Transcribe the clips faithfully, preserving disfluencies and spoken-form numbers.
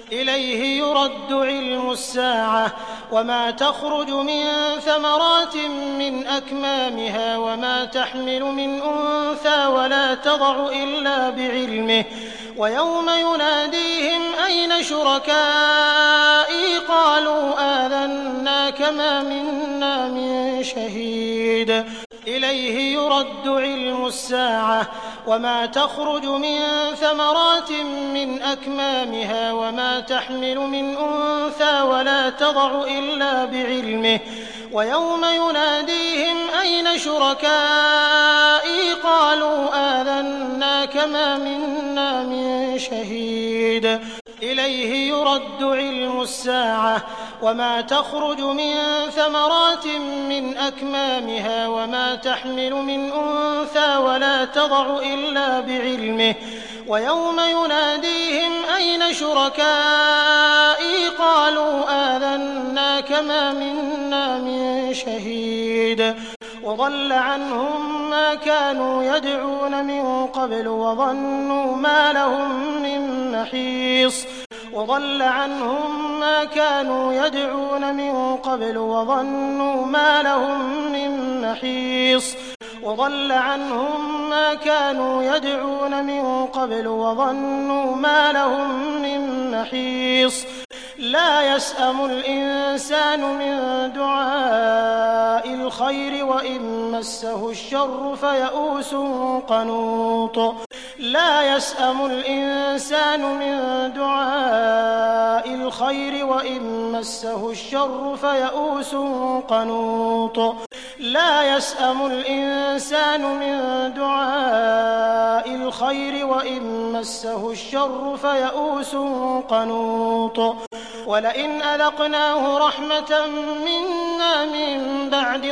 إليه يرد علم الساعة وما تخرج من ثمرات من أكمامها وما تحمل من أنثى ولا تضع إلا بعلمه ويوم يناديهم أين شركائي قالوا آذناك ما منا من شهيد إليه يرد علم الساعة وما تخرج من ثمرات من أكمامها وما تحمل من أنثى ولا تضع إلا بعلمه ويوم يناديهم أين شركائي قالوا آذناك ما منا من شهيد إليه يرد علم الساعة وما تخرج من ثمرات من أكمامها وما تحمل من أنثى ولا تضع إلا بعلمه ويوم يناديهم أين شركائي قالوا آذناك ما منا من شهيد وضل عنهم ما كانوا يدعون من قبل وظنوا ما لهم من محيص وضل عنهم ما كانوا يدعون من قبل وظنوا ما لهم من محيص وضل عنهم ما كانوا يدعون من قبل وظنوا ما لهم من محيص لا يسأم الإنسان من دعاء الخير وإن مسه الشر فيئوس قنوط لا يسأم الإنسان من دعاء الخير وإن مسه الشر فيئوس قنوط لا يسأم الإنسان من دعاء الخير وإن مسه الشر فيئوس قنوط ولئن أذقناه رحمة منا من بعد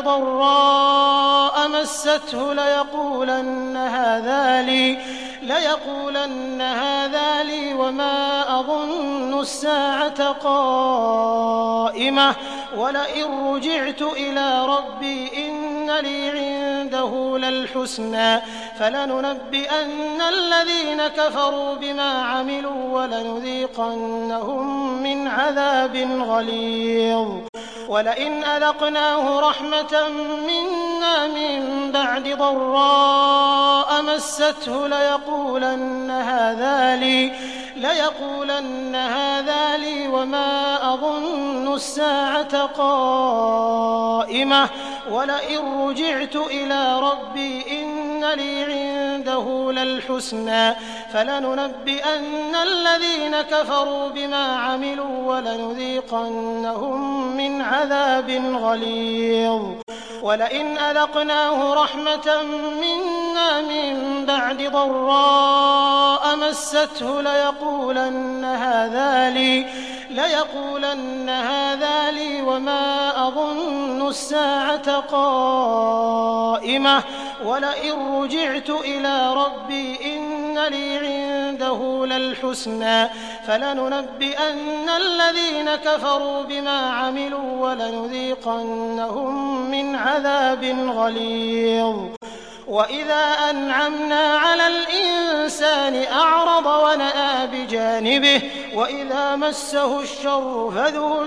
ضراء مسته ليقولن هذا لي ليقولن هذا لي وما أظن الساعة قائمة ولئن رجعت إلى ربي إن لي عنده للحسنى فلننبئن الذين كفروا بما عملوا ولنذيقنهم من عذاب غليظ ولئن أذقناه رحمة منا من بعد ضراء مسته ليقولن هذا لي ليقولن هذا لي وما أظن الساعة قائمة ولئن رجعت إلى ربي إن لي عنده للحسنى فلننبئن الذين كفروا بما عملوا ولنذيقنهم من عذاب غليظ ولئن أذقناه رحمة منا من بعد ضراء مسته ليقولن هذا لي ليقولن هذا لي وما أظن الساعة قائمة ولئن رجعت إلى ربي إن لي عنده للحسنى فلننبئن الذين كفروا بما عملوا ولنذيقنهم من عذاب غليظ وإذا أنعمنا على الإنسان أعرض ونأى بجانبه وإذا مسه الشر فذو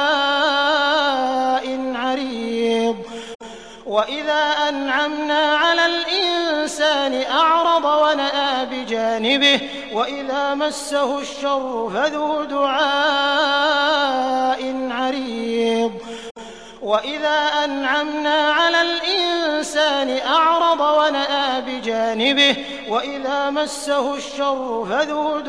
دعاء عريض وإذا أنعمنا على الإنسان أعرض ونأى بجانبه وإذا مسه الشر فذو دعاء عريض وإذا أنعمنا على الإنسان أعرض ونأى بجانبه وإذا مسه الشر فذو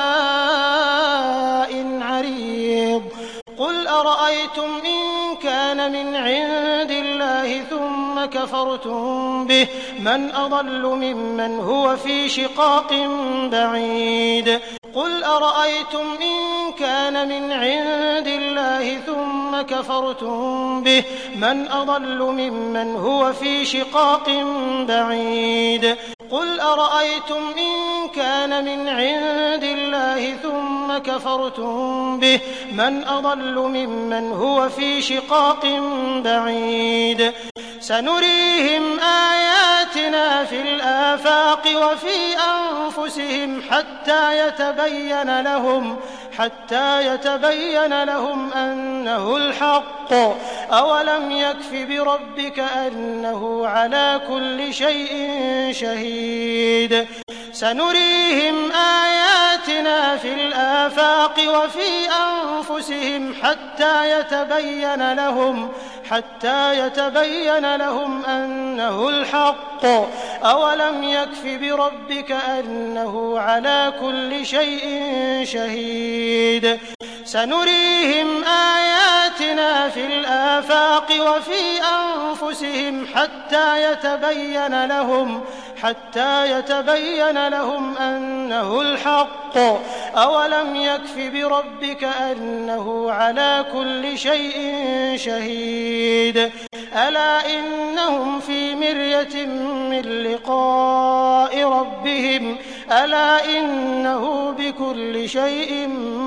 دعاء عريض قل أرأيتم إن كان من عند الله ثم كفرتم به من أضل ممن هو في شقاق بعيد قل أرأيتم إن كان من عند الله ثم كفرتم به من أضل ممن هو في شقاق بعيد قل أرأيتم إن كان من عند الله ثم كفرتم به من أضل ممن هو في شقاق بعيد سنريهم آياتنا في الآفاق وفي أنفسهم حتى يتبين لهم حتى يتبين لهم أنه الحق أولم يكف بربك أنه على كل شيء شهيد سنريهم آياتنا في الآفاق وفي أنفسهم حتى يتبين لهم حتى يتبين لهم أنه الحق أولم يكف بربك أنه على كل شيء شهيد سنريهم آياتنا في الآفاق وفي أنفسهم حتى يتبين لهم حتى يتبين لهم أنه الحق أولم يكف بربك أنه على كل شيء شهيد ألا إنهم في مرية من لقاء ربهم ألا إنه بكل شيء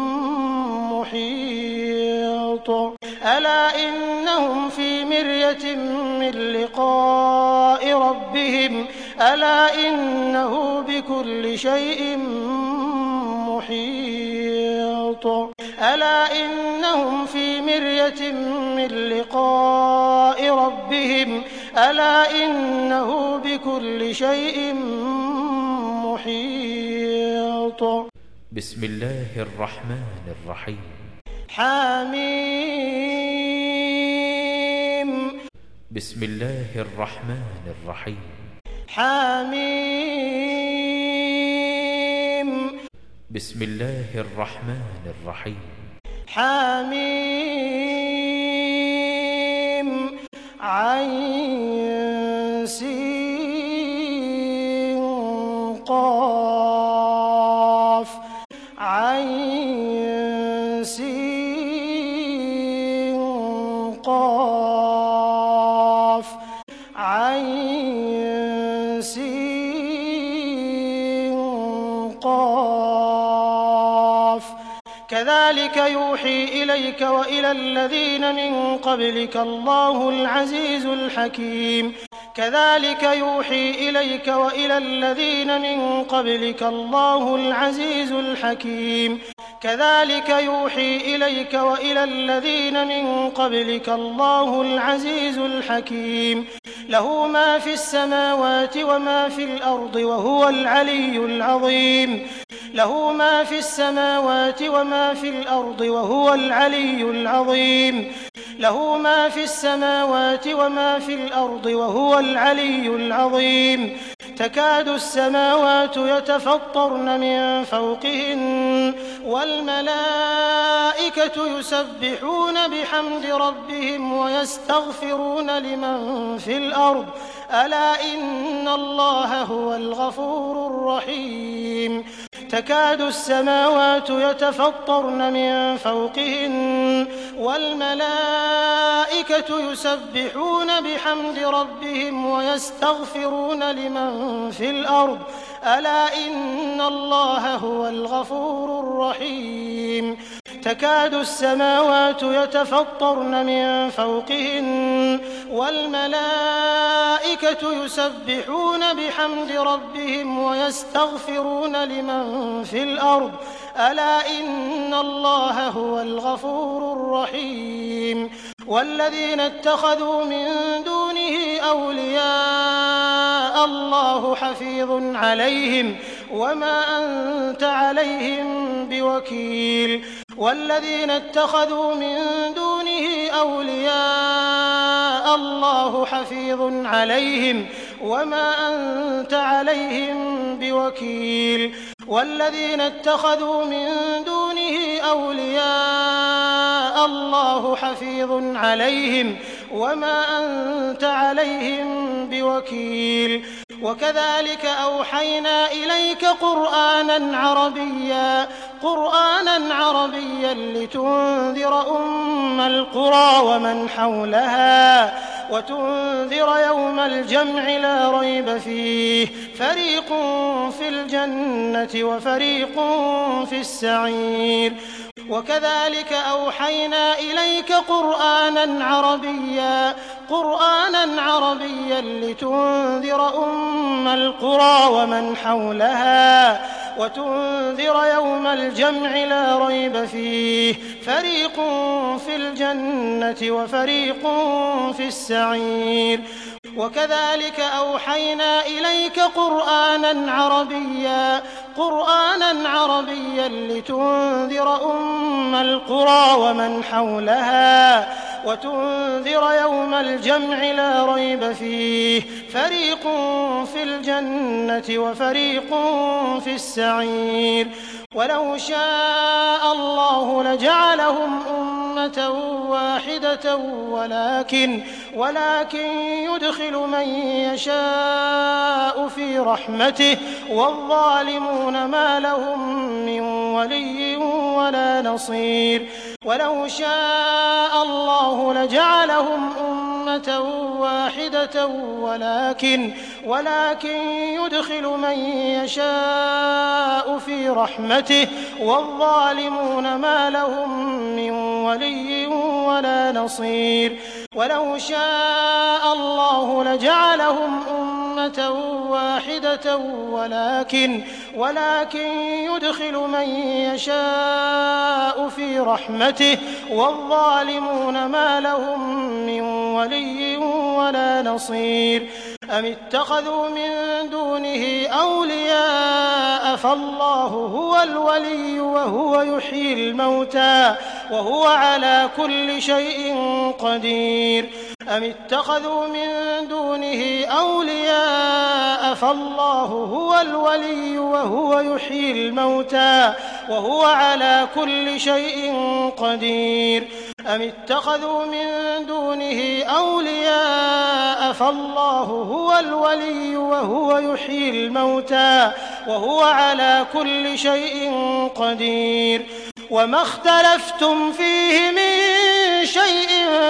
محيط ألا إنهم في مرية من لقاء ربهم ألا إنه بكل شيء محيط ألا إنهم في مرية من لقاء ربهم ألا إنه بكل شيء محيط بسم الله الرحمن الرحيم حميم بسم الله الرحمن الرحيم حميم بسم الله الرحمن الرحيم حميم عين سين قاف عين سين قاف عين سين قاف كذلك يوحي إليك وإلى الذين من قبلك الله العزيز الحكيم كذلك يوحي إليك وإلى الذين من قبلك الله العزيز الحكيم كذلك يوحي إليك وإلى الذين من قبلك الله العزيز الحكيم له ما في السماوات وما في الأرض وهو العلي العظيم له ما في السماوات وما في الأرض وهو العلي العظيم له ما في السماوات وما في الأرض وهو العلي العظيم تكاد السماوات يتفطرن من فوقهن والملائكة يسبحون بحمد ربهم ويستغفرون لمن في الأرض ألا إن الله هو الغفور الرحيم تكاد السماوات يتفطرن من فوقهن والملائكة يسبحون بحمد ربهم ويستغفرون لمن في الأرض ألا إن الله هو الغفور الرحيم تكاد السماوات يتفطرن من فوقهن والملائكة يسبحون بحمد ربهم ويستغفرون لمن في الأرض ألا إن الله هو الغفور الرحيم والذين اتخذوا من دونه أولياء الله حفيظ عليهم وما أنت عليهم بوكيل والذين اتخذوا من دونه أولياء الله حفيظ عليهم وما أنت عليهم بوكيل والذين اتخذوا من دونه أولياء الله حفيظ عليهم وما أنت عليهم بوكيل وكذلك أوحينا إليك قرآنا عربيا قرآنا عربيا لتنذر أم القرى ومن حولها وتنذر يوم الجمع لا ريب فيه فريق في الجنة وفريق في السعير وكذلك أوحينا إليك قرآنا عربيا قرآنا عربيا لتنذر أم القرى ومن حولها وتنذر يوم الجمع لا ريب فيه فريق في الجنة وفريق في السعير. وكذلك أوحينا إليك قرآنًا عربيًّا قرآنًا عربيًّا لتنذر أم القرى ومن حولها وتنذر يوم الجمع لا ريب فيه فريق في الجنة وفريق في السعير. ولو شاء الله لجعلهم أمة واحدة ولكن ولكن يدخل من يشاء في رحمته والظالمون ما لهم من ولي ولا نصير. ولو شاء الله لجعلهم أمة واحدة ولكن ولكن يدخل من يشاء في رحمته والظالمون ما لهم من ولي ولا نصير. ولو شاء الله لجعلهم أمة واحدة ولكن ولكن يدخل من يشاء في رحمته والظالمون ما لهم من ولي ولا نصير. أم اتخذوا من دونه أولياء فالله هو الولي وهو يحيي الموتى وهو على كل شيء قدير. أم اتخذوا من دونه أولياء فالله هو الولي وهو يحيي الموتى وهو على كل شيء قدير. أم اتخذوا من دونه أولياء فالله هو الولي وهو يحيي الموتى وهو على كل شيء قدير. وما اختلفتم فيه من شيء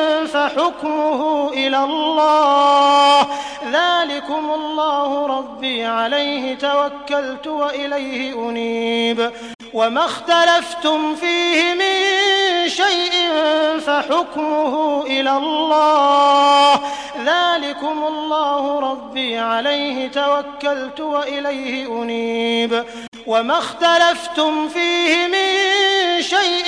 فحكمه إلى الله ذلكم الله ربي عليه توكلت وإليه أنيب. وما اختلفتم فيه من شيء فحكمه إلى الله ذلكم الله ربي عليه توكلت وإليه أنيب. وما اختلفتم فيه من شيء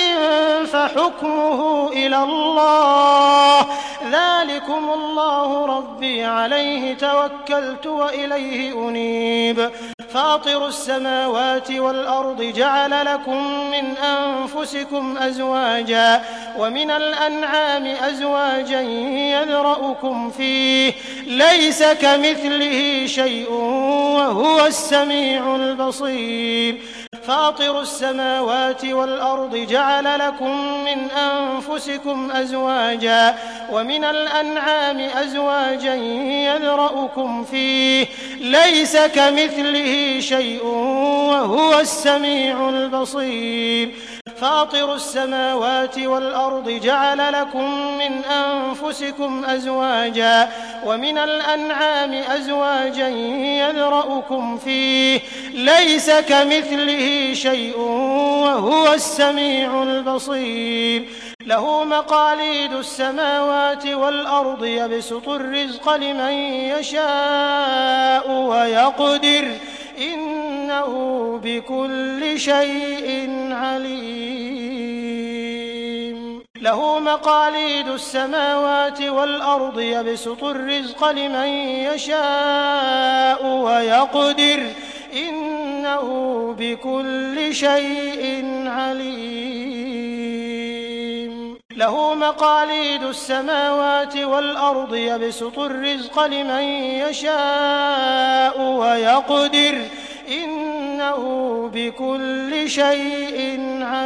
فحكمه إلى الله ذلكم الله ربي عليه توكلت وإليه أنيب. فاطر السماوات والأرض جعل لكم من أنفسكم أزواجا ومن الأنعام أزواجا يذرأكم فيه ليس كمثله شيء وهو السميع البصير. فاطر السماوات والأرض جعل لكم من أنفسكم أزواجا ومن الأنعام أزواجا يذرأكم فيه ليس كمثله شيء وهو السميع البصير. فاطر السماوات والأرض جعل لكم من أنفسكم أزواجا ومن الأنعام أزواجا يذرأكم فيه ليس كمثله شيء وهو السميع البصير. له مقاليد السماوات والأرض يبسط الرزق لمن يشاء ويقدر إنه بكل شيء عليم. له مقاليد السماوات والأرض يبسط الرزق لمن يشاء ويقدر إنه بكل شيء عليم. له مقاليد السماوات والأرض يبسط الرزق لمن يشاء ويقدر إنه بكل شيء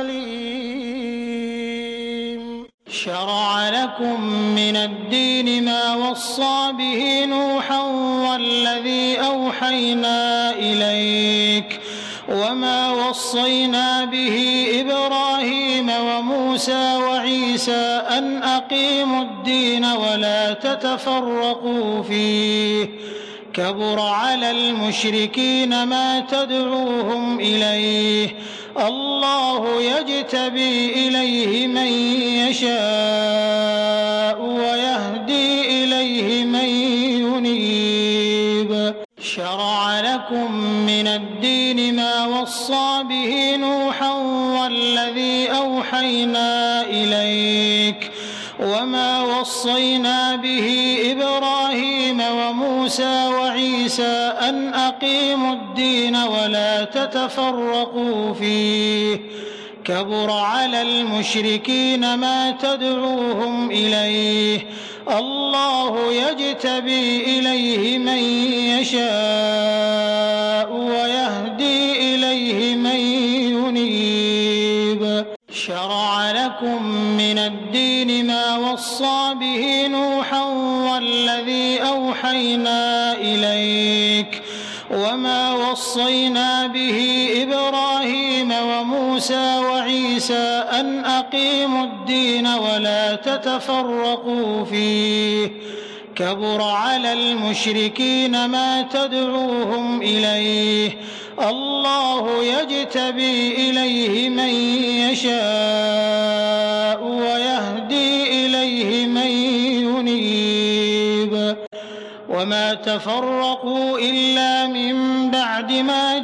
عليم. شرع لكم من الدين ما وصى به نوحا والذي أوحينا إليك وما وصينا به إبراهيم وموسى وعيسى أن أقيموا الدين ولا تتفرقوا فيه كبر على المشركين ما تدعوهم إليه الله يجتبي إليه من يشاء ويهدي إليه من ينيب. شرع لكم من الدين ما وصى وأصحابه نوحا والذي أوحينا إليك وما وصينا به إبراهيم وموسى وعيسى أن أقيموا الدين ولا تتفرقوا فيه كبر على المشركين ما تدعوهم إليه الله يجتبي إليه من يشاء ويهدي إليه من ينيب شرع لكم من الدين ما وصى به نوحا والذي أوحينا إليك وما وصينا به إبراهيم وموسى وعيسى أن أقيموا الدين ولا تتفرقوا فيه كبر على المشركين ما تدعوهم إليه الله يجتبي إليه من يشاء ويهدي إليه من ينيب وما تفرقوا إلا من بعد ما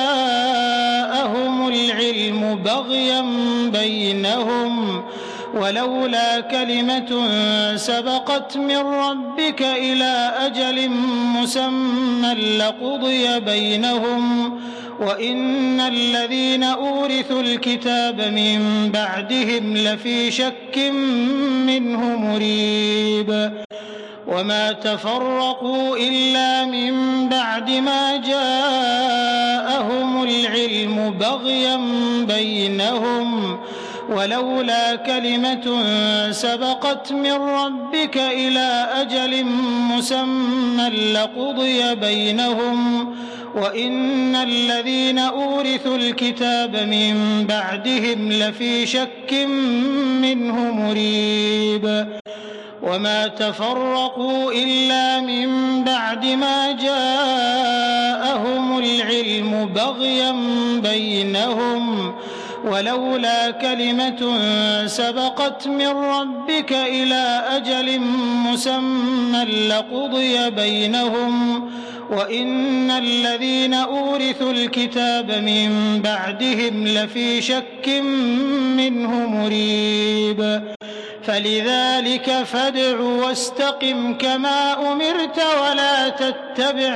جاءهم العلم بغيا بينهم ولولا كلمة سبقت من ربك إلى أجل مسمى لقضي بينهم وإن الذين أورثوا الكتاب من بعدهم لفي شك منه مريب وما تفرقوا إلا من بعد ما جاءهم العلم بغيا بينهم ولولا كلمة سبقت من ربك إلى أجل مسمى لقضي بينهم وإن الذين أورثوا الكتاب من بعدهم لفي شك منه مريب وما تفرقوا إلا من بعد ما جاءهم العلم بغيا بينهم ولولا كلمة سبقت من ربك إلى أجل مسمى لقضي بينهم وإن الذين أورثوا الكتاب من بعدهم لفي شك منه مريب فلذلك فادع واستقم كما أمرت ولا تتبع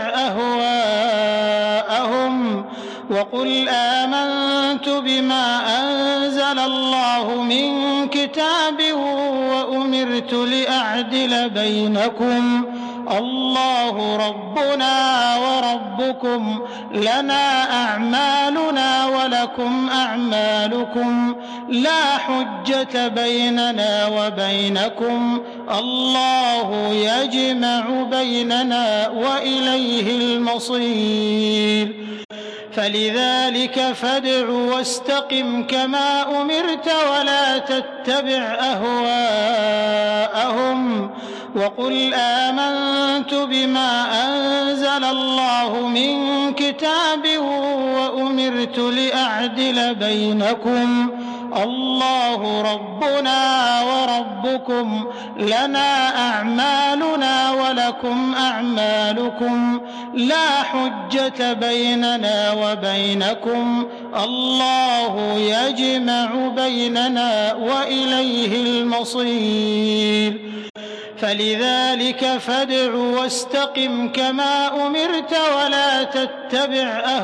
أهواءهم وقل آمنت بما أنزل الله من كتاب وأمرت لأعدل بينكم الله ربنا وربكم لنا أعمالنا ولكم أعمالكم لا حجة بيننا وبينكم الله يجمع بيننا وإليه المصير فلذلك فادع واستقم كما أمرت ولا تتبع أهواءهم وقل آمنت بما أنزل الله من كتاب وأمرت لأعدل بينكم الله ربنا وربكم لنا أعمالنا ولكم أعمالكم لا حجة بيننا وبينكم الله يجمع بيننا وإليه المصير فلذلك فادع واستقم كما أمرت ولا تتبع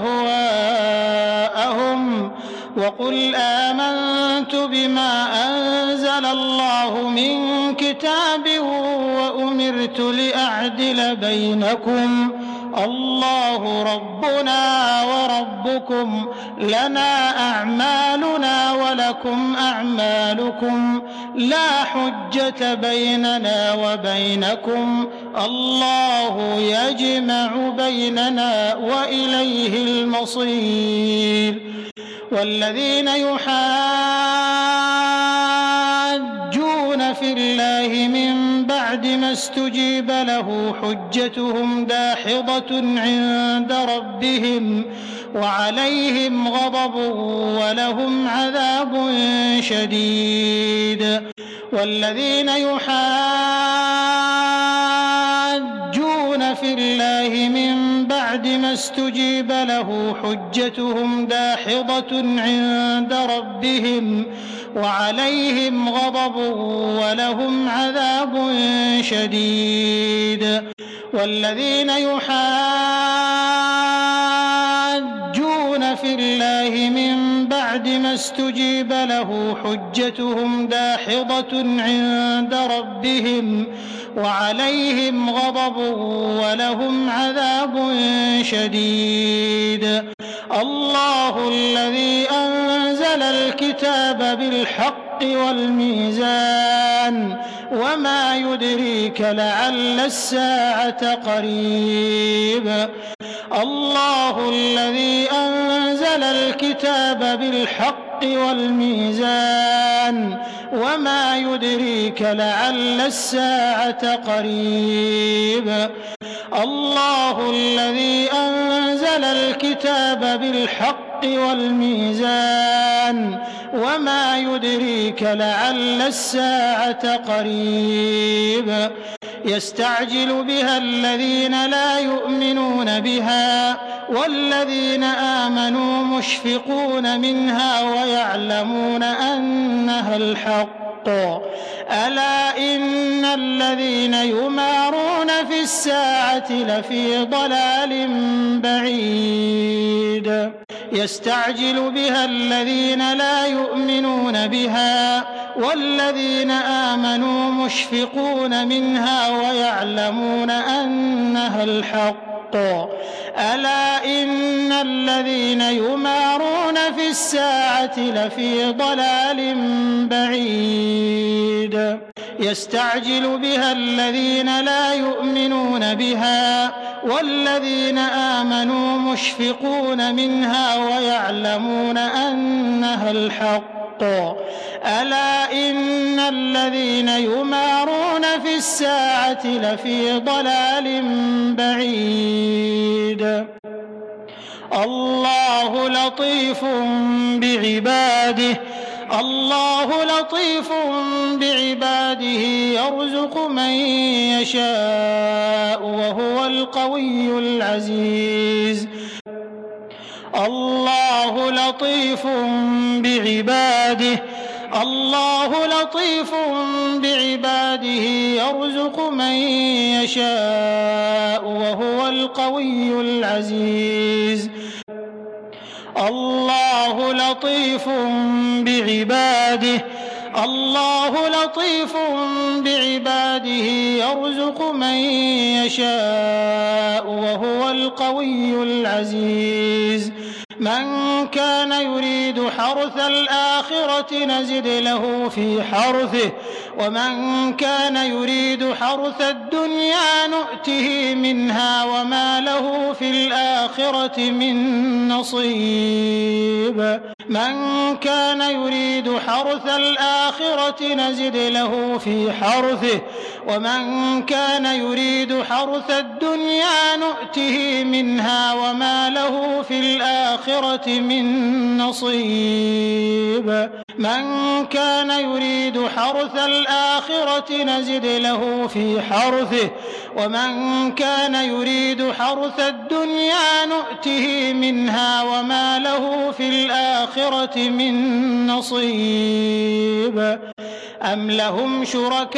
أهواءهم وقل آمنت بما أنزل الله من كتاب وأمرت لأعدل بينكم الله ربنا وربكم لنا أعمالنا ولكم أعمالكم لا حجة بيننا وبينكم الله يجمع بيننا وإليه المصير والذين يحاجون في الله من بعد ما استجيب له حجتهم داحضة عند ربهم وعليهم غضب ولهم عذاب شديد والذين يحاجون في الله من بعد ما استجيب له حجتهم داحضة عند ربهم وعليهم غضب ولهم عذاب شديد. والذين يحاجون في الله من بعد ما استجيب له حجتهم داحضة عند ربهم وعليهم غضب ولهم عذاب شديد. الله الذي أنزل الكتاب بالحق والميزان وما يدريك لعل الساعة قريب. الله الذي أنزل الكتاب بالحق والميزان وما يدريك لعل الساعة قريب. الله الذي أنزل الكتاب بالحق والميزان وما يدريك لعل الساعة قريب. يستعجل بها الذين لا يؤمنون بها والذين آمنوا مشفقون منها ويعلمون أنها الحق. ألا إن الذين يمارون في الساعة لفي ضلال بعيد. يستعجل بها الذين لا يؤمنون بها والذين آمنوا مشفقون منها ويعلمون أنها الحق. ألا إن الذين يمارون في الساعة لفي ضلال بعيد. يستعجل بها الذين لا يؤمنون بها والذين آمنوا مشفقون منها ويعلمون أنها الحق. ألا إن الذين يمارون في الساعة لفي ضلال بعيد. الله لطيف بعباده الله لطيف بعباده يرزق من يشاء وهو القوي العزيز. الله لطيف بعباده الله لطيف بعباده يرزق من يشاء وهو القوي العزيز. الله لطيف بعباده الله لطيف بعباده يرزق من يشاء وهو القوي العزيز. من كان يريد حرث الآخرة نزد له في حرثه ومن كان يريد حرث الدنيا نؤته منها وما له في الآخرة من نصيب. من كان يريد حرث الآخرة نزد له في حرثه ومن كان يريد حرث الدنيا نؤته منها وما له في الآخرة من نصيب. من كان يريد حرث الآخرة نزد له في حرثه ومن كان يريد حرث الدنيا نؤته منها وما له في الآخرة من نصيب. أم لهم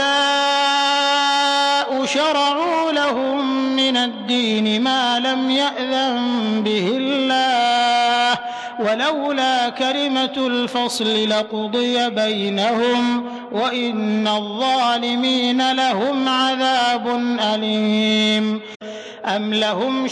شركاء شرعوا لهم من الدين ما لم يأذن به الله ولولا كلمة الفصل لقضي بينهم وإن الظالمين لهم عذاب أليم. أم لهم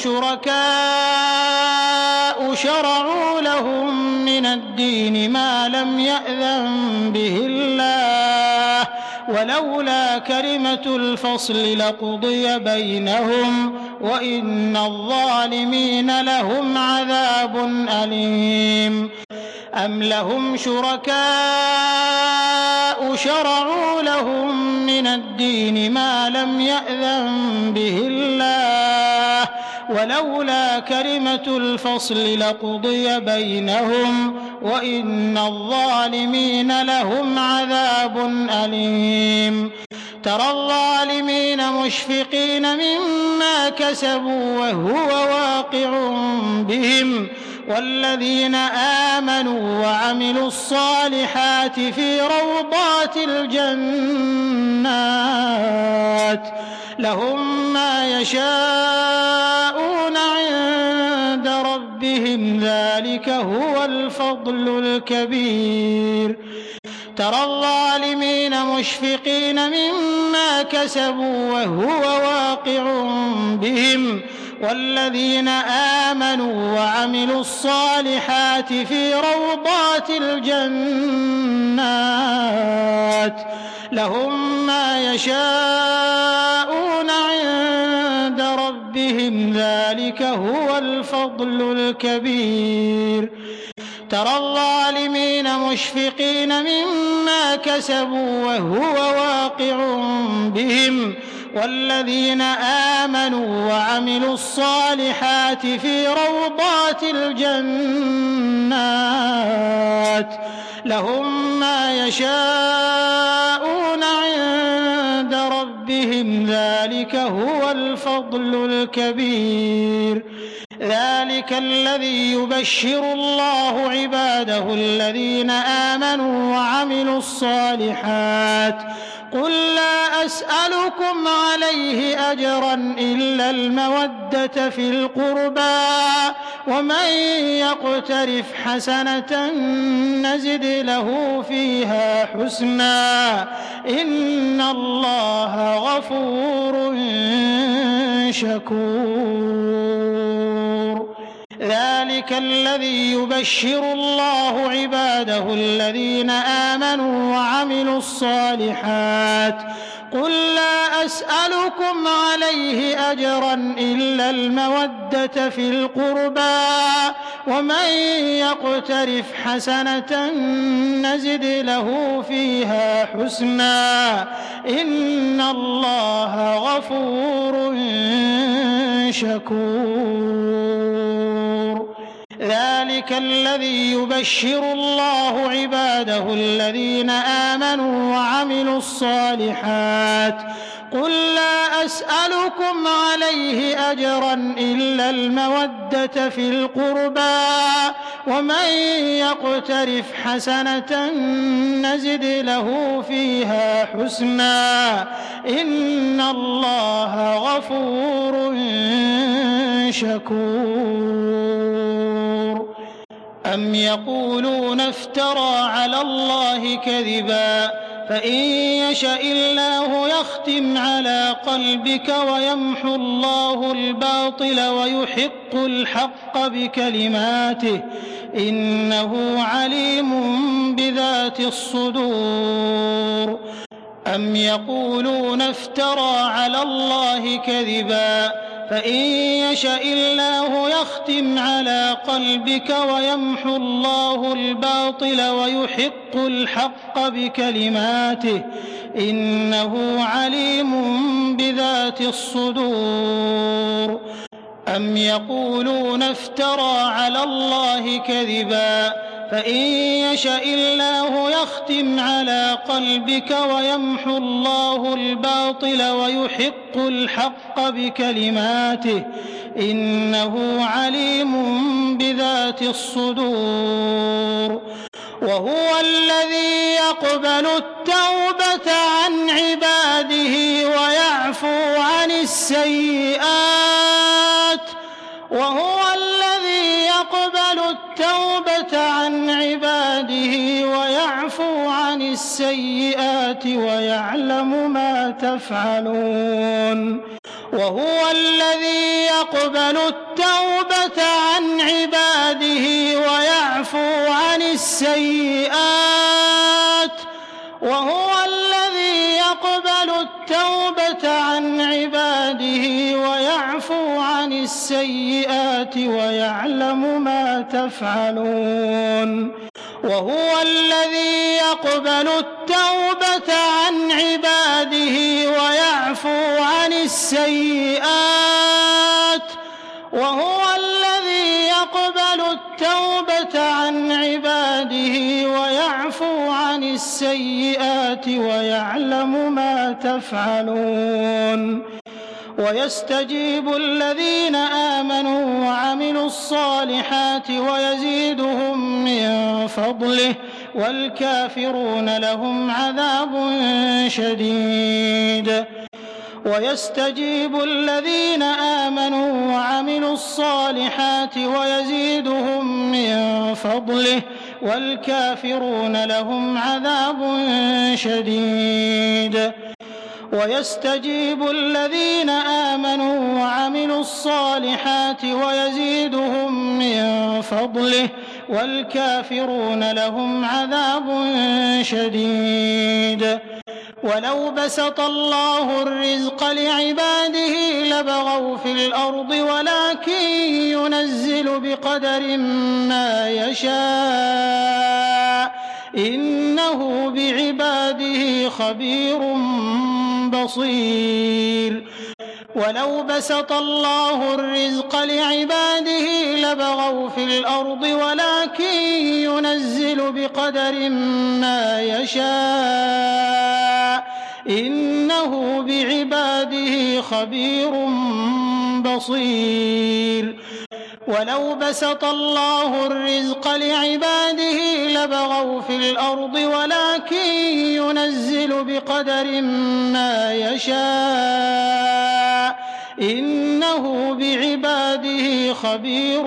شركاء شرعوا لهم من الدين ما لم يأذن به الله ولولا كلمة الفصل لقضي بينهم وإن الظالمين لهم عذاب أليم. أم لهم شركاء شرعوا لهم من الدين ما لم يأذن به الله ولولا كلمة الفصل لقضي بينهم وإن الظالمين لهم عذاب أليم. ترى الظالمين مشفقين مما كسبوا وهو واقع بهم والذين آمنوا وعملوا الصالحات في روضات الجنات لهم ما يشاءون عند ربهم ذلك هو الفضل الكبير ترى الظالمين مشفقين مما كسبوا وهو واقع بهم والذين آمنوا وعملوا الصالحات في روضات الجنات لهم ما يشاءون عند ربهم ذلك هو الفضل الكبير ترى الظالمين مشفقين مما كسبوا وهو واقع بهم والذين آمنوا وعملوا الصالحات في روضات الجنات لهم ما يشاءون عند ربهم ذلك هو الفضل الكبير ذلك الذي يبشر الله عباده الذين آمنوا وعملوا الصالحات قل لا أسألكم عليه أجرا إلا المودة في القربى ومن يقترف حسنة نزد له فيها حسنا إن الله غفور شكور ذلك الذي يبشر الله عباده الذين آمنوا وعملوا الصالحات قل لا أسألكم عليه أجرا إلا المودة في القربى ومن يقترف حسنة نزد له فيها حسنا إن الله غفور شكور ذلك الذي يبشر الله عباده الذين آمنوا وعملوا الصالحات قل لا أسألكم عليه أجرا إلا المودة في القربى ومن يقترف حسنة نزد له فيها حسنا إن الله غفور شكور أم يقولون افترى على الله كذبا فإن يشأ الله يختم على قلبك ويمحو الله الباطل ويحق الحق بكلماته إنه عليم بذات الصدور أم يقولون افترى على الله كذبا فإن يشأ الله يختم على قلبك ويمحو الله الباطل ويحق الحق بكلماته إنه عليم بذات الصدور أم يقولون افترى على الله كذبا فإن يشأ الله يختم على قلبك ويمحو الله الباطل ويحق الحق بكلماته إنه عليم بذات الصدور وهو الذي يقبل التوبة عن عباده ويعفو عن السيئات وهو الذي يقبل التوبة عن عباده ويعفو عن السيئات ويعلم ما تفعلون وهو الذي يقبل التوبة عن عباده ويعفو عن السيئات وهو الذي يقبل التوبة عن عباده ويعفو عن السيئات ويعلم ما تفعلون وهو الذي يقبل التوبة عن عباده ويعفو عن السيئات وهو الذي يقبل التوبة عن عباده ويعفو عن السيئات ويعلم ما تفعلون ويستجيب الذين آمنوا وعملوا الصالحات ويزيدهم من فضله والكافرون لهم عذاب شديد ويستجيب الذين آمنوا وعملوا الصالحات ويزيدهم من فضله والكافرون لهم عذاب شديد ويستجيب الذين آمنوا وعملوا الصالحات ويزيدهم من فضله والكافرون لهم عذاب شديد ولو بسط الله الرزق لعباده لبغوا في الأرض ولكن ينزل بقدر ما يشاء إنه بعباده خبير بصير ولو بسط الله الرزق لعباده لبغوا في الأرض ولكن ينزل بقدر ما يشاء إنه بعباده خبير بصير ولو بسط الله الرزق لعباده لبغوا في الأرض ولكن ينزل بقدر ما يشاء إنه بعباده خبير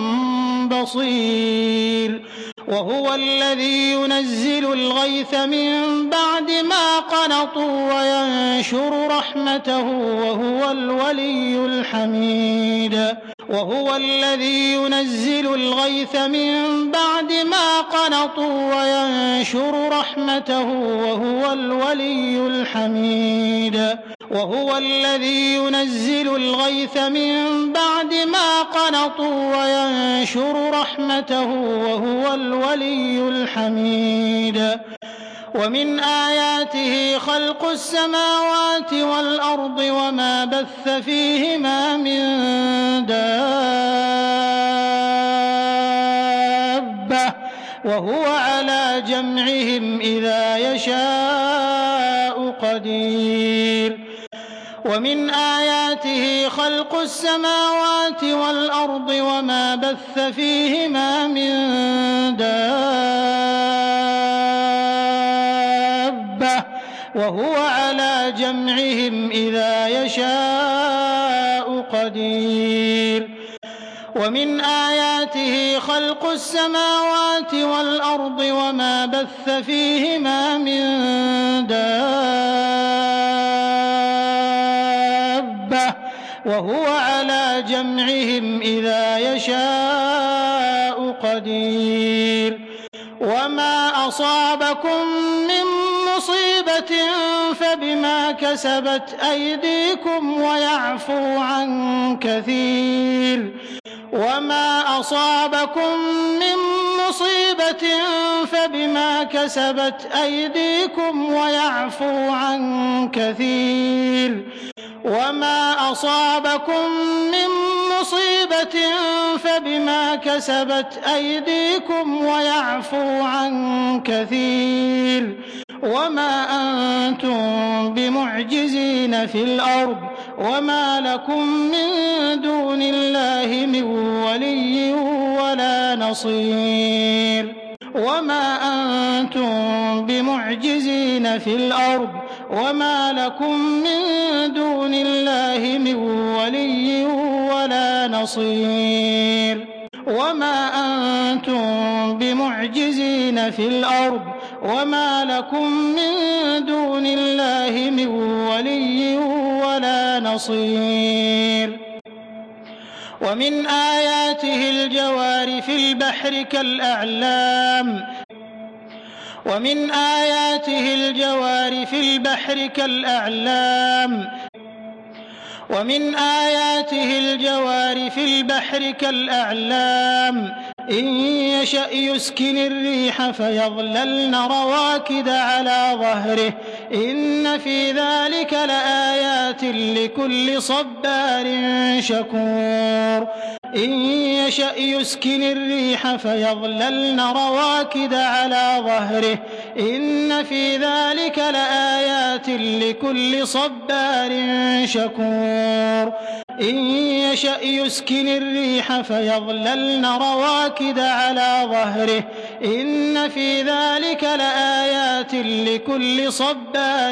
بصير وهو الذي ينزل الغيث من بعد ما قنطوا وينشر رحمته وهو الولي الحميد وهو الذي ينزل الغيث من بعد ما قنطوا وينشر رحمته وهو الولي الحميد وهو الذي ينزل الغيث من بعد ما قنطوا وينشر رحمته وهو الولي الحميد ومن آياته خلق السماوات والأرض وما بث فيهما من دابة وهو على جمعهم إذا يشاء قدير ومن آياته خلق السماوات والأرض وما بث فيهما من دابة وهو على جمعهم إذا يشاء قدير ومن آياته خلق السماوات والأرض وما بث فيهما من دابة وهو على جمعهم إذا يشاء قدير وما أصابكم من مصيبة فبما كسبت أيديكم ويعفو عن كثير وما أصابكم من مصيبة فبما كسبت أيديكم ويعفو عن كثير وما أصابكم من مصيبة فبما كسبت أيديكم ويعفو عن كثير وما أنتم بمعجزين في الأرض وما لكم من دون الله من ولي ولا نصير وما أنتم بمعجزين في الأرض وما لكم من دون الله من ولي ولا نصير وما أنتم بمعجزين في الأرض وما لكم من دون الله من ولي ولا نصير ومن آياته الجوار في البحر كالأعلام ومن آياته الجوار في البحر كالأعلام ومن آياته الجوار في البحر كالأعلام إن يشأ يسكن الريح فيظللن رواكد على ظهره إن في ذلك لآيات لكل صبار شكور إن يشأ يسكن الريح فيظللن رواكد على ظهره إن في ذلك لآيات لكل صبار شكور إن يشأ يسكن الريح فيظللن رواكد على ظهره إن في ذلك لآيات لكل صبار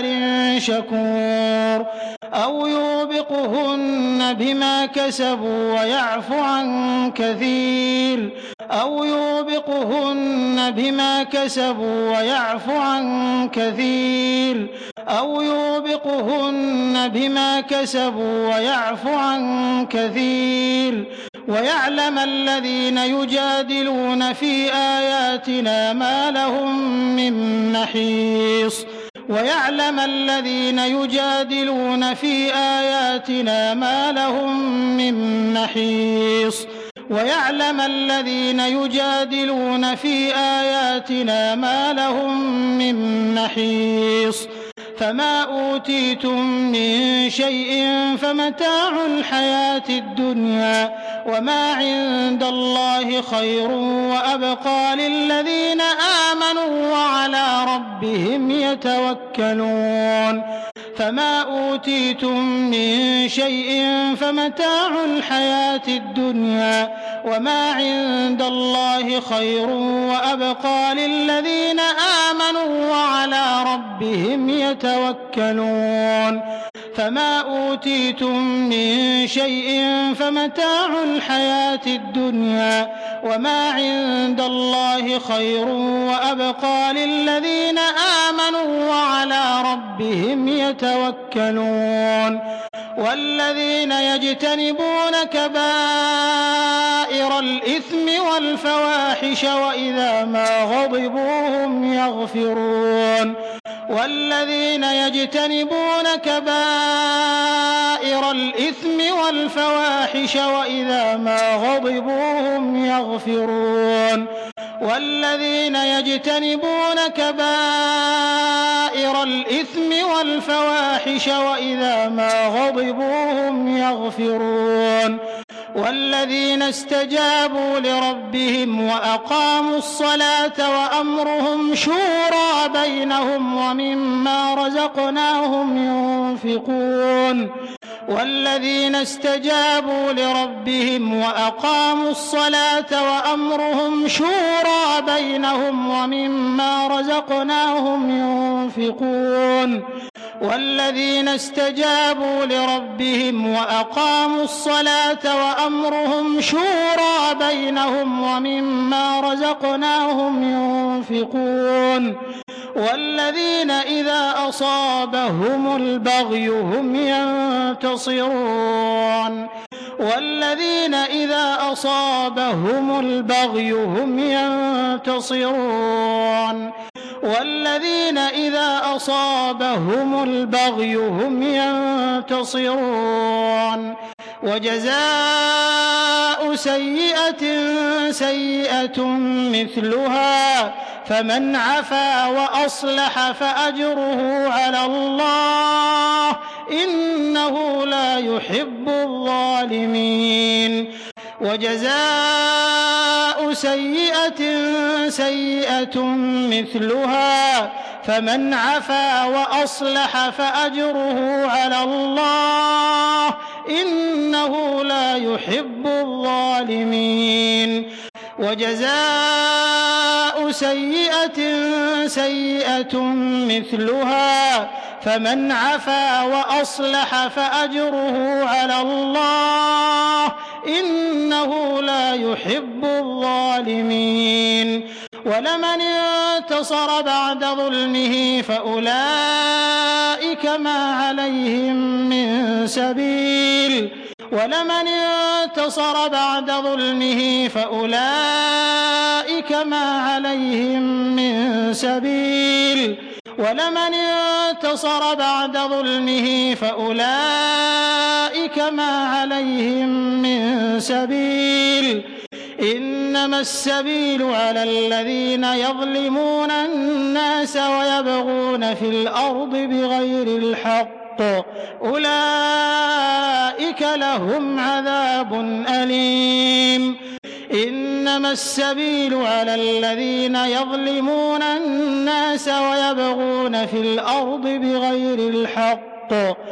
شكور أو يوبقهن بما كسبوا ويعفو عن كثير أو يوبقهن بما كسبوا ويعفو عن كثير أو يوبقهن بما كسبوا ويعفو عن كثير ويعلم الذين يجادلون في آياتنا ما لهم من محيص ويعلم الذين يجادلون في آياتنا ما لهم من محيص ويعلم الذين يجادلون في آياتنا ما لهم من محيص فما أوتيتم من شيء فمتاع الحياة الدنيا وما عند الله خير وأبقى للذين آمنوا وعلى ربهم يتوكلون فما أوتيتم من شيء فمتاع الحياة الدنيا وما عند الله خير وأبقى للذين آمنوا وعلى ربهم يتوكلون فما أوتيتم من شيء فمتاع الحياة الدنيا وما عند الله خير وأبقى للذين آمنوا وعلى ربهم يتوكلون والذين يجتنبون كبائر الإثم والفواحش وإذا ما غضبوا هم يغفرون والذين يجتنبون كبائر الإثم والفواحش وإذا ما غضبوا هم يغفرون والذين يجتنبون كبائر الإثم والفواحش وإذا ما غضبوا هم يغفرون والذين استجابوا لربهم وأقاموا الصلاة وأمرهم شورى بينهم ومما رزقناهم ينفقون والذين استجابوا لربهم وأقاموا الصلاة وأمرهم شورى بينهم ومما رزقناهم ينفقون والذين استجابوا لربهم وأقاموا الصلاة وأمرهم شورى بينهم ومما رزقناهم ينفقون والذين إذا أصابهم البغي هم ينتصرون والذين إذا أصابهم البغي هم ينتصرون والذين إذا أصابهم البغي هم ينتصرون وجزاء سيئة سيئة مثلها فمن عفا وأصلح فأجره على الله إنه لا يحب الظالمين وجزاء سيئة سيئة مثلها فمن عفا وأصلح فأجره على الله إنه لا يحب الظالمين وجزاء سيئة سيئة مثلها فمن عفا وأصلح فأجره على الله إنه لا يحب الظالمين ولمن انتصر بعد ظلمه فأولئك ما عليهم من سبيل ولمن انتصر بعد ظلمه فأولئك ما عليهم من سبيل ولمن انتصر بعد ظلمه فأولئك ما عليهم من سبيل إنما السبيل على الذين يظلمون الناس ويبغون في الأرض بغير الحق أولئك لهم عذاب أليم إنما السبيل على الذين يظلمون الناس ويبغون في الأرض بغير الحق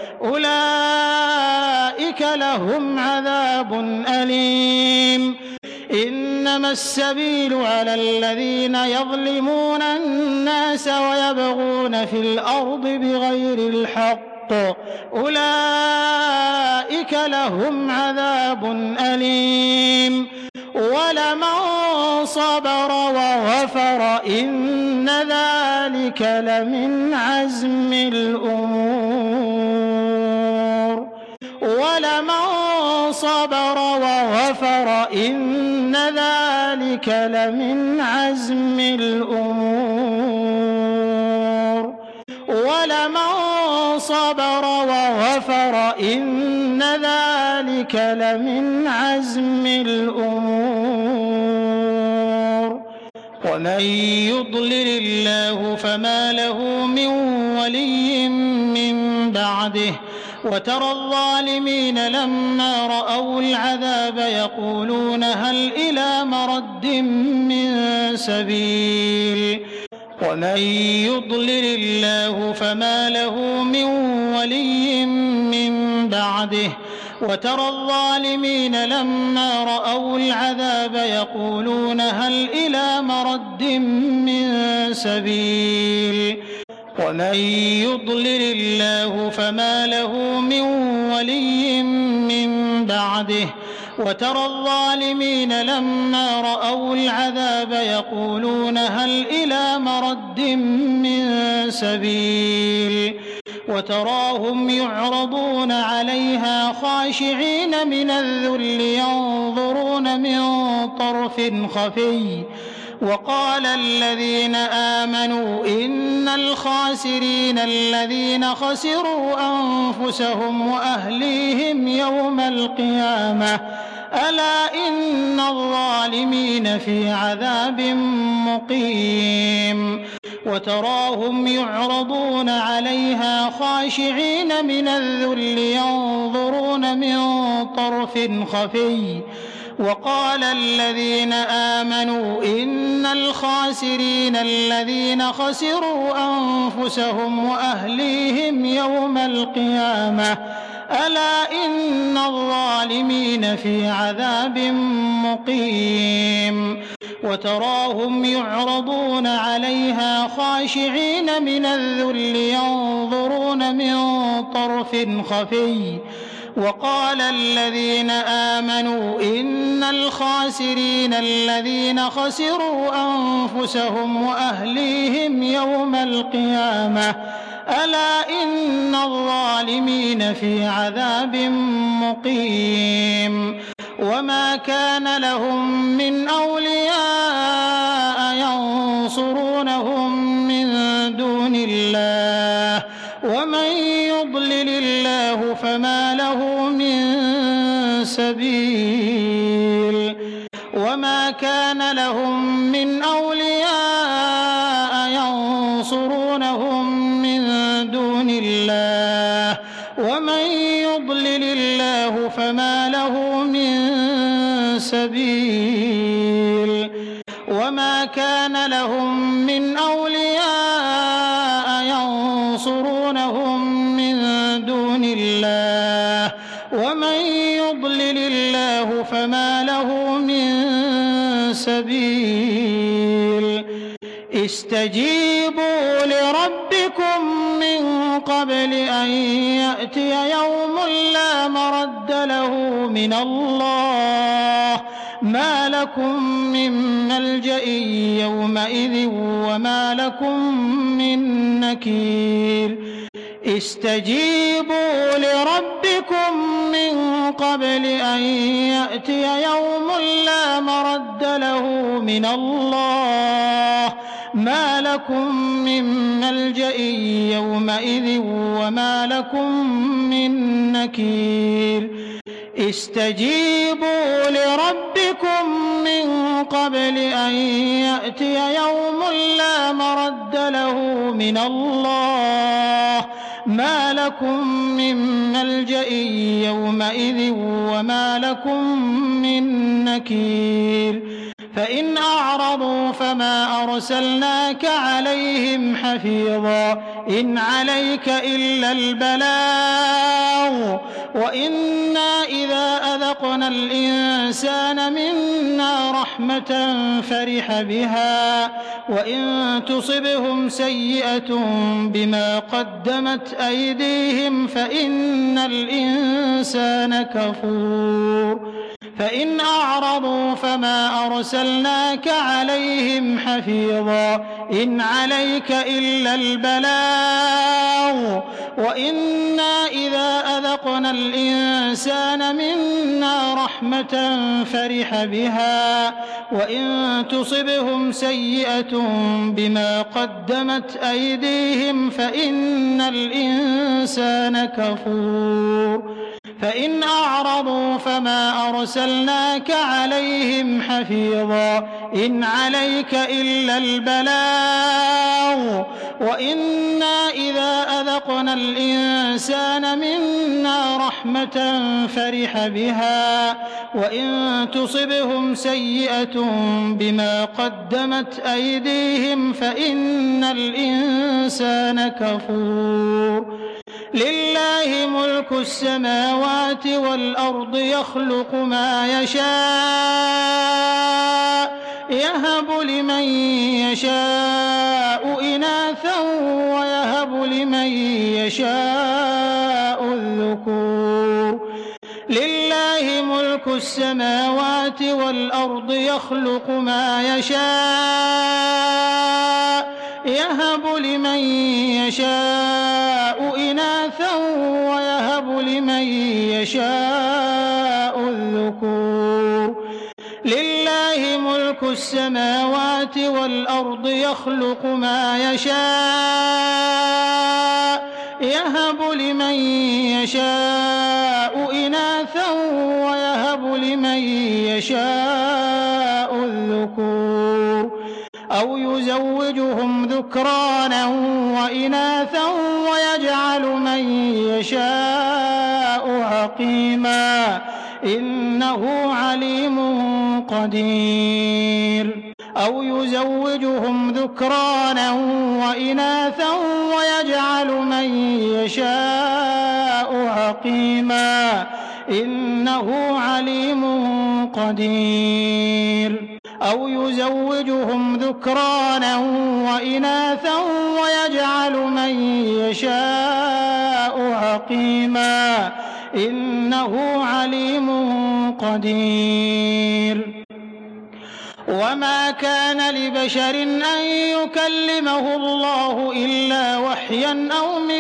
أولئك لهم عذاب أليم إنما السبيل على الذين يظلمون الناس ويبغون في الأرض بغير الحق أولئك لهم عذاب أليم ولمن صبر وغفر إن ذلك لمن عزم الأمور ولمن صبر وغفر إن ذلك لمن عزم الأمور ولمن صبر وغفر إن ذلك لمن عزم الأمور ومن يضلل الله فما له من ولي من بعده وترى الظالمين لما رأوا العذاب يقولون هل إلى مرد من سبيل ومن يضلل الله فما له من ولي من بعده وترى الظالمين لما رأوا العذاب يقولون هل إلى مرد من سبيل ومن يضلل الله فما له من ولي من بعده وترى الظالمين لما رأوا العذاب يقولون هل إلى مرد من سبيل وتراهم يعرضون عليها خاشعين من الذل ينظرون من طرف خفي وقال الذين آمنوا إن الخاسرين الذين خسروا أنفسهم وأهليهم يوم القيامة ألا إن الظالمين في عذاب مقيم وتراهم يعرضون عليها خاشعين من الذل ينظرون من طرف خفي وقال الذين آمنوا إن الخاسرين الذين خسروا أنفسهم وأهليهم يوم القيامة ألا إن الظالمين في عذاب مقيم وتراهم يعرضون عليها خاشعين من الذل ينظرون من طرف خفي وقال الذين آمنوا إن الخاسرين الذين خسروا أنفسهم وأهليهم يوم القيامة ألا إن الظالمين في عذاب مقيم وما كان لهم من أولياء ينصرونهم من دون الله ومن يضلل الله فما له من سبيل وما كان لهم من أولياء ينصرونهم من دون الله ومن يضلل الله فما له من سبيل وما كان لهم من أولياء ينصرونهم من دون الله ومن يضلل الله فما له من سبيل استجيبوا لربكم من قبل أن يأتي يوم لا مرد له من الله ما لكم من ملجأ يومئذ وما لكم من نكير استجيبوا لربكم من قبل أن يأتي يوم لا مرد له من الله ما لكم من ملجأ يومئذ وما لكم من نكير استجيبوا لربكم من قبل أن يأتي يوم لا مرد له من الله ما لكم من ملجأ يومئذ وما لكم من نكير فإن أعرضوا فما أرسلناك عليهم حفيظا إن عليك إلا البلاغ وإنا إذا أذقنا الإنسان منا رحمة فرح بها وإن تصبهم سيئة بما قدمت أيديهم فإن الإنسان كفور فإن أعرضوا فما أرسلناك عليهم حفيظا إن عليك إلا البلاغ وإنا إذا أذقنا الإنسان منا رحمة فرح بها وإن تصبهم سيئة بما قدمت أيديهم فإن الإنسان كفور فإن أعرضوا فما أرسلناك عليهم حفيظا إن عليك إلا البلاغ وإنا إذا أذقنا الإنسان منا رحمة فرح بها وإن تصبهم سيئة بما قدمت أيديهم فإن الإنسان كفور لله ملك السماوات والأرض يخلق ما يشاء يهب لمن يشاء إناثا ويهب لمن يشاء الذكور لله ملك السماوات والأرض يخلق ما يشاء يهب لمن يشاء إناثا ويهب لمن يشاء الذكور لله ملك السماوات والأرض يخلق ما يشاء يهب لمن يشاء إناثا ويهب لمن يشاء الذكور أو يزوجهم ذكرانا وإناثا ويجعل من يشاء عقيما إنه عليم قدير أو يزوجهم ذكرانا وإناثا ويجعل من يشاء عقيما إنه عليم قدير أو يزوجهم ذكرانا وإناثا ويجعل من يشاء عقيما إنه عليم قدير وما كان لبشر أن يكلمه الله إلا وحيا أو من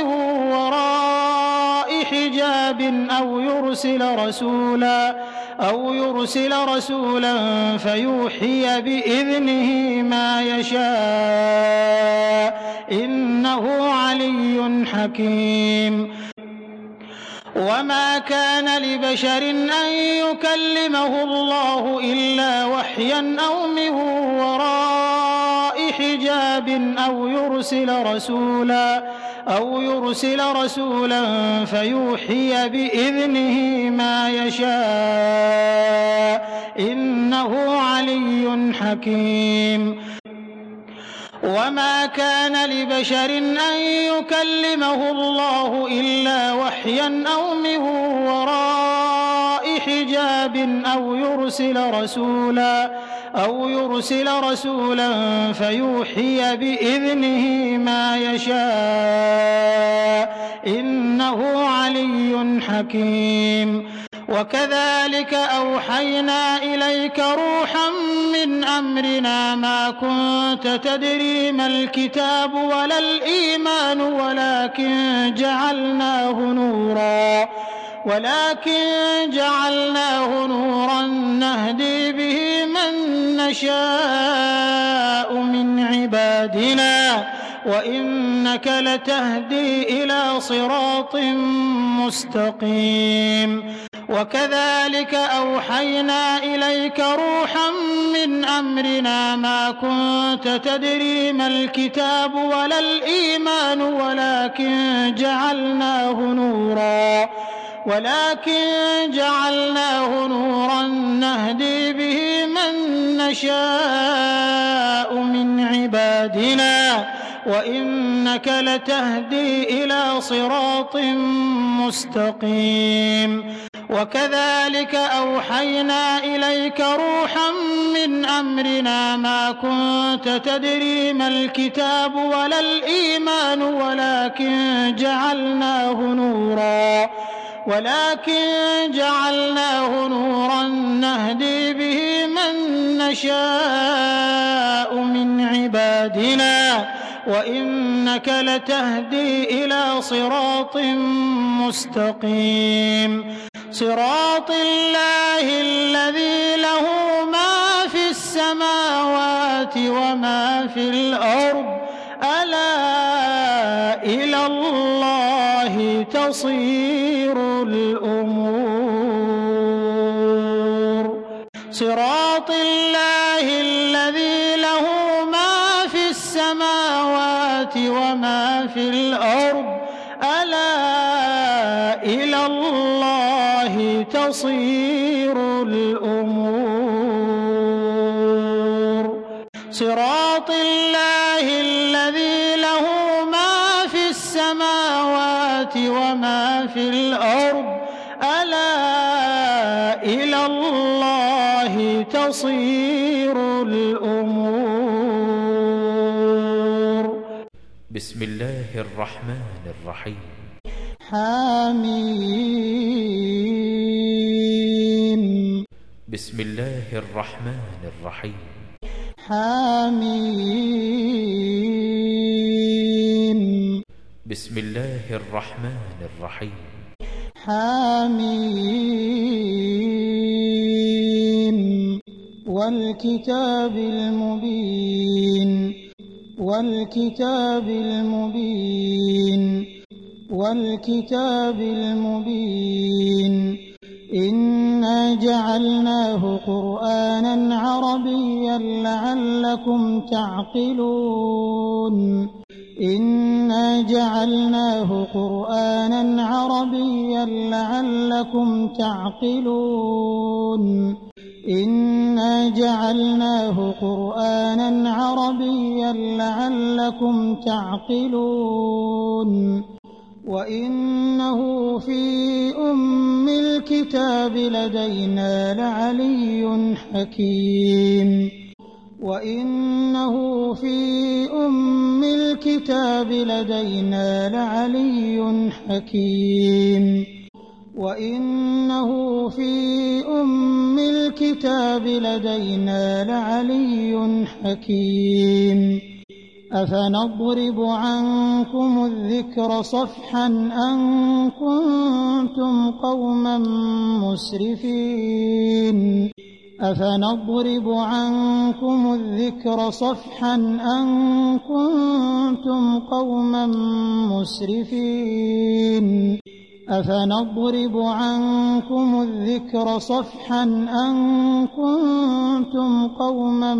وراء حجاب أو يرسل رسولا أو يرسل رسولا فيوحي بإذنه ما يشاء إنه علي حكيم وما كان لبشر أن يكلمه الله إلا وحيا أو من وراء حجاب أو يرسل رسولا أو يرسل رسولا فيوحي بإذنه ما يشاء إنه علي حكيم وما كان لبشر أن يكلمه الله إلا وحيا أو من وراء حجاب أو يرسل رسولا أو يرسل رسولا فيوحي بإذنه ما يشاء إنه علي حكيم وكذلك أوحينا إليك روحا من أمرنا ما كنت تدري ما الكتاب ولا الإيمان ولكن جعلناه نورا ولكن جعلناه نورا نهدي به من نشاء من عبادنا وإنك لتهدي إلى صراط مستقيم وكذلك أوحينا إليك روحا من أمرنا ما كنت تدري ما الكتاب ولا الإيمان ولكن جعلناه نورا ولكن جعلناه نورا نهدي به من نشاء من عبادنا وإنك لتهدي إلى صراط مستقيم وكذلك أوحينا إليك روحا من أمرنا ما كنت تدري ما الكتاب ولا الإيمان ولكن جعلناه نورا ولكن جعلناه نورا نهدي به من نشاء من عبادنا وإنك لتهدي إلى صراط مستقيم صراط الله الذي له ما في السماوات وما في الأرض ألا إلى الله تصير الأمور صراط الله الذي له ما في السماوات وما في الأرض ألا إلى الله تصير الأمور صراط الله الذي له ما في السماوات وما في الأرض ألا إلى الله تصير الأمور بسم الله الرحمن الرحيم حميم بسم الله الرحمن الرحيم حميم بسم الله الرحمن الرحيم حميم والكتاب المبين والكتاب المبين والكتاب المبين إنا جعلناه قرآنا عربيا لعلكم تعقلون إنا جعلناه قرآنا عربيا لعلكم تعقلون إنا جعلناه قرآنا عربيا لعلكم تعقلون وإنه في أم الكتاب لدينا لعلي حكيم وإنه في أم الكتاب لدينا لعلي حكيم وإنه في أم الكتاب لدينا لعلي حكيم أفنضرب عنكم الذكر صفحا أن كنتم قوما مسرفين أفنضرب عنكم الذكر صفحا أن كنتم قوما مسرفين أفنضرب عنكم الذكر صفحا أن كنتم قوما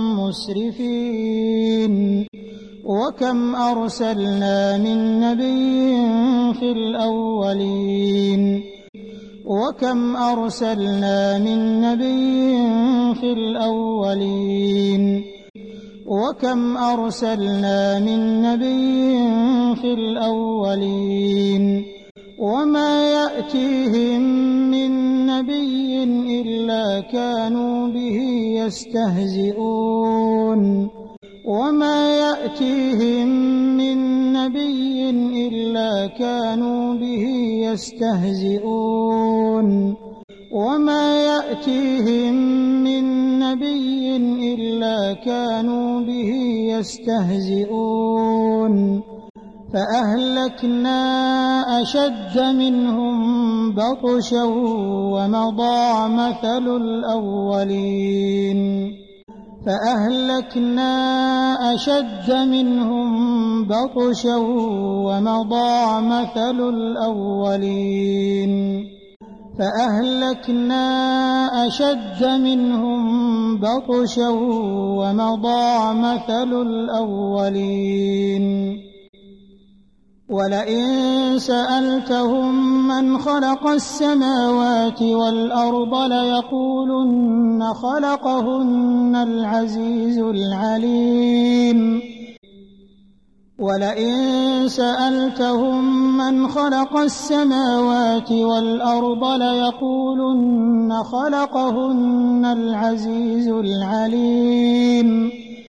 مسرفين وكم أرسلنا من نبي في الأولين وكم أرسلنا من نبي في الأولين وكم أرسلنا من نبي في الأولين وما يأتيهم من نبي إلا كانوا به يستهزئون وما يأتيهم من نبي إلا كانوا به يستهزئون وما يأتيهم من نبي إلا كانوا به يستهزئون فأهلكنا أشد منهم بطشا ومضى مثل الأولين فأهلكنا أشد منهم بطشا ومضى مثل الأولين فأهلكنا أشد منهم بطشا ومضى مثل الأولين ولئن سألتهم من خلق السماوات والأرض ليقولن خلقهن العزيز العليم ولئن سألتهم من خلق السماوات والأرض ليقولن خلقهن العزيز العليم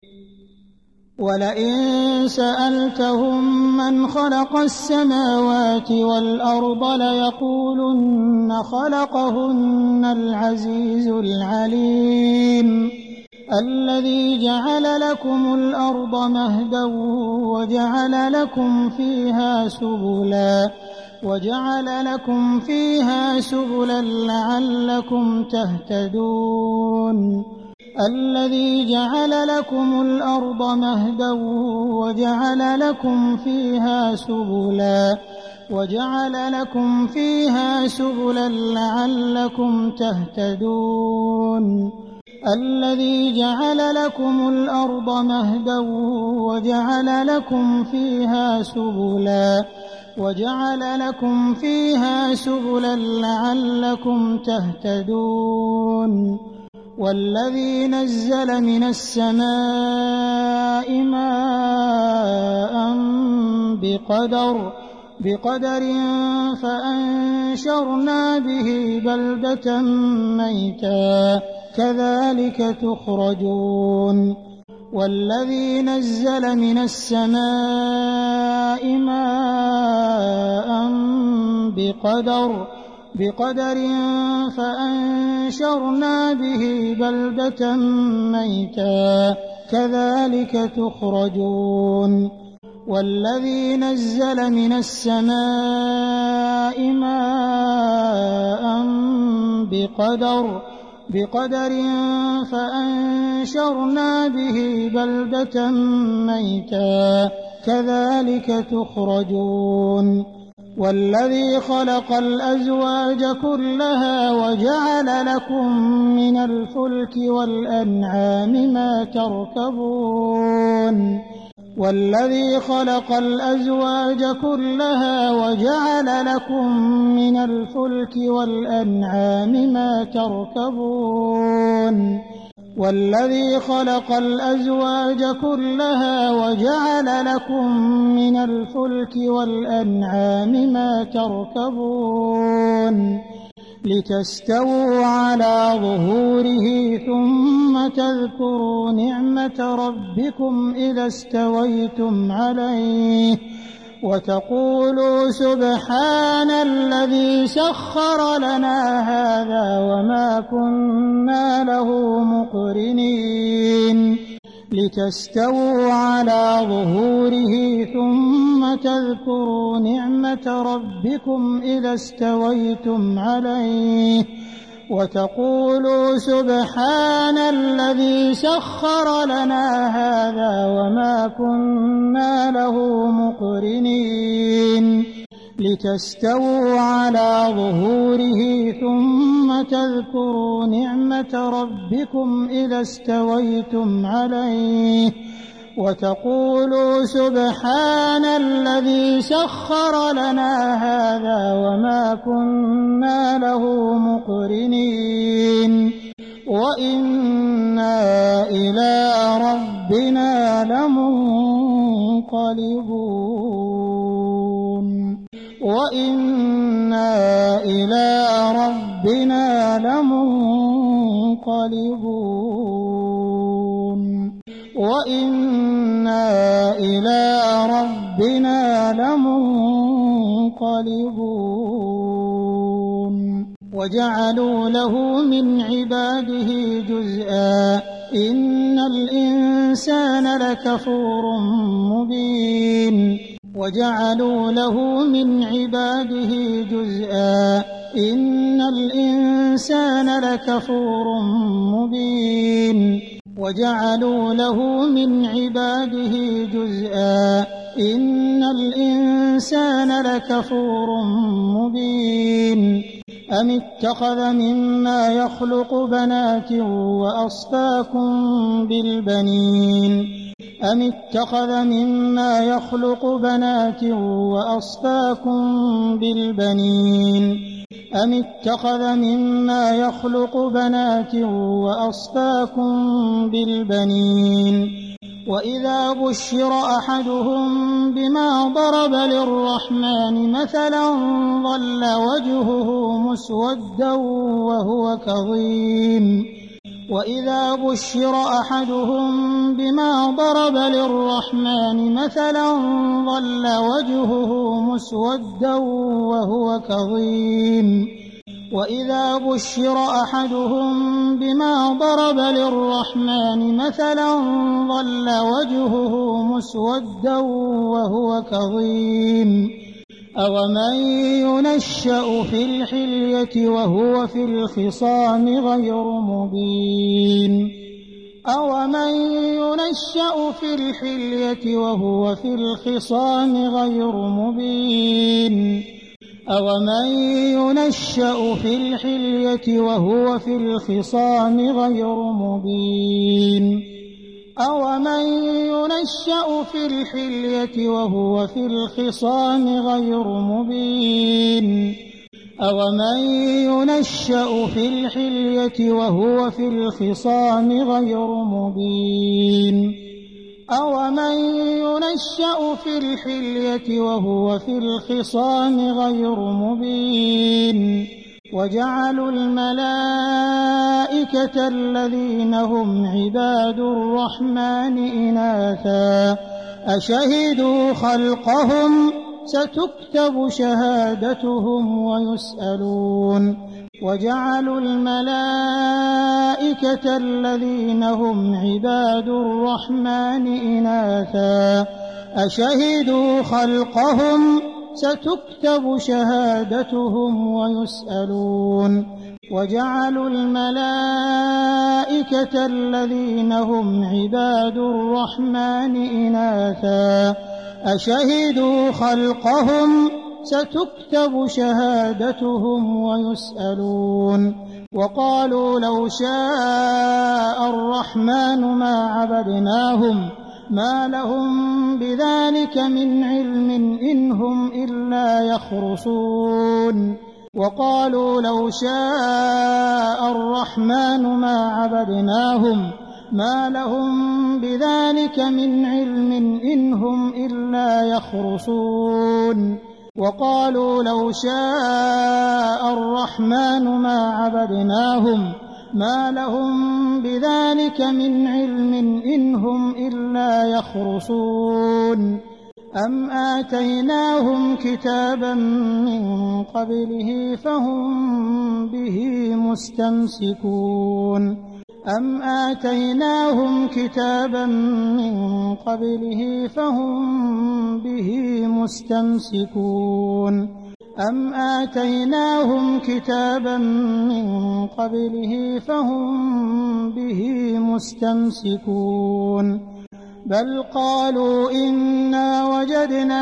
ولئن سألتهم من خلق السماوات والأرض ليقولن خلقهن العزيز العليم الذي جعل لكم الأرض مهدا وجعل لكم فيها سبلا وجعل لكم فيها سبلا لعلكم تهتدون الذي جعل لكم الأرض مهدا وجعل لكم فيها سبلا وجعل لكم فيها سبلا لعلكم تهتدون الذي جعل لكم الأرض مهدا وجعل لكم فيها سبلا وجعل لكم فيها سبلا لعلكم تهتدون والذي نزل من السماء ماء بقدر بقدر فأنشرنا به بلدة ميتا كذلك تخرجون والذي نزل من السماء ماء بقدر بقدر فأنشرنا به بلدة ميتا كذلك تخرجون والذي نزل من السماء ماء بقدر بقدر فأنشرنا به بلدة ميتا كذلك تخرجون والذي خلق الأزواج كلها وجعل لكم من الفلك والأنعام ما تركبون والذي خلق الأزواج كلها وجعل لكم من الفلك والأنعام ما تركبون والذي خلق الأزواج كلها وجعل لكم من الفلك والأنعام ما تركبون لتستووا على ظهوره ثم تذكروا نعمة ربكم إذا استويتم عليه وتقولوا سبحان الذي سخر لنا هذا وما كنا له مقرنين لتستووا على ظهوره ثم تذكروا نعمة ربكم إذا استويتم عليه وتقولوا سبحان الذي سخر لنا هذا وما كنا له مقرنين لتستووا على ظهوره ثم تذكروا نعمة ربكم إذا استويتم عليه وتقولوا سبحان الذي سخر لنا هذا وما كنا له مقرنين وإنا إلى ربنا لمنقلبون وإنا إلى ربنا لمنقلبون وإنا إلى ربنا لمنقلبون وجعلوا له من عباده جزءا إن الإنسان لكفور مبين وجعلوا له من عباده جزءا إن الإنسان لكفور مبين وجعلوا له من عباده جزءا إن الإنسان لكفور مبين أم اتخذ مما يخلق بنات وأصفاكم بالبنين أم اتخذ مما يخلق بنات وأصفاكم بالبنين أم اتخذ مما يخلق بنات وأصفاكم بالبنين وإذا بشر أحدهم بما ضرب للرحمن مثلا ظل وجهه مسودا وهو كظيم وإذا بشر أحدهم بما ضرب للرحمن مثلا ظل وجهه مسودا وهو كظيم وإذا بشر أحدهم بما ضرب للرحمن مثلا ظل وجهه مسودا وهو كظيم أومن ينشأ في الحلية وهو في الخصام غير مبين أومن ينشأ في الحلية وهو في الخصام غير مبين أومن ينشأ في الحلية وهو في الخصام غير مبين أومن ينشأ في الحلية وهو في الخصام غير مبين أومن ينشأ في الحلية وهو في الخصام غير مبين أومن ينشأ في الحلية وهو في الخصام غير مبين وجعلوا الملائكة الذين هم عباد الرحمن إناثا أشهدوا خلقهم ستكتب شهادتهم ويسألون وجعلوا الملائكة الذين هم عباد الرحمن إناثا أشهدوا خلقهم ستكتب شهادتهم ويسألون وجعلوا الملائكة الذين هم عباد الرحمن إناثا أشهدوا خلقهم ستكتب شهادتهم ويسألون وقالوا لو شاء الرحمن ما عبدناهم ما لهم بذلك من علم إن هم إلا يخرصون وقالوا لو شاء الرحمن ما عبدناهم ما لهم بذلك من علم إن هم إلا يخرصون وقالوا لو شاء الرحمن ما عبدناهم ما لهم بذلك من علم إن هم إلا يخرصون أم آتيناهم كتابا من قبله فهم به مستمسكون أم آتيناهم كتابا من قبله فهم به مستمسكون أم آتيناهم كتابا من قبله فهم به مستمسكون بل قالوا إنا وجدنا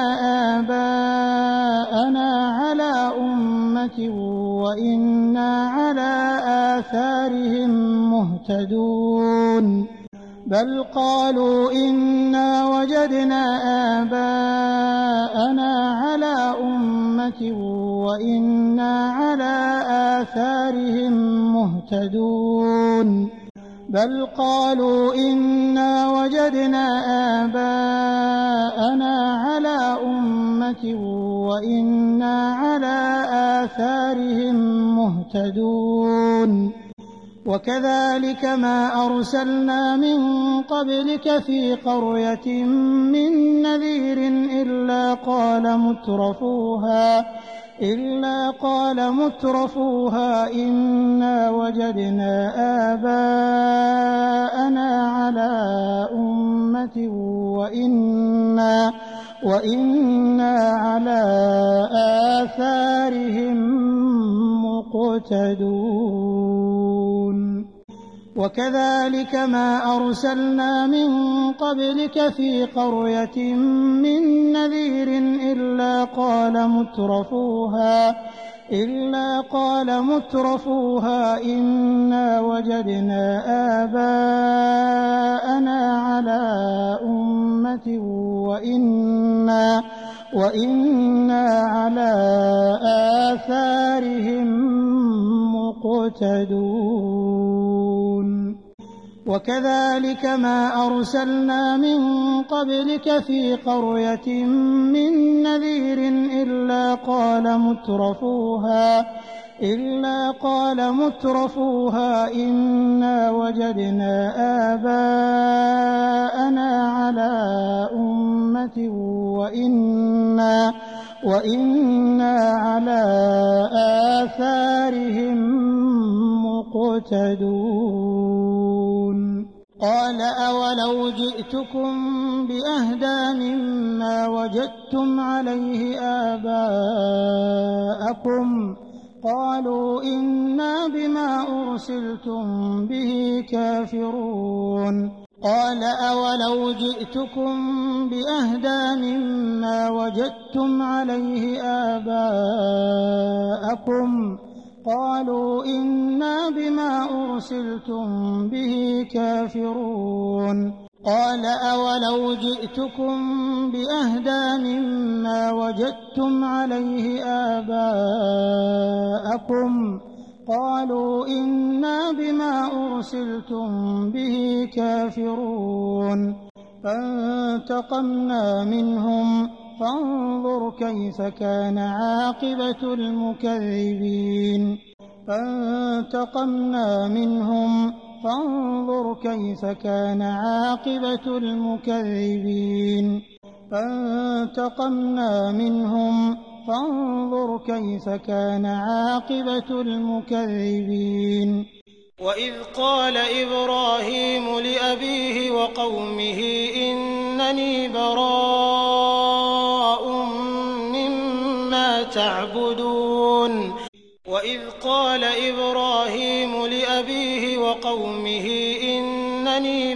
آباءنا على أمة وإنا على آثارهم مهتدون بل قالوا إنا وجدنا آباءنا على أمة وإنا على آثارهم مهتدون بل قالوا إنا وجدنا آباءنا على أمة وإنا على آثارهم مهتدون وكذلك ما أرسلنا من قبلك في قرية من نذير إلا قال مترفوها إلا قال مترفوها إنا وجدنا آباءنا على أمة وإنا وإنا على آثارهم مقتدون وكذلك ما أرسلنا من قبلك في قرية من نذير إلا قال مترفوها إلا قال مترفوها إنا وجدنا آباءنا على أمة وإنا, وإنا على آثارهم مقتدون وكذلك ما أرسلنا من قبلك في قرية من نذير إلا قال مترفوها إلا قال مترفوها إنا وجدنا آباءنا على أمة وإنا, وإنا على آثارهم مقتدون قال أولو جئتكم بأهدى مما وجدتم عليه آباءكم قالوا إنا بما أرسلتم به كافرون قال أولو جئتكم بأهدى مما وجدتم عليه آباءكم قالوا إنا بما أرسلتم به كافرون قال أولو جئتكم بأهدى مما وجدتم عليه آباءكم قالوا إنا بما أرسلتم به كافرون فانتقمنا منهم فانظر كيف كان عاقبة المكذبين فانتقمنا منهم فانظر كيف كان عاقبة المكذبين فانتقمنا منهم فانظر كيف كان عاقبة المكذبين وإذ قال إبراهيم لأبيه وقومه إنني براء مما تعبدون وإذ قال إبراهيم لأبيه وقومه إنني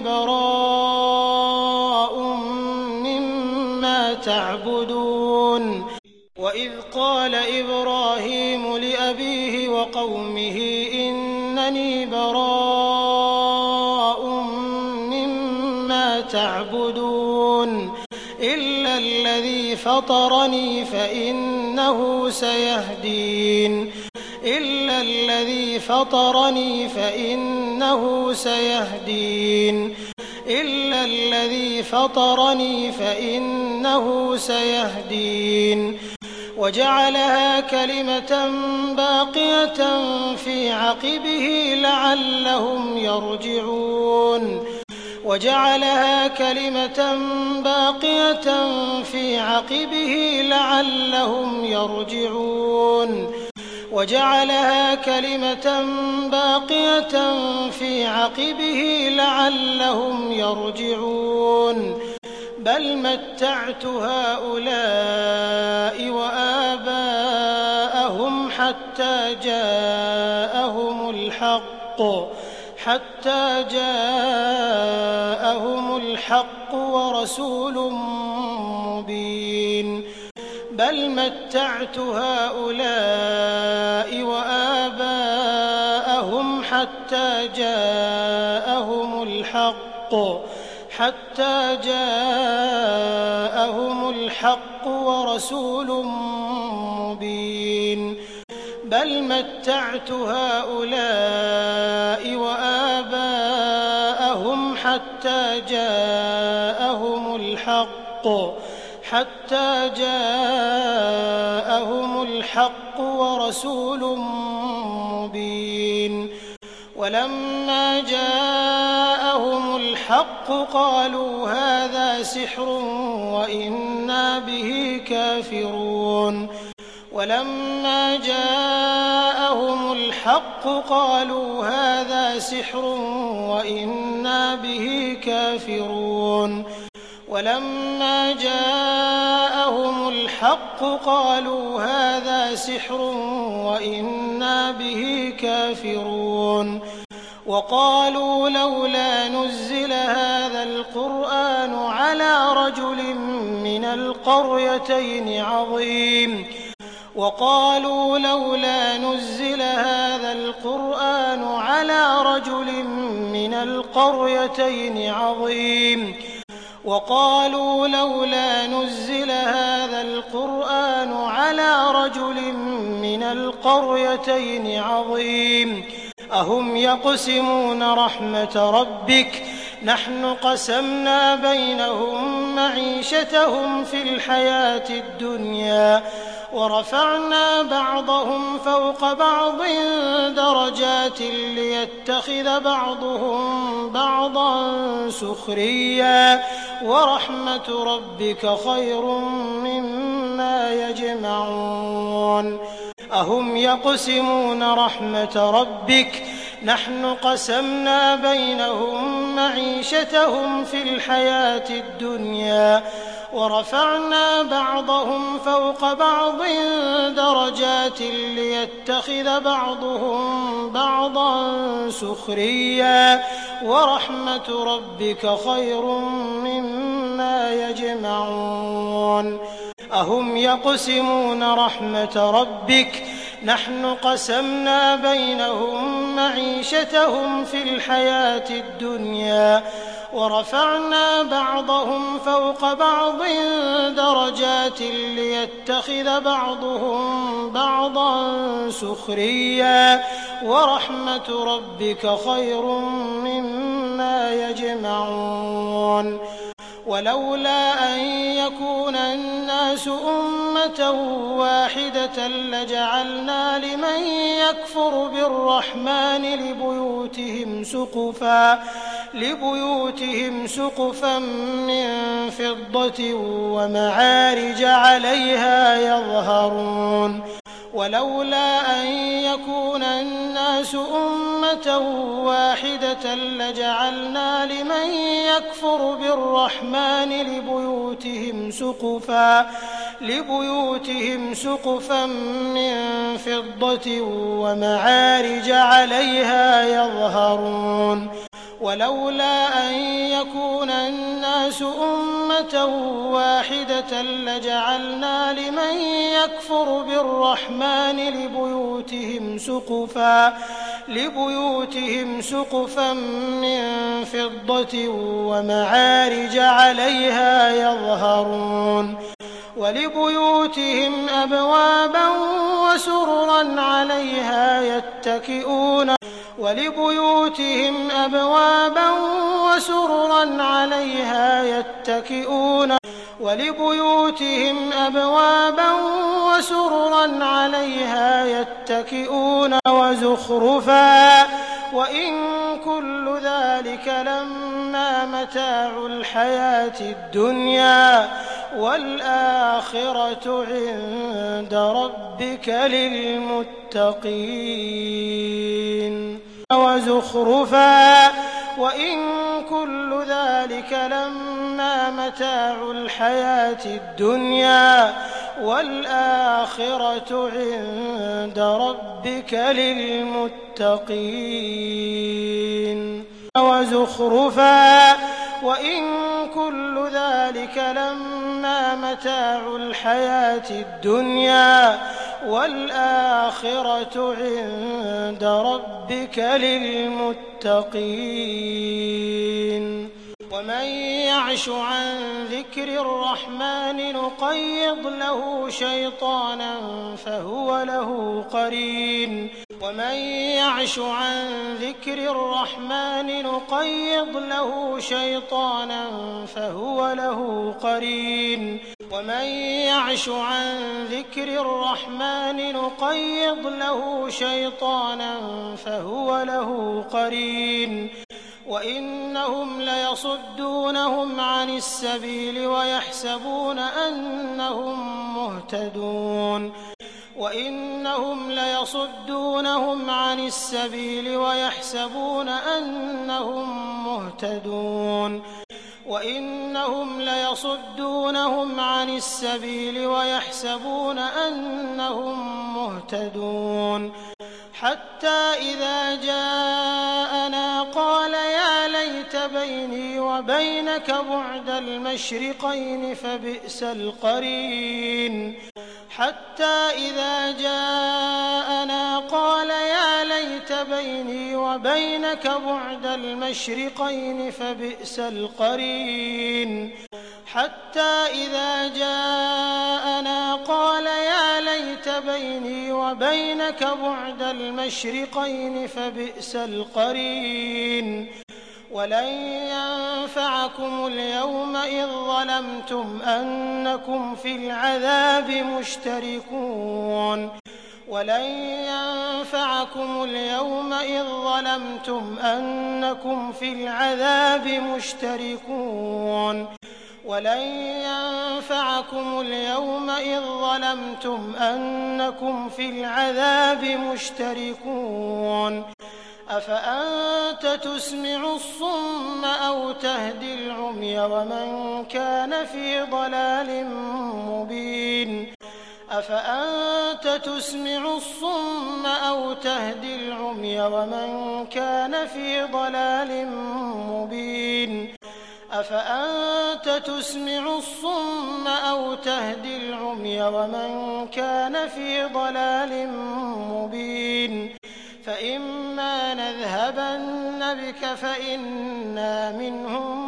براء مما تعبدون وإذ قال إبراهيم لأبيه وقومه إنني براء مما تعبدون إلا الذي فطرني فإنه سيهدين إلا الذي فطرني فإنه سيهدين إلا الذي فطرني فإنه سيهدين وجعلها كلمة باقية في عقبه لعلهم يرجعون وجعلها كلمة باقية في عقبه لعلهم يرجعون وجعلها كلمة باقية في عقبه لعلهم يرجعون بل متعت هؤلاء وآباءهم حتى جاءهم الحق حتى جاءهم الحق ورسول مبين بل متعت هؤلاء وآباءهم حتى جاءهم الحق حتى جاءهم الحق ورسول مبين بل متعت هؤلاء وآباءهم حتى جاءهم الحق حتى جاءهم الحق ورسول مبين ولما جاءهم الحق قالوا هذا سحر وإنا به كافرون ولما جاءهم الحق قالوا هذا سحر وإنا به كافرون ولما جاءهم الحق قالوا هذا سحر وإنا به كافرون وقالوا لولا نزل هذا القرآن على رجل من القريتين عظيم وقالوا لولا نزل هذا القرآن على رجل من القريتين عظيم وقالوا لولا نزل هذا القرآن على رجل من القريتين عظيم أهم يقسمون رحمة ربك نحن قسمنا بينهم معيشتهم في الحياة الدنيا ورفعنا بعضهم فوق بعض درجات ليتخذ بعضهم بعضا سخريا ورحمة ربك خير مما يجمعون أهم يقسمون رحمة ربك نحن قسمنا بينهم معيشتهم في الحياة الدنيا ورفعنا بعضهم فوق بعض درجات ليتخذ بعضهم بعضا سخريا ورحمة ربك خير مما يجمعون أهم يقسمون رحمة ربك نحن قسمنا بينهم معيشتهم في الحياة الدنيا ورفعنا بعضهم فوق بعض درجات ليتخذ بعضهم بعضا سخريا ورحمة ربك خير مما يجمعون ولولا أن يكون الناس أمة واحدة لجعلنا لمن يكفر بالرحمن لبيوتهم سقفا لبيوتهم سقفا من فضة ومعارج عليها يظهرون ولولا أن يكون الناس أمة واحدة لجعلنا لمن يكفر بالرحمن لبيوتهم سقفا لبيوتهم سقفا من فضة ومعارج عليها يظهرون ولولا أن يكون الناس أمة واحدة لجعلنا لمن يكفر بالرحمن لبيوتهم سقفا لبيوتهم سقفا من فضة ومعارج عليها يظهرون ولبيوتهم أبوابا وسررا عليها يتكئون ولبيوتهم أبوابا وسررا عليها يتكئون ولبيوتهم أبوابا وسررا عليها يتكئون وزخرفا وإن كل ذلك لما متاع الحياة الدنيا والآخرة عند ربك للمتقين وزخرفا وإن كل ذلك لما متاع الحياة الدنيا والآخرة عند ربك للمتقين وزخرفا وإن كل ذلك لما متاع الحياة الدنيا والآخرة عند ربك للمتقين ومن يعش عن ذكر الرحمن نقيض له شيطانا فهو له قرين ومن يعش عن ذكر الرحمن نقيض له شيطانا فهو له قرين ومن يعش عن ذكر الرحمن نقيض له شيطانا فهو له قرين وإنهم ليصدونهم عن السبيل ويحسبون أنهم مهتدون وإنهم ليصدونهم عن السبيل ويحسبون أنهم مهتدون وإنهم ليصدونهم عن السبيل ويحسبون أنهم مهتدون حتى إذا جاءنا قال يا ليت بيني وبينك بعد المشرقين فبئس القرين حتى إذا جاءنا قال يا ليت بيني وبينك بعد المشرقين فبئس القرين حتى إذا جاءنا قال يا ليت بيني وبينك بعد المشرقين فبئس القرين ولن ينفعكم اليوم إذ ظلمتم أنكم في العذاب مشتركون ولن ينفعكم اليوم إذ ظلمتم أنكم في العذاب مشتركون ولن ينفعكم اليوم إذ ظلمتم أنكم في العذاب مشتركون أفأنت تسمع الصم أو تهدي العمي ومن كان في ضلال مبين أفأنت تسمع الصم أو تهدي العمي ومن كان في ضلال مبين أفأنت تسمع الصم أو تهدي العمي ومن كان في ضلال مبين فإما نذهبن بك فإنا منهم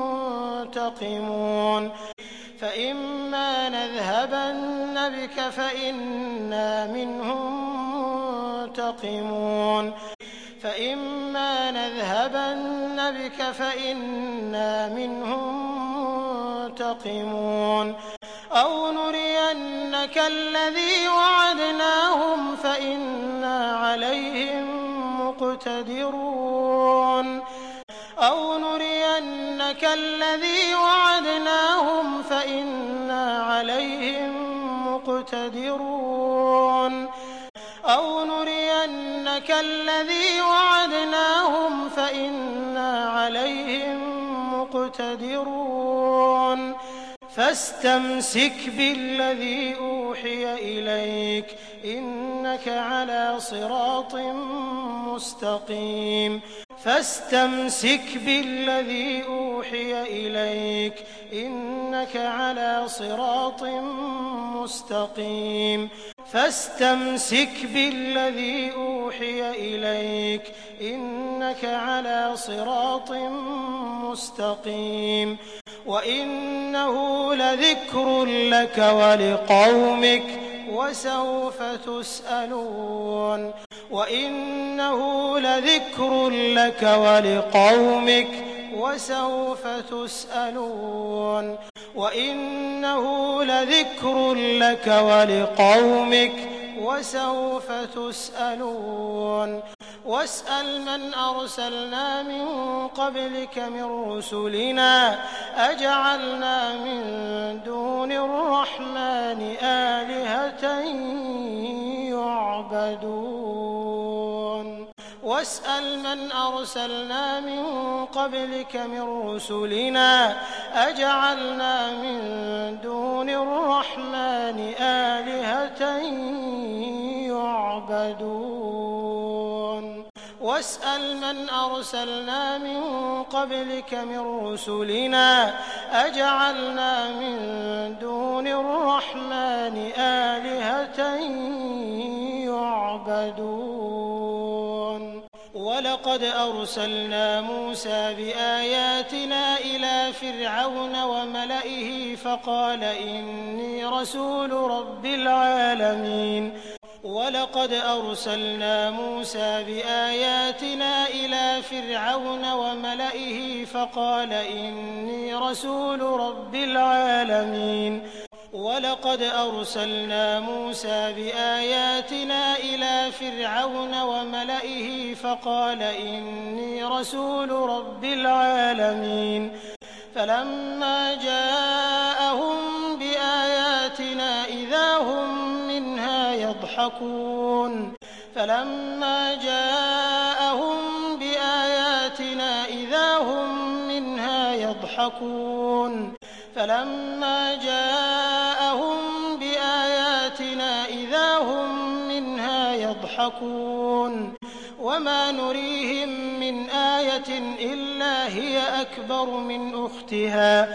منتقمون فإما نذهبن بك فإنا منهم منتقمون فإما نذهبن بك فإنا منهم منتقمون أو نرينك الذي وعدناهم فإنا عليهم مقتدرون أو نرينك الذي وعدناهم فإنا عليهم مقتدرون أو نرينك الذي وعدناهم فإنا عليهم مقتدرون فاستمسك بالذي أوحي إليك إنك على صراط مستقيم فاستمسك بالذي أوحي إليك إنك على صراط مستقيم فاستمسك بالذي أوحي إليك إنك على صراط مستقيم وإنه لذكر لك ولقومك وسوف تسألون وإنه لذكر لك ولقومك وسوف تسألون وإنه لذكر لك ولقومك وسوف تسألون واسأل من أرسلنا من قبلك من رسلنا أجعلنا من دون الرحمن آلهة يعبدون واسأل من أرسلنا من قبلك من رسلنا أجعلنا من دون الرحمن آلهة يعبدون واسأل من أرسلنا من قبلك من رسلنا أجعلنا من دون الرحمن آلهة يعبدون ولقد أرسلنا موسى بآياتنا إلى فرعون وملئه فقال إني رسول رب العالمين ولقد أرسلنا موسى بآياتنا إلى فرعون وملئه فقال إني رسول رب العالمين ولقد أرسلنا موسى بآياتنا إلى فرعون وملئه فقال إني رسول رب العالمين فلما جاءهم بآياتنا إذا هم منها يضحكون فلما جاءهم بآياتنا إذا هم منها يضحكون فلما جاءهم بآياتنا إذا هم منها يضحكون وما نريهم من آية إلا هي أكبر من أختها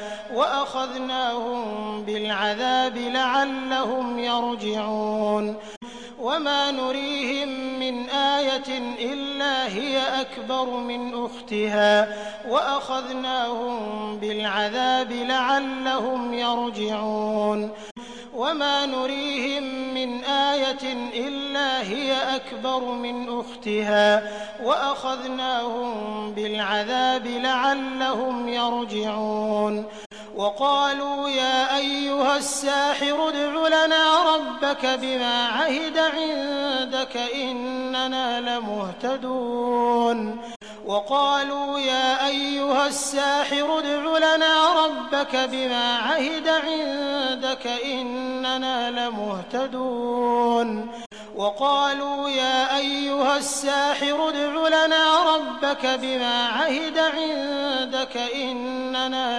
وأخذناهم بالعذاب لعلهم يرجعون وما نريهم من آية إلا هي أكبر من أختها وأخذناهم بالعذاب لعلهم يرجعون وما نريهم من آية إلا هي أكبر من أختها وأخذناهم بالعذاب لعلهم يرجعون وقالوا يا أيها الساحر ادع لنا ربك بما عهد عندك إننا لمهتدون وقالوا يا أيها الساحر ادع لنا ربك بما عهد عندك إننا لمهتدون وقالوا يا أيها الساحر ادع لنا ربك بما عهد عندك إننا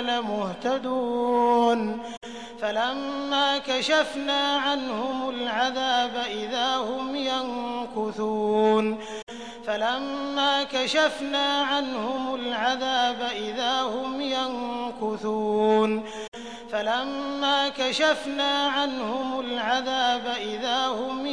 لمهتدون فلما كشفنا عنهم العذاب إذا هم ينكثون فلما كشفنا عنهم العذاب إذا هم ينكثون فلما كشفنا عنهم العذاب إذا هم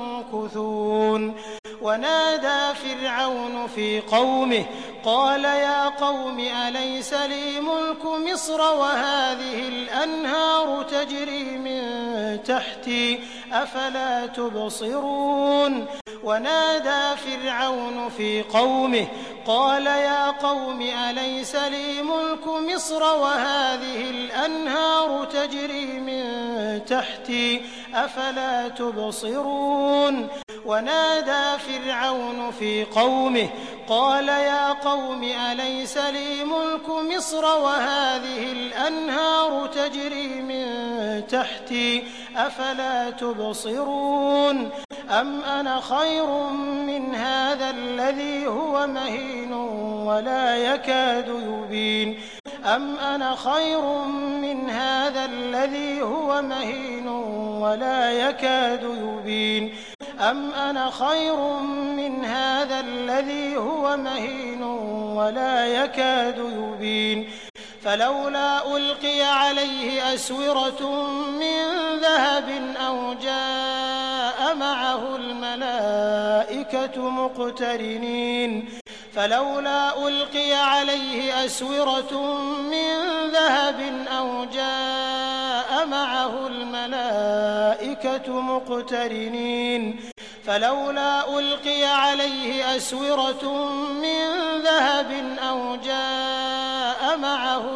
ينكثون ونادى فرعون في قومه قال يا قوم أليس لي ملك مصر وهذه الأنهار تجري من تحتي أفلا تبصرون ونادى فرعون في قومه قال يا قوم أليس لي ملك مصر وهذه الأنهار تجري من تحتي أفلا تبصرون ونادى فرعون في قومه قال يا قوم أليس لي ملك مصر وهذه الأنهار تجري من تحتي أفلا تبصرون أم أنا خير من هذا الذي هو مهين ولا يكاد يبين أم أنا خير من هذا الذي هو مهين ولا يكاد يبين أم أنا خير من هذا الذي هو مهين ولا يكاد يبين فلولا ألقي عليه أسورة من ذهب أو جاء معه الملائكة مقترنين فلولا ألقي عليه أسورة من ذهب أو جاء معه الملائكة مقترنين فلولا ألقي عليه أسورة من ذهب أو جاء معه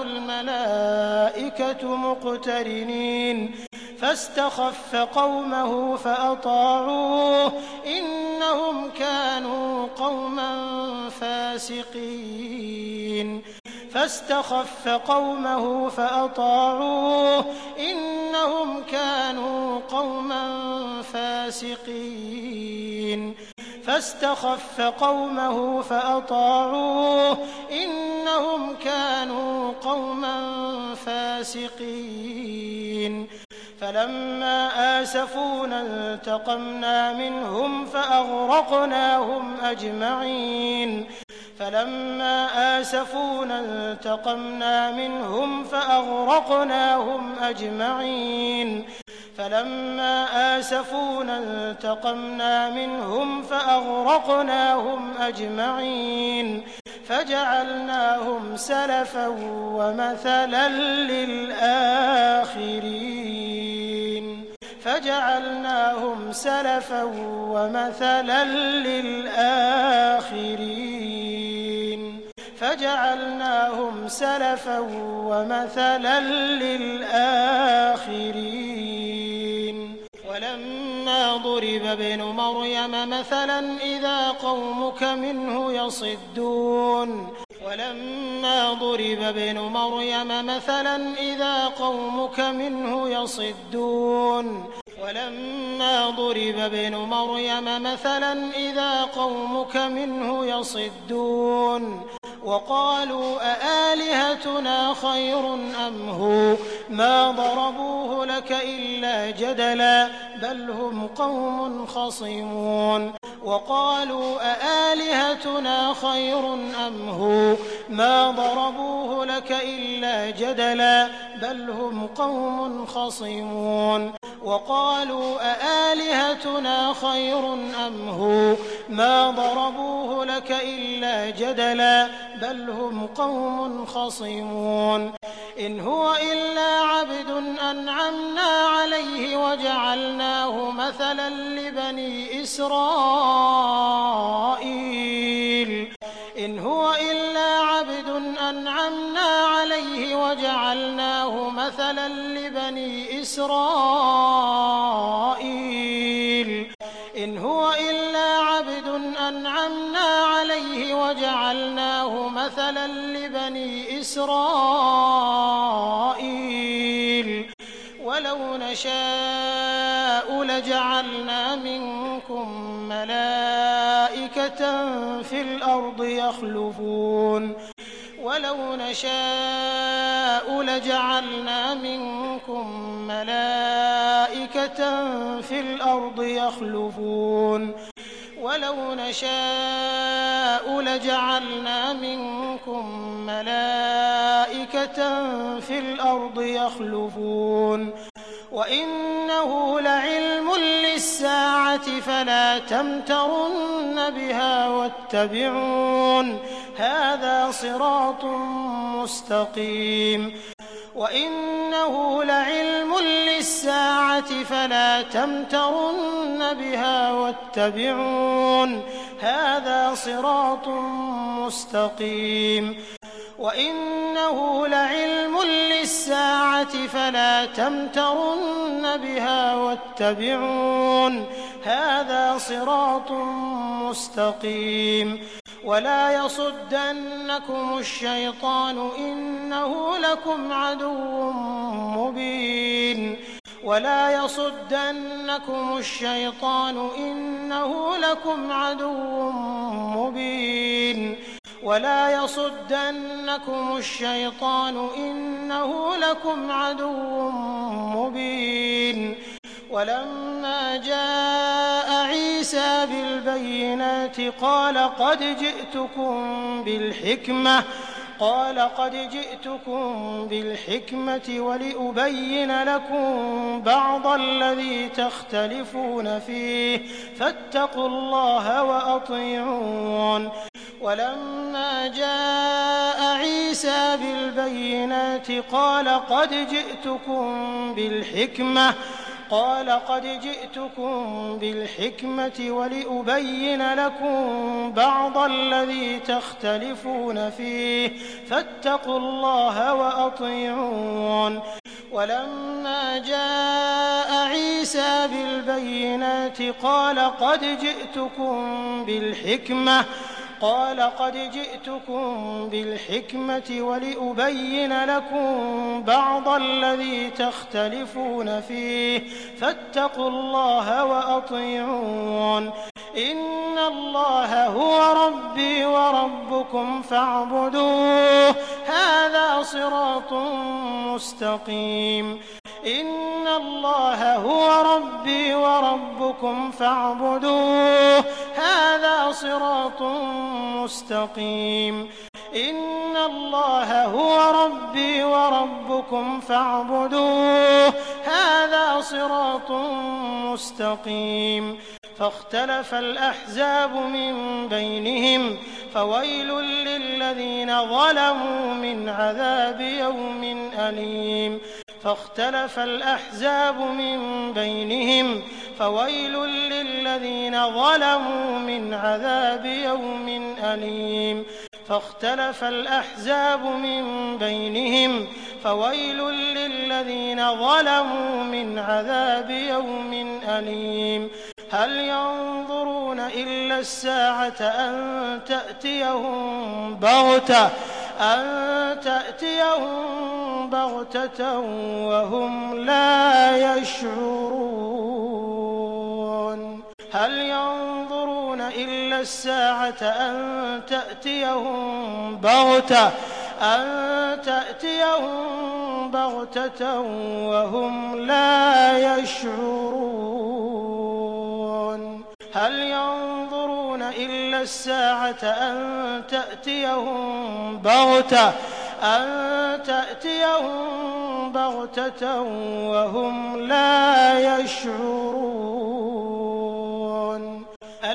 الملائكة مقترنين فاستخف قومه فأطاعوه إنهم كانوا قوما فاسقين فاستخف قومه فأطاعوه إنهم كانوا قوما فاسقين فاستخف قومه فأطاعوه إنهم كانوا قوما فاسقين فلما آسفونا انتقمنا منهم فأغرقناهم أجمعين فلما آسفونا انتقمنا منهم فأغرقناهم أجمعين فلما آسفونا انتقمنا منهم فأغرقناهم أجمعين فجعلناهم سلفا ومثلا للآخرين فجعلناهم سلفا ومثلا للآخرين فجعلناهم سلفا ومثلا للآخرين ولما ضرب ابن مريم مثلا إذا قومك منه يصدون ولما ضرب ابن مريم مثلا إذا قومك منه يصدون ولما ضرب ابن مريم مثلا إذا قومك منه يصدون وقالوا أآلهتنا خير أم هو ما ضربوه لك إلا جدلا بل هم قوم خصمون وقالوا أآلهتنا خير أم هو ما ضربوه لك إلا جدلا بل هم قوم خصمون وقالوا أآلهتنا خير أم هو ما ضربوه لك إلا جدلا بل هم قوم خصمون إن هو إلا عبد أنعمنا عليه وجعلناه مثلا لبني إسرائيل إن هو إلا عبد أنعمنا عليه وجعلناه مثلا لبني إسرائيل إن هو إلا عبد أنعمنا عليه وجعلناه مثلا لبني إسرائيل ولو نشاء لجعلنا منكم ملائكة في الأرض يخلفون ولو نشاء لجعلنا منكم ملائكة في الأرض يخلفون ولو نشاء لجعلنا منكم ملائكة في الأرض يخلفون وإنه لعلم للساعة فلا تمترن بها واتبعون هذا صراط مستقيم وإنه لعلم للساعة فلا تمترن بها واتبعون هذا صراط مستقيم وإنه لعلم للساعة فلا تمترن بها واتبعون هذا صراط مستقيم ولا يصدنكم الشيطان إنه لكم عدو مبين ولا يصدنكم الشيطان إنه لكم عدو مبين ولا يصدنكم الشيطان إنه لكم عدو مبين ولما جاء عيسى بالبينات قال قد جئتكم بالحكمة قال قد جئتكم بالحكمة ولأبين لكم بعض الذي تختلفون فيه فاتقوا الله وأطيعون ولما جاء عيسى بالبينات قال قد جئتكم بالحكمة قال قد جئتكم بالحكمة ولأبين لكم بعض الذي تختلفون فيه فاتقوا الله وأطيعون ولما جاء عيسى بالبينات قال قد جئتكم بالحكمة قال قد جئتكم بالحكمة ولأبين لكم بعض الذي تختلفون فيه فاتقوا الله وأطيعون إن الله هو ربي وربكم فاعبدوه هذا صراط مستقيم إن الله هو ربي وربكم فاعبدوه هذا صراط مستقيم إن الله هو ربي وربكم فاعبدوه هذا صراط مستقيم فاختلف الأحزاب من بينهم فويل للذين ظلموا من عذاب يوم أليم فاختلف الأحزاب من بينهم فويل للذين ظلموا من عذاب يوم أليم فاختلف الأحزاب من بينهم فويل للذين ظلموا من عذاب يوم أليم هل ينظرون إلا الساعة أن تأتيهم بغتة أن تأتيهم بغتة وهم لا يشعرون هل ينظرون إلا الساعة أن تأتيهم بغتة أن تأتيهم بغتة وهم لا يشعرون هل ينظرون إلا الساعة أن تأتيهم بغتة أن تأتيهم بغتة وهم لا يشعرون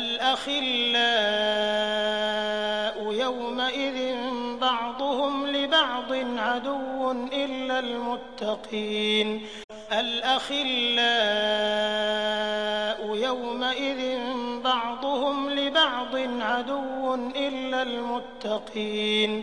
الأخلاء يومئذ بعضهم لبعض عدو إلا المتقين الأخلاء يومئذ بعضهم لبعض عدو إلا المتقين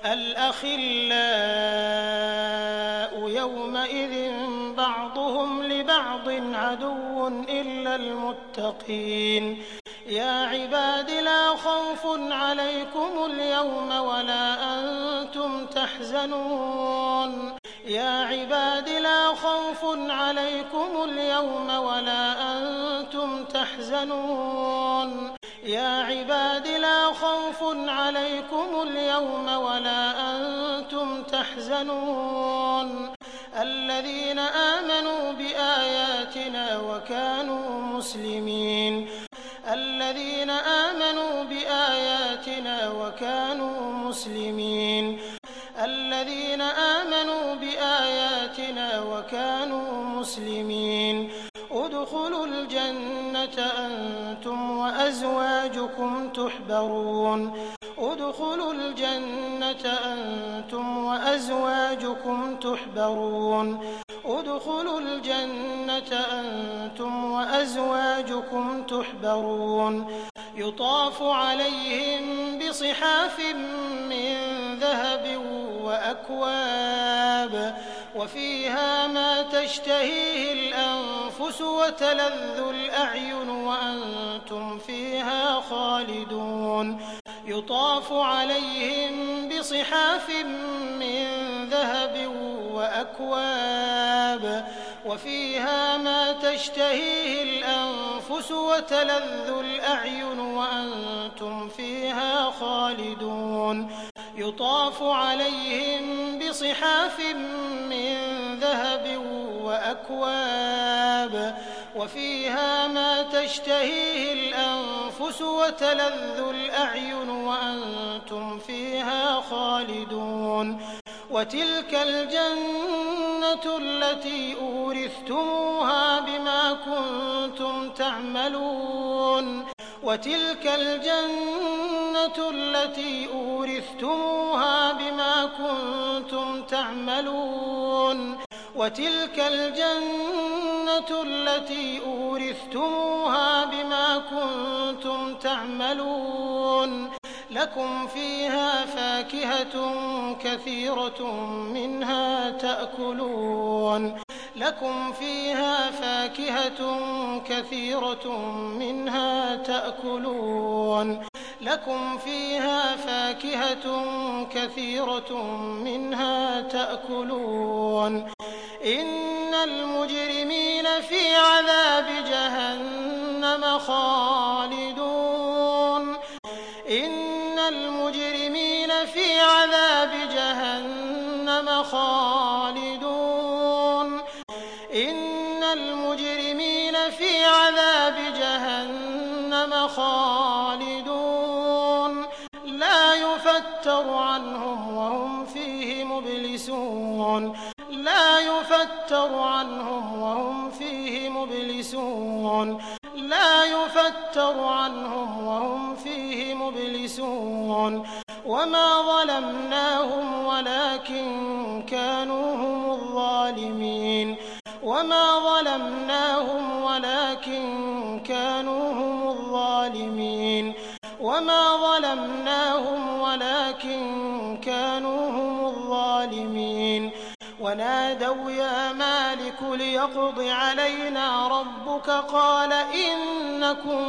الأخلاء يومئذ بعضهم لبعض عدو إلا المتقين يا عباد لا خوف عليكم اليوم ولا أنتم تحزنون يا عباد لا خوف عليكم اليوم ولا أنتم تحزنون يا عباد لا خوف عليكم اليوم ولا أنتم تحزنون الذين آمنوا بآياتنا وكانوا مسلمين الذين آمنوا بآياتنا وكانوا مسلمين الذين آمنوا بآياتنا وكانوا مسلمين ادخلوا الجنة أنتم وأزواجكم تحبرون ادخلوا الجنة أنتم وأزواجكم تحبرون ادخلوا الجنة أنتم وأزواجكم تحبرون يطاف عليهم بصحاف من ذهب وأكواب وفيها ما تشتهيه الأنفس وتلذ الأعين وأنتم فيها خالدون يطاف عليهم بصحاف من ذهب وأكواب وفيها ما تشتهيه الأنفس وتلذ الأعين وأنتم فيها خالدون يطاف عليهم بصحاف من ذهب وأكواب وفيها ما تشتهيه الأنفس وتلذ الأعين وأنتم فيها خالدون وتلك الجنة التي أورثتموها بما كنتم تعملون وتلك الجنة التي أورثتموها بما كنتم تعملون وتلك الجنة التي أورثتموها بما كنتم تعملون لكم فيها فاكهة كثيرة منها تأكلون لكم فيها فاكهة كثيرة منها تأكلون لكم فيها فاكهة كثيرة منها تأكلون إن المجرمين في عذاب جهنم خالدون إن المجرمين في عذاب جهنم خالدون إن المجرمين في عذاب جهنم خالدون لا يفتر عنهم وهم فيه مبلسون لا يفتر عنهم وهم فيه مبلسون لا يفتر عنهم وهم فيه مبلسون وما ظلمناهم ولكن كانوا هم الظالمين وما ظلمناهم ولكن كانوا هم الظالمين وما ظلمناهم ولكن كانوا هم الظالمين ونادوا يا مالك ليقض علينا ربك قال إنكم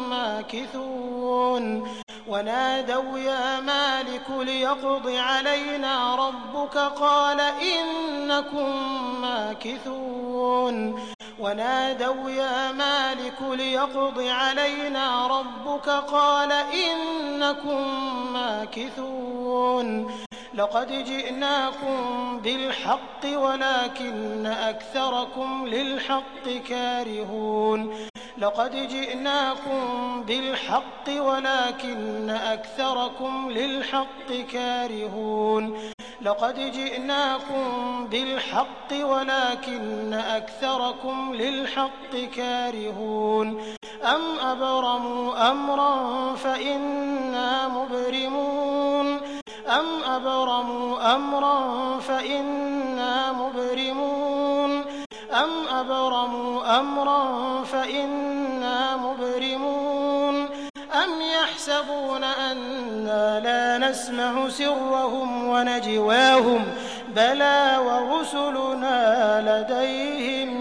ماكثون ونادوا يا مالك ليقض علينا ربك قال إنكم ماكثون ونادوا يا مالك ليقض علينا ربك قال إنكم ماكثون لقد جئناكم بالحق ولكن أكثركم للحق كارهون لقد جئناكم بالحق ولكن أكثركم للحق كارهون لقد جئناكم بالحق ولكن أكثركم للحق كارهون أم أبرموا أمرا فإنا مبرمون أم أبرموا أمرا فإنا مبرمون أم أبرموا أمرا فإنا مبرمون أم يحسبون أنا لا نسمع سرهم ونجواهم بلى ورسلنا لديهم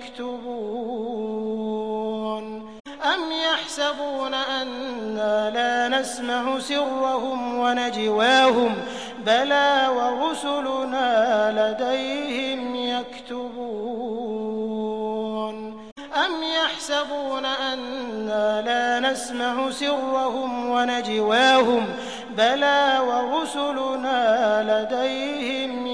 يكتبون أم يحسبون أنا لا نسمع سرهم ونجواهم بلى ورسلنا لديهم يكتبون أم يحسبون أنا لا نسمع سرهم ونجواهم بلى ورسلنا لديهم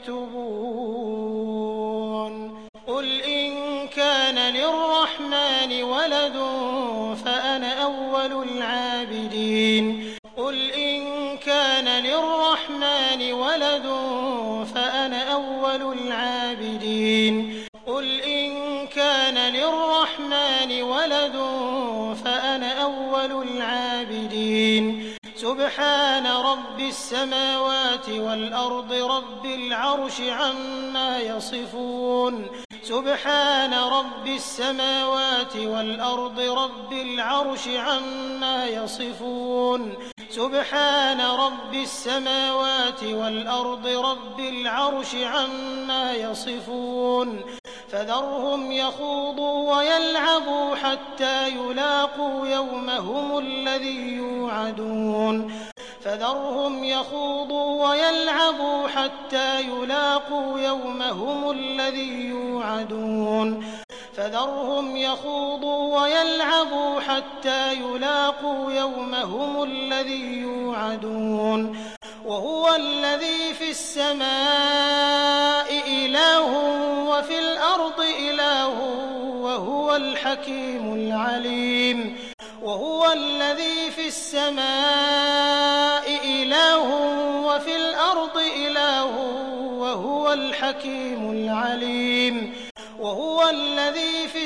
يكتبون قل إن كان للرحمن ولد فأنا أول العابدين قل إن كان للرحمن ولد فأنا أول العابدين قل إن كان للرحمن ولد فأنا أول العابدين سبحان رب السماوات والأرض رب العرش عما يصفون سبحان رب السماوات والأرض رب العرش عما يصفون سبحان رب السماوات والأرض رب العرش عما يصفون فذرهم يخوضوا ويلعبوا حتى يلاقوا يومهم الذي يوعدون فذرهم يخوضوا ويلعبوا حتى يلاقوا يومهم الذي يوعدون فذرهم يخوضوا ويلعبوا حتى يلاقوا يومهم الذي يوعدون وهو الذي في السماء إله وفي الأرض إله وهو الحكيم العليم وهو الذي في السماء إله وفي الأرض إله وهو الحكيم العليم وهو الذي في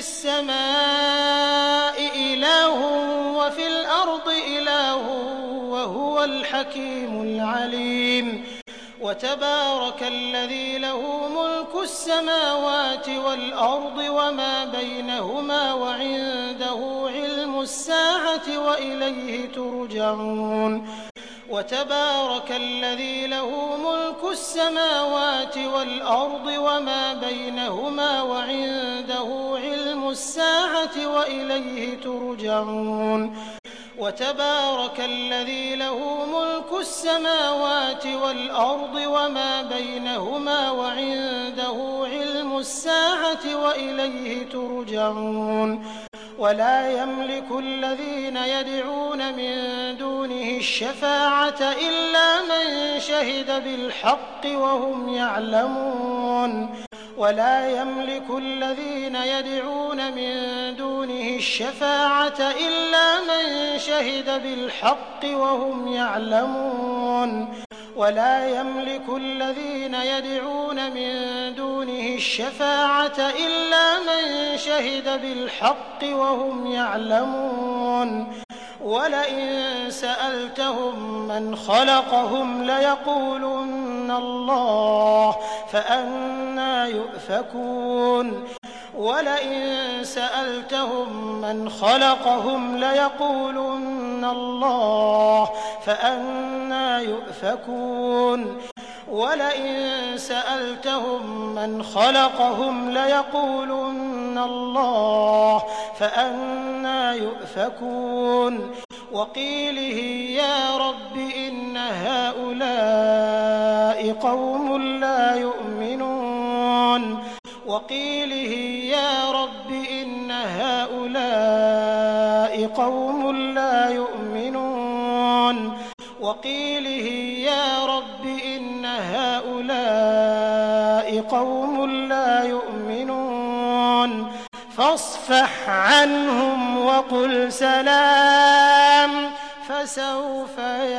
السماء إله وفي الأرض إله وهو الحكيم العليم وتبارك الذي له ملك السماوات والأرض وما بينهما وعنده علم الساعة وإليه ترجعون وتبارك الذي له ملك السماوات والأرض وما بينهما وعنده علم الساعة وإليه ترجعون وتبارك الذي له ملك السماوات والأرض وما بينهما وعنده علم الساعة وإليه ترجعون ولا يملك الذين يدعون من دونه الشفاعة إلا من شهد بالحق وهم يعلمون ولا يملك الذين يدعون من دونه الشفاعة إلا من شهد بالحق وهم يعلمون ولا يملك الذين يدعون من دونه الشفاعة إلا من شهد بالحق وهم يعلمون ولئن سألتهم من خلقهم ليقولن الله فأنى يؤفكون ولئن سألتهم من خلقهم ليقولن الله فأنى يؤفكون ولئن سألتهم من خلقهم ليقولن الله فأنى يؤفكون وقيله يا رب إن هؤلاء قوم لا يؤمنون وقيله يا رب إن هؤلاء قوم لا يؤمنون وقيله يا رب إن هؤلاء قوم لا يؤمنون فاصفح عنهم وقل سلام فسوف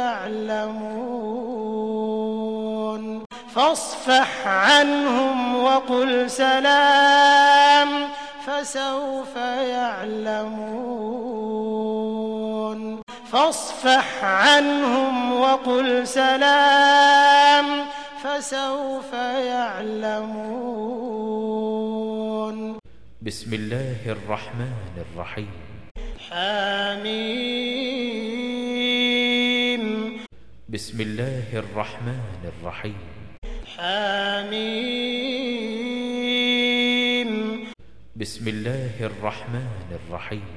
يعلمون فاصفح عنهم وقل سلام فسوف يعلمون فاصفح عنهم وقل سلام فسوف يعلمون. بسم الله الرحمن الرحيم. حميم. بسم الله الرحمن الرحيم. حميم. بسم الله الرحمن الرحيم.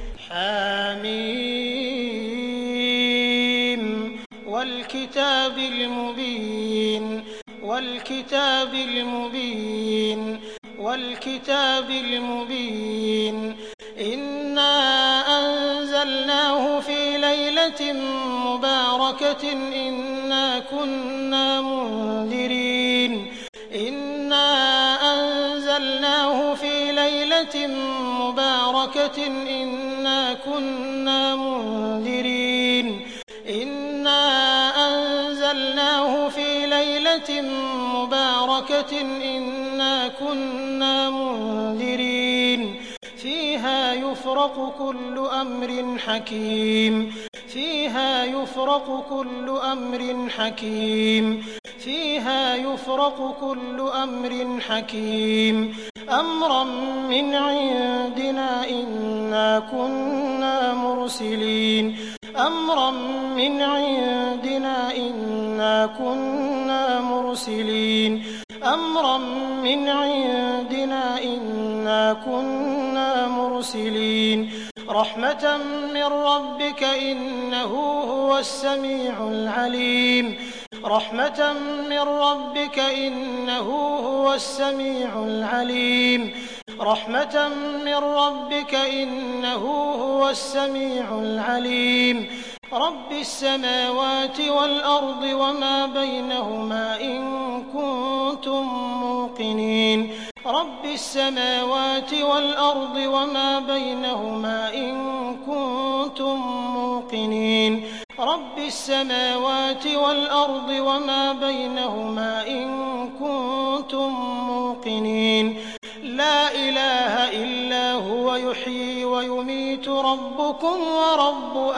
حميم. والكتاب المبين والكتاب المبين والكتاب المبين إنا أنزلناه في ليلة مباركة إنا كنا منذرين إنا أنزلناه في ليلة مباركة إنا كنا منذرين إنا أنزلناه في ليلة مباركة إنا كنا منذرين فيها يفرق كل أمر حكيم فيها يفرق كل أمر حكيم فيها يفرق كل أمر حكيم أمرا من عندنا إنا كنا مرسلين أمرا من عندنا إنا كنا مرسلين أمرا من عندنا إنا كنا مرسلين رحمة من ربك إنه هو السميع العليم رحمة من ربك إنه هو السميع العليم رحمة من ربك إنه هو السميع العليم رب السماوات والأرض وما بينهما إن كنتم موقنين رب السماوات والأرض وما بينهما إن كنتم موقنين رب السماوات والأرض وما بينهما إن كنتم موقنين لا إله إلا هو يحيي ويميت ربكم ورب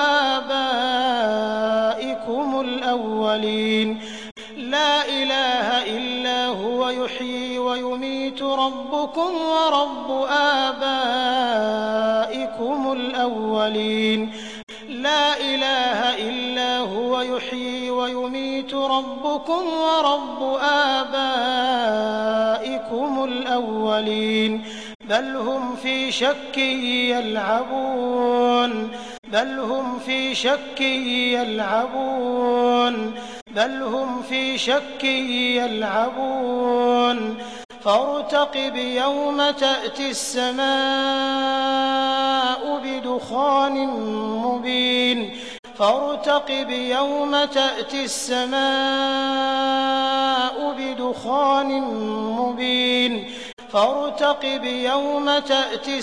آبائكم الأولين لا إله إلا هو يحيي ويميت ربكم ورب آبائكم الأولين لا إله إلا هو يحيي ويميت ربكم ورب آبائكم الأولين بل هم في شك يلعبون بل هم في شك يلعبون بل هم في شك يلعبون فارتقب يوم تأتي السماء بدخان مبين فارتقب يوم تأتي السماء بدخان مبين فارتقب يوم تأتي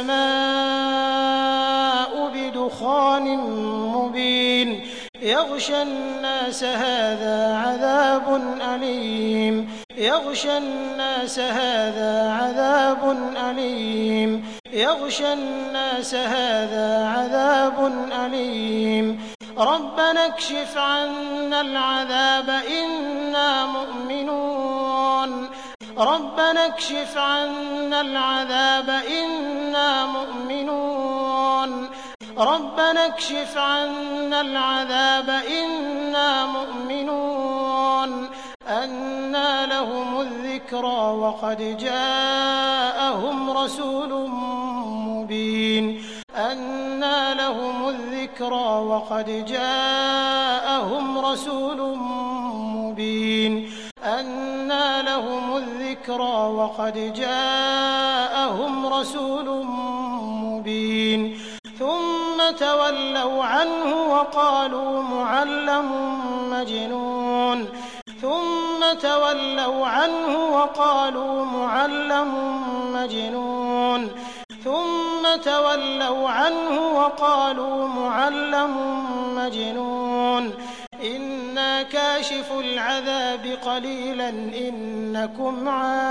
السماء بدخان مبين يغشى الناس هذا عذاب أليم يغشى الناس هذا عذاب أليم يغشى الناس هذا عذاب أليم ربنا اكشف عنا العذاب إنا مؤمنون ربنا اكشف عنا العذاب إنا مؤمنون ربنا اكشف عنا العذاب إنا مؤمنون أنى لهم الذكرى وقد جاءهم رسول مبين أنى لهم الذكرى وقد جاءهم رسول مبين أنى أنى لهم الذكرى وقد جاءهم رسول مبين ثم تولوا عنه وقالوا معلم مجنون ثم تولوا عنه وقالوا معلم مجنون ثم تولوا عنه وقالوا معلم مجنون إنا كاشف العذاب قليلا إنكم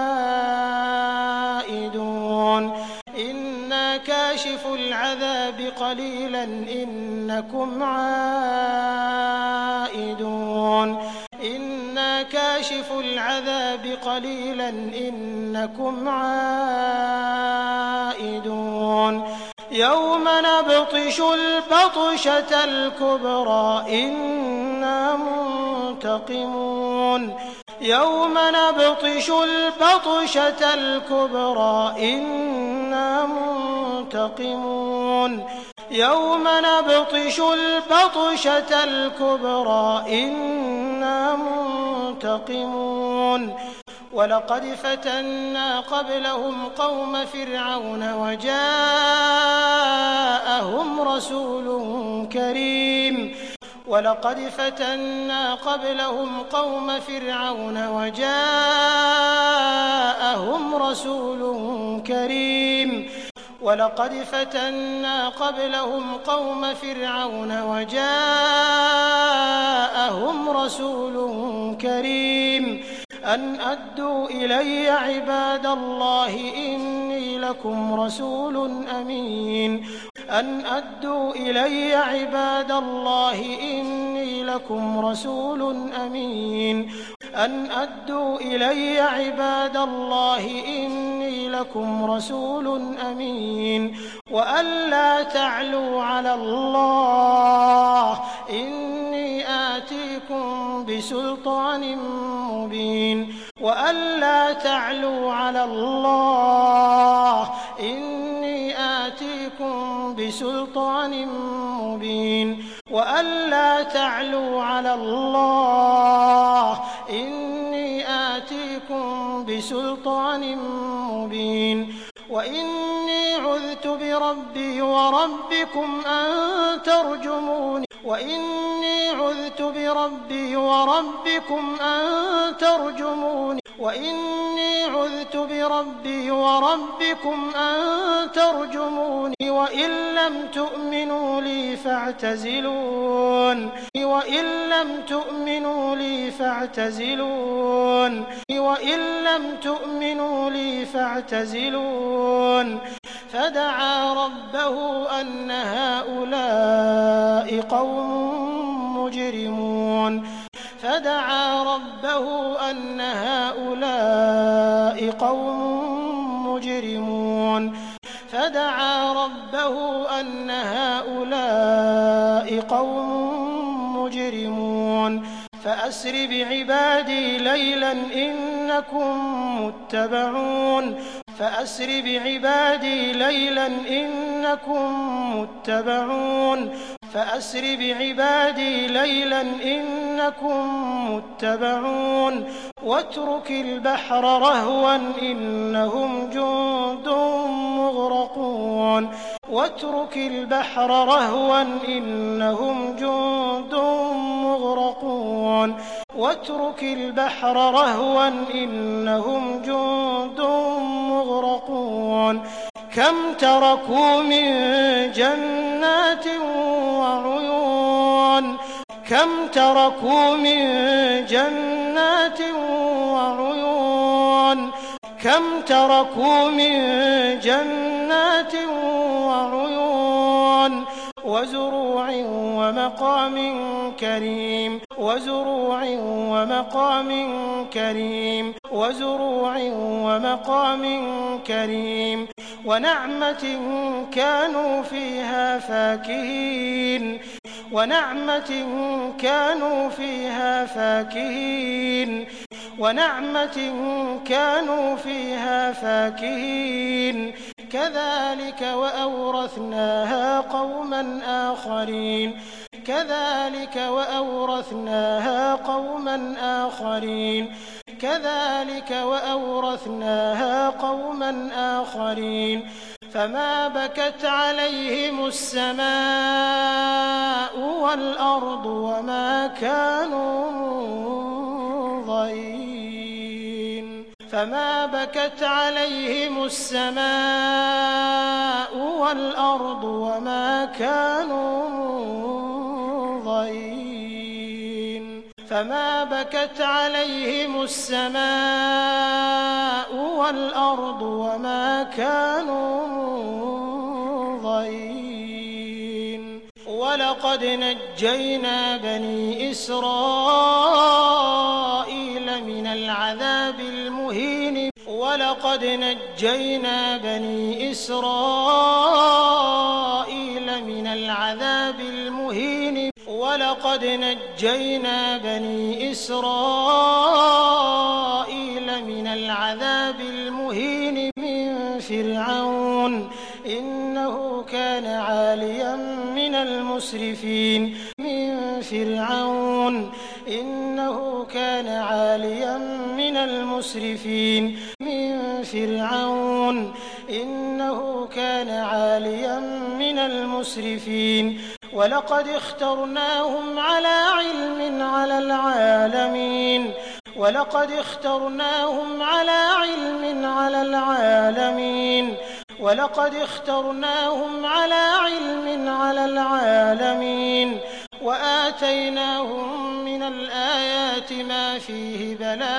عائدون إنا كاشف العذاب قليلا إنكم عائدون إنا كاشف العذاب قليلا إنكم عائدون يوم نبطش البطشة الكبرى إنا منتقمون يوم نبطش البطشة الكبرى إنا منتقمون يوم نبطش البطشة الكبرى إنا منتقمون ولقد فتنا قبلهم قوم فرعون وجاءهم رسول كريم ولقد فتنا قبلهم قوم فرعون وجاءهم رسول كريم ولقد فتنا قبلهم قوم فرعون وجاءهم رسول كريم أن أدوا إلي عباد الله إني لكم رسول أمين أن أدوا إلي عباد الله إني لكم رسول أمين أن أدوا إلي عباد الله إني لكم رسول أمين وأن لا تعلوا على الله إني آتيكم بسلطان مبين وأن لا تعلوا على الله إني آتيكم بسلطان مبين وأن لا تعلوا على الله إني آتيكم بسلطان مبين وإني عذت بربي وربكم أن ترجموني وإني عذت بربي وربكم أن ترجموني وإني عذت بربي وربكم أن ترجموني وإن لم تؤمنوا لي فاعتزلون وإن لم تؤمنوا لي فاعتزلون وإن لم تؤمنوا لي فاعتزلون فدعا ربه أن هؤلاء قوم مجرمون فدعا ربه أن هؤلاء قوم مجرمون فدعا ربه أن هؤلاء قوم مجرمون فأسر بعبادي ليلا إنكم متبعون فأسر بعبادي ليلا إنكم متبعون فأسر بعبادي ليلا إنكم متبعون واترك البحر رهوا إنهم جند مغرقون واترك البحر رهوا إنهم جند مغرقون واترك البحر رهوا إنهم جند مغرقون كم تركوا من جنات وعيون كم تركوا من جنات وعيون كم تركوا من جنات وعيون وزروع ومقام كريم وزروع ومقام كريم وزروع ومقام كريم ونعمة كانوا فيها فاكهين ونعمة كانوا فيها فاكهين ونعمة كانوا فيها فاكهين كذلك وأورثناها قوما آخرين كذلك وأورثناها قوما آخرين كَذَٰلِكَ وَأَوْرَثْنَاهَا قَوْمًا آخَرِينَ فَمَا بَكَتْ عَلَيْهِمُ السَّمَاءُ وَالْأَرْضُ وَمَا كَانُوا مُنظَرِينَ فَمَا بَكَتْ عَلَيْهِمُ السَّمَاءُ وَالْأَرْضُ وَمَا كَانُوا مُنظَرِينَ فَمَا بَكَتْ عَلَيْهِمُ السَّمَاءُ وَالْأَرْضُ وَمَا كَانُوا مُنظَرِينَ وَلَقَدْ نَجَّيْنَا بَنِي إِسْرَائِيلَ مِنَ الْعَذَابِ الْمُهِينِ وَلَقَدْ نَجَّيْنَا بَنِي إِسْرَائِيلَ مِنَ الْعَذَابِ الْمُهِينِ وَلَقَدْ نَجَّيْنَا بَنِي إِسْرَائِيلَ مِنَ الْعَذَابِ الْمُهِينِ مِن فِرْعَوْنَ إِنَّهُ كَانَ عَالِيًا مِنَ الْمُسْرِفِينَ مِن فِرْعَوْنَ إِنَّهُ كَانَ عَالِيًا مِنَ الْمُسْرِفِينَ مِن فِرْعَوْنَ إِنَّهُ كَانَ عَالِيًا مِنَ الْمُسْرِفِينَ وَلَقَدِ اخْتَرْنَاهُمْ عَلَىٰ عِلْمٍ عَلَى الْعَالَمِينَ وَلَقَدِ اخْتَرْنَاهُمْ عَلَىٰ عِلْمٍ عَلَى الْعَالَمِينَ وَلَقَدِ اخْتَرْنَاهُمْ عَلَىٰ عِلْمٍ عَلَى الْعَالَمِينَ وَآتَيْنَاهُم مِّنَ الْآيَاتِ مَا فِيهِ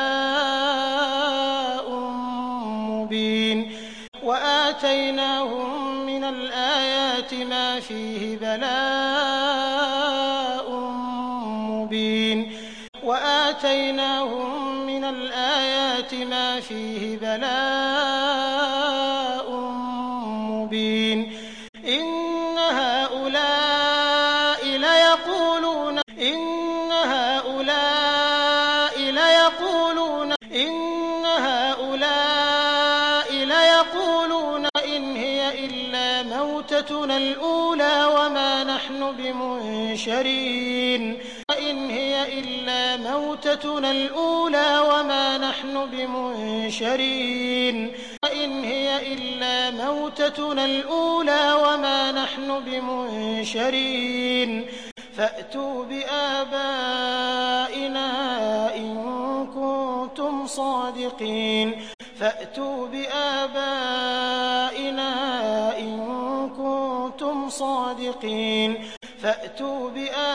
بَلَاءٌ مُّبِينٌ وَآتَيْنَاهُم مِّنَ الْآيَاتِ مَا فِيهِ بَلَاءٌ مُّبِينٌ وَآتَيْنَاهُم مِّنَ الْآيَاتِ مَا فِيهِ بَلَاءٌ مُّبِينٌ إِنَّ هَٰؤُلَاءِ لَيَقُولُونَ إِنَّ هَٰؤُلَاءِ لَيَقُولُونَ إِنَّ هَٰؤُلَاءِ لَيَقُولُونَ إِنْ هِيَ إِلَّا مَوْتَتُنَا الْأُولَىٰ وَمَا نَحْنُ بِمُنشَرِينَ إِنْ هِيَ إِلَّا مَوْتَتُنَا الْأُولَىٰ وَمَا نَحْنُ بِمُنشَرِينَ إِنْ هِيَ إِلَّا مَوْتَتُنَا الْأُولَىٰ وَمَا نَحْنُ بِمُنشَرِينَ فَأْتُوا بِآبَائِنَا إِن كُنتُمْ صَادِقِينَ فَأْتُوا بِآبَائِنَا إِن كُنتُمْ صَادِقِينَ فَأْتُوا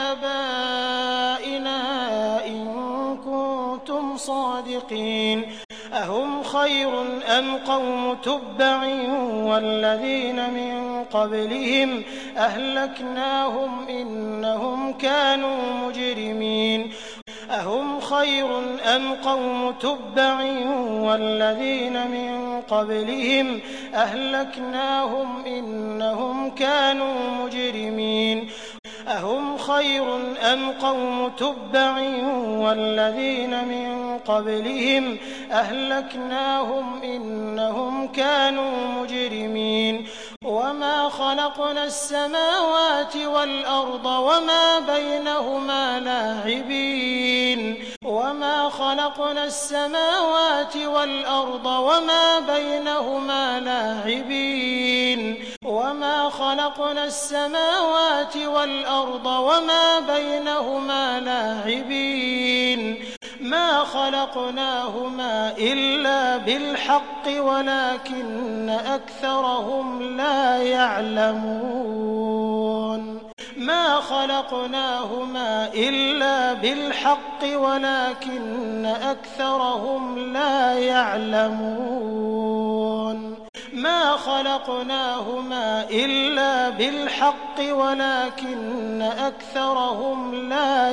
بِآبَائِنَا إِن كُنتُمْ صَادِقِينَ أَهُمْ خَيْرٌ أَمْ قَوْمُ تُبَّعٍ وَالَّذِينَ مِن قَبْلِهِمْ أَهْلَكْنَاهُمْ إِنَّهُمْ كَانُوا مُجْرِمِينَ أَهُمْ خَيْرٌ أَمْ قَوْمُ تُبَّعٍ وَالَّذِينَ مِن قَبْلِهِمْ أَهْلَكْنَاهُمْ إِنَّهُمْ كَانُوا مُجْرِمِينَ أَهُمْ خَيْرٌ أَمْ قَوْمُ تُبَّعٍ وَالَّذِينَ مِن قَبْلِهِمْ أَهْلَكْنَاهُمْ إِنَّهُمْ كَانُوا مُجْرِمِينَ وَمَا خَلَقْنَا السَّمَاوَاتِ وَالْأَرْضَ وَمَا بَيْنَهُمَا لَاعِبِينَ وَمَا خَلَقْنَا السَّمَاوَاتِ وَالْأَرْضَ وَمَا بَيْنَهُمَا لَاعِبِينَ وَمَا خَلَقْنَا السَّمَاوَاتِ وَالْأَرْضَ وَمَا بَيْنَهُمَا لَاعِبِينَ مَا خَلَقْنَاهُمَا إِلَّا بِالْحَقِّ وَلَٰكِنَّ أَكْثَرَهُمْ لَا يَعْلَمُونَ مَا خَلَقْنَاهُمَا إِلَّا بِالْحَقِّ وَلَٰكِنَّ أَكْثَرَهُمْ لَا يَعْلَمُونَ مَا خَلَقْنَاهُمَا إِلَّا بِالْحَقِّ وَلَٰكِنَّ أَكْثَرَهُمْ لَا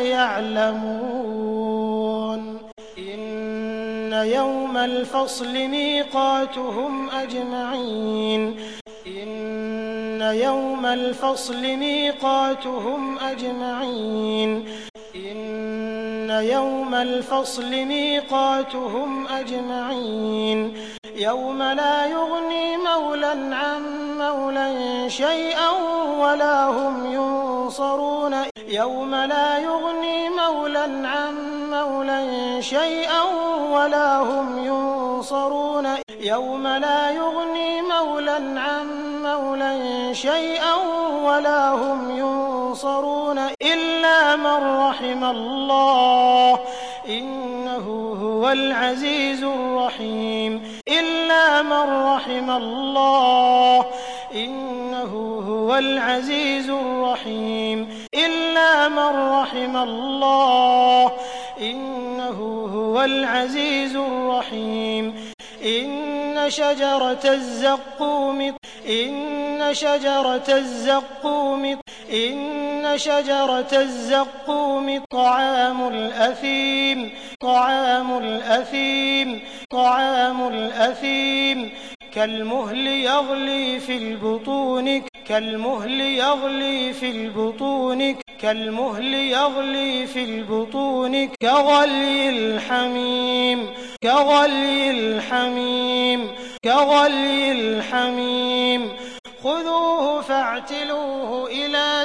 يَعْلَمُونَ إِنَّ يَوْمَ الْفَصْلِ مِيقَاتُهُمْ أَجْمَعِينَ إِنَّ يَوْمَ الْفَصْلِ مِيقَاتُهُمْ أَجْمَعِينَ إِنَّ يَوْمَ الْفَصْلِ مِيقَاتُهُمْ أَجْمَعِينَ يَوْمَ لَا يُغْنِي مَوْلًى عَن مَّوْلًى شَيْئًا وَلَا هُمْ يُنصَرُونَ ينصرون يوم لا يغني مولى عن مولى شيئا ولا هم ينصرون يوم لا يغني مولى عن مولى شيئا ولا هم ينصرون إلا من رحم الله إنه هو العزيز الرحيم إلا من رحم الله إنه هو العزيز الرحيم إلا من رحم الله إنه هو العزيز الرحيم إن شجرة الزقوم إن شجرة الزقوم إن شجرة الزقوم طعام الأثيم طعام الأثيم طعام الأثيم كالمهل يغلي في البطون كالمهل يغلي في البطون كالمهل يغلي في البطون كغلي الحميم كغلي الحميم كغلي الحميم خذوه فاعتلوه إلى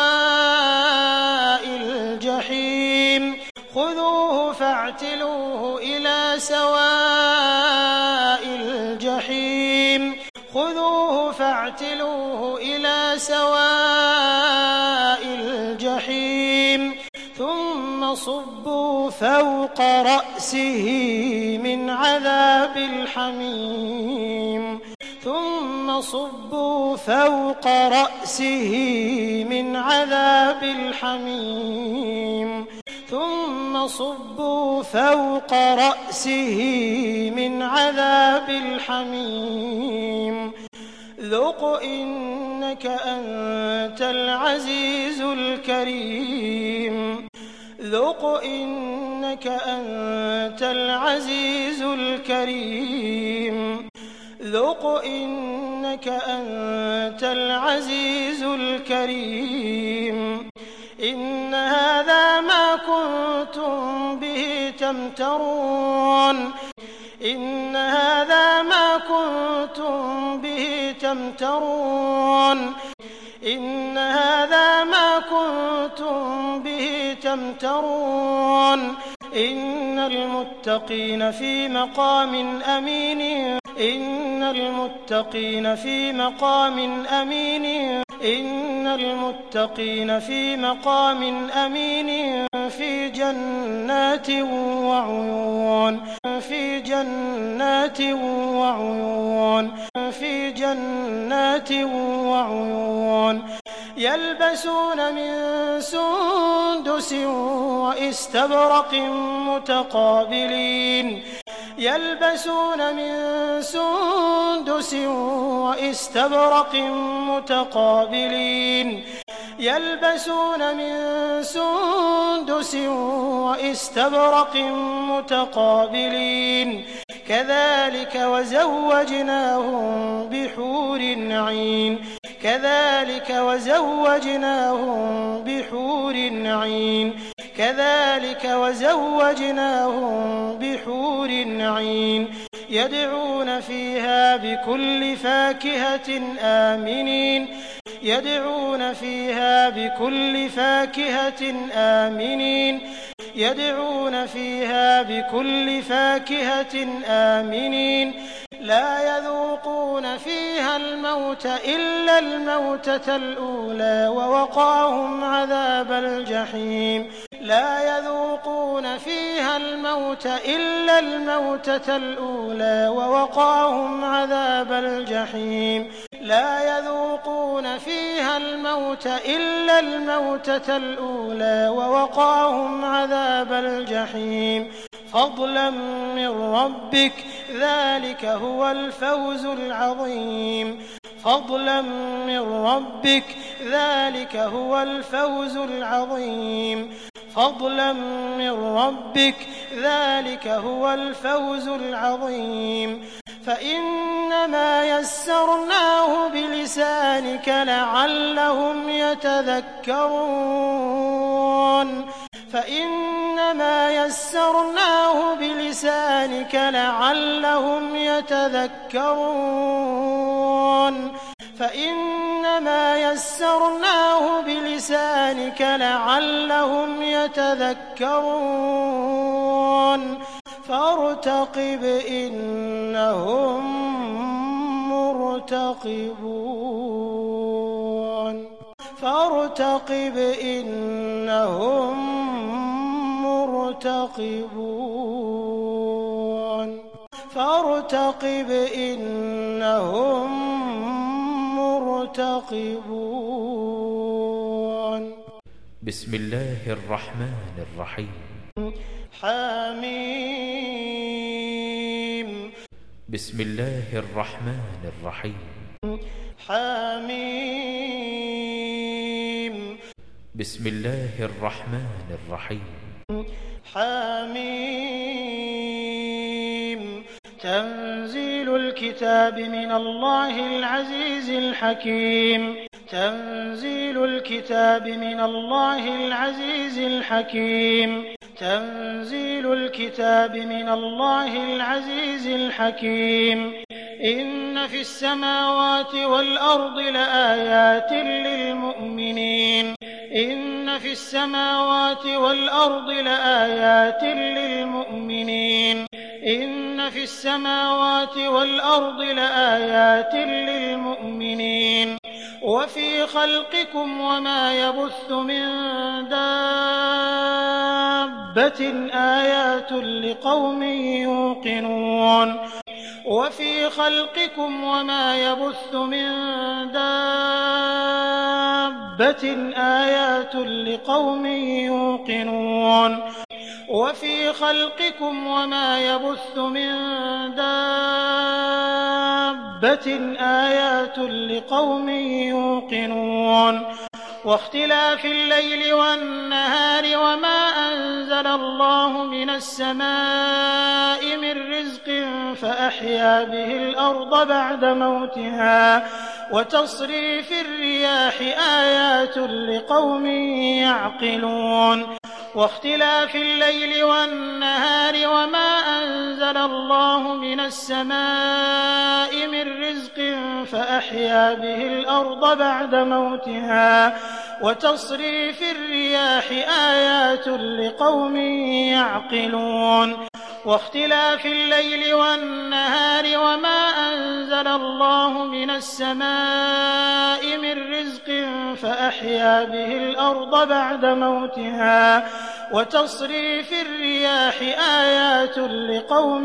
سواء الجحيم خذوه فاعتلوه إلى سواء الجحيم خذوه فاعتلوه إلى سواء الجحيم ثم صبوا فوق رأسه من عذاب الحميم ثم صبوا فوق رأسه من عذاب الحميم ثم صبوا فوق رأسه من عذاب الحميم ذق إنك أنت العزيز الكريم ذق إنك أنت العزيز الكريم ذق إنك أنت العزيز الكريم إن هذا ما كنتم به تمترون إن هذا ما كنتم به تمترون إن هذا ما كنتم به تمترون إن المتقين في مقام أمين إن المتقين في مقام أمين إن المتقين في مقام أمين في جنات وعيون في جنات وعيون في جنات وعيون يلبسون من سندس وإستبرق متقابلين يلبسون من سندس وإستبرق متقابلين يلبسون من سندس وإستبرق متقابلين كذلك وزوجناهم بحور عين كذلك وزوجناهم بحور عين كذلك وزوجناهم بحور عين يدعون فيها بكل فاكهة آمنين يدعون فيها بكل فاكهة آمنين يدعون فيها بكل فاكهة آمنين لا يذوقون فيها الموت إلا الموتة الأولى ووقاهم عذاب الجحيم لا يذوقون فيها الموت إلا الموتة الأولى ووقاهم عذاب الجحيم لا يذوقون فيها الموت إلا الموتة الأولى ووقاهم عذاب الجحيم فضلا من ربك ذلك هو الفوز العظيم فضلا من ربك ذلك هو الفوز العظيم فضلا من ربك ذلك هو الفوز العظيم فإنما يسرناه بلسانك لعلهم يتذكرون فإنما يسرناه بلسانك لعلهم يتذكرون فإنما يسرناه بلسانك لعلهم يتذكرون فارتقب إنهم مرتقبون فارتقب إنهم مرتقبون فارتقب إنهم مرتقبون بسم الله الرحمن الرحيم حميم بسم الله الرحمن الرحيم حميم بسم الله الرحمن الرحيم حميم تنزيل الكتاب من الله العزيز الحكيم تنزيل الكتاب من الله العزيز الحكيم تنزيل الكتاب من الله العزيز الحكيم إن في السماوات والأرض لآيات للمؤمنين إن في السماوات والأرض لآيات للمؤمنين إن في السماوات والأرض لآيات للمؤمنين وفي خلقكم وما يبث من دابة آيات لقوم يوقنون وفي خلقكم وما يبث من دابة آيات لقوم يوقنون وفي خلقكم وما يبث من دابة آيات لقوم يوقنون واختلاف الليل والنهار وما أنزل الله من السماء من رزق فأحيا به الأرض بعد موتها وتصريف الرياح آيات لقوم يعقلون واختلاف الليل والنهار وما أنزل الله من السماء من رزق فأحيا به الأرض بعد موتها وتصريف الرياح آيات لقوم يعقلون واختلاف الليل والنهار وما أنزل الله من السماء من رزق فأحيا به الأرض بعد موتها وتصريف الرياح آيات لقوم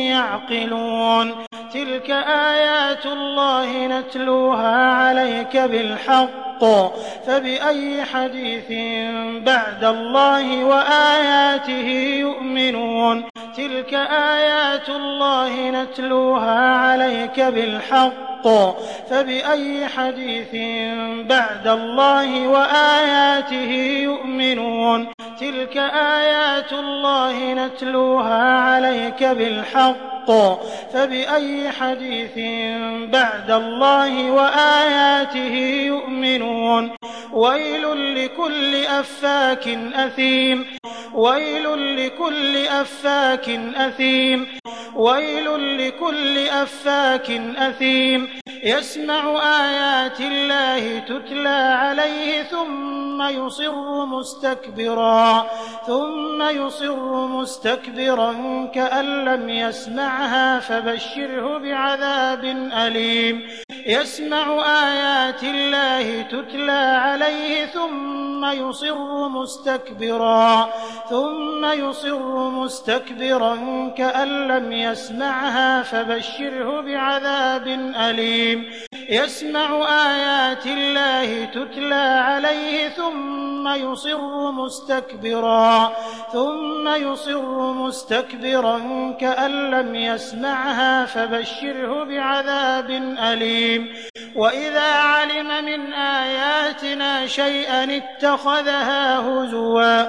يعقلون تلك آيات الله نتلوها عليك بالحق فبأي حديث بعد الله وآياته يؤمنون تلك آيات الله نتلوها عليك بالحق فبأي حديث بعد الله وآياته يؤمنون تلك آيات الله نتلوها عليك بالحق فبأي حديث بعد الله وآياته يؤمنون ويل لكل أفاك أثيم ويل لكل أفاك أثيم ويل لكل أفاك أثيم يسمع آيات الله تتلى عليه ثم يصر مستكبرا ثم يصر مستكبرا كأن لم يسمعها فبشره بعذاب أليم يسمع آيات الله تتلى عليه ثم يصر مستكبرا ثم يصر مستكبرا كأن لم يسمعها فبشره بعذاب أليم يسمع آيات الله تتلى عليه ثم يصر مستكبرا ثم يصر مستكبرا كأن لم يسمعها فبشره بعذاب أليم وإذا علم من آياتنا شيئا اتخذها هزوا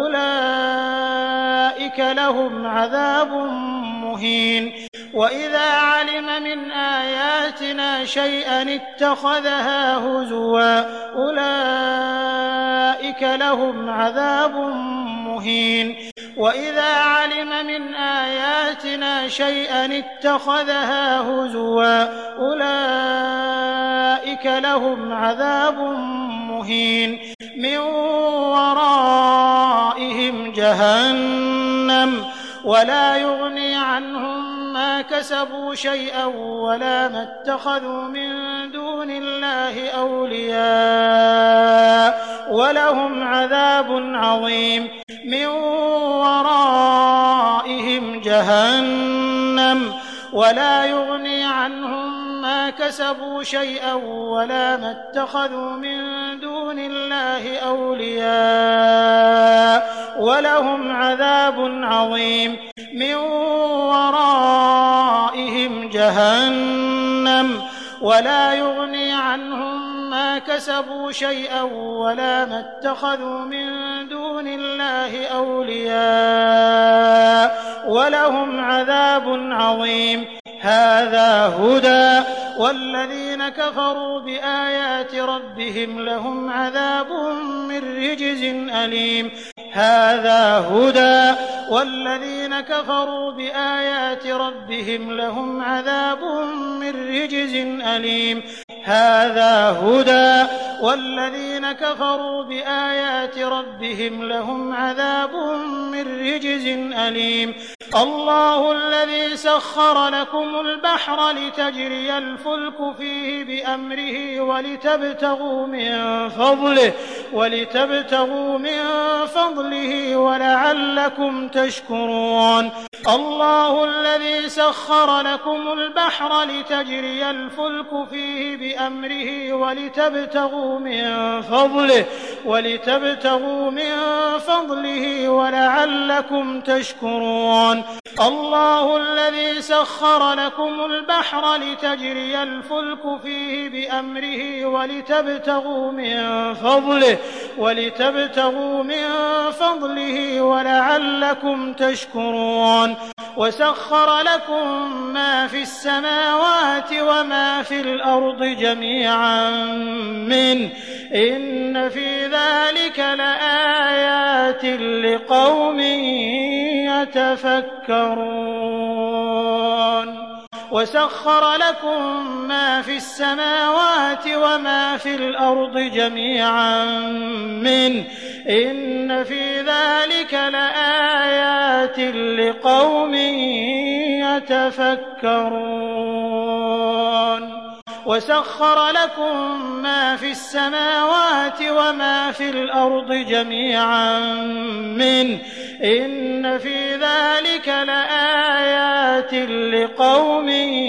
أولئك لهم عذاب مهين وإذا علم من آياتنا شيئا اتخذها هزوا أولئك لهم عذاب مهين وإذا علم من آياتنا شيئا اتخذها هزوا أولئك أولئك لهم عذاب مهين من ورائهم جهنم ولا يغني عنهم ما كسبوا شيئا ولا ما اتخذوا من دون الله أولياء ولهم عذاب عظيم من ورائهم جهنم ولا يغني عنهم ما كسبوا شيئا ولا ما اتخذوا من دون الله أولياء ولهم عذاب عظيم من ورائهم جهنم ولا يغني عنهم ما كسبوا شيئا ولا ما اتخذوا من دون الله أولياء ولهم عذاب عظيم هذا هدى والذين كفروا بآيات ربهم لهم عذاب من رجز أليم هذا هدى والذين كفروا بآيات ربهم لهم عذاب من رجز أليم هذا هدى والذين كفروا بآيات ربهم لهم عذاب من رجز أليم الله الذي سخر لكم البحر لتجري الفلك فيه بأمره ولتبتغوا من فضله ولتبتغوا من فضله ولعلكم تشكرون الله الذي سخر لكم البحر لتجري الفلك فيه بأمره ولتبتغوا من فضله ولتبتغوا من فضله ولعلكم تشكرون الله الذي سخر لكم البحر لتجري الفلك فيه بأمره ولتبتغوا من فضله ولتبتغوا من فضله ولعلكم تشكرون وسخر لكم ما في السماوات وما في الأرض جميعا منه إن في ذلك لآيات لقوم يتفكرون وسخر لكم ما في السماوات وما في الأرض جميعا منه إن في ذلك لآيات لقوم يتفكرون وسخر لكم ما في السماوات وما في الأرض جميعا منه إن في ذلك لآيات لقوم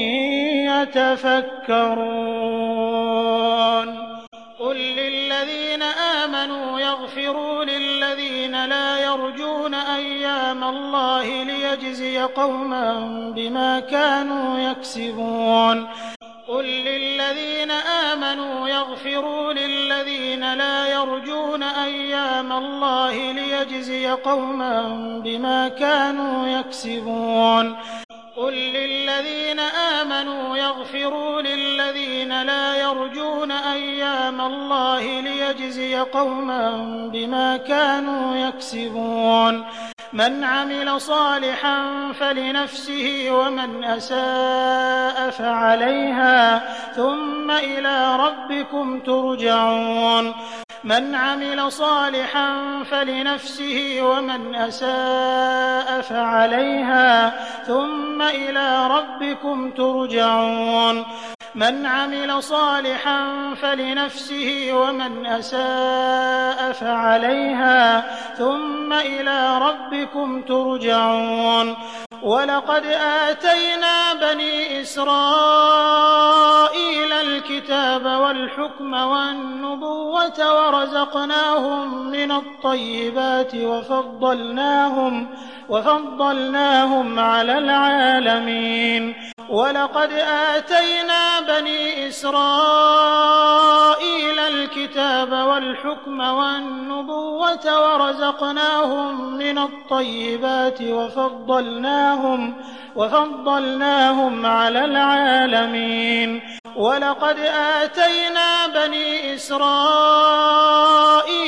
يتفكرون قل للذين آمنوا يغفروا للذين لا يرجون أيام الله ليجزي قوما بما كانوا يكسبون قل للذين آمنوا يغفروا للذين لا يرجون أيام الله ليجزي قوما بما كانوا يكسبون قل للذين آمنوا يغفروا للذين لا يرجون أيام الله ليجزي قوما بما كانوا يكسبون من عمل صالحا فلنفسه ومن أساء فعليها ثم إلى ربكم ترجعون من عمل صالحا فلنفسه ومن أساء فعليها ثم إلى ربكم ترجعون من عمل صالحا فلنفسه ومن أساء فعليها ثم إلى ربكم ترجعون ولقد آتينا بني إسرائيل الكتاب والحكم والنبوة ورزقناهم من الطيبات وفضلناهم وفضلناهم على العالمين ولقد آتينا بني إسرائيل الكتاب والحكم والنبوة ورزقناهم من الطيبات وفضلناهم وفضلناهم على العالمين ولقد آتينا بني إسرائيل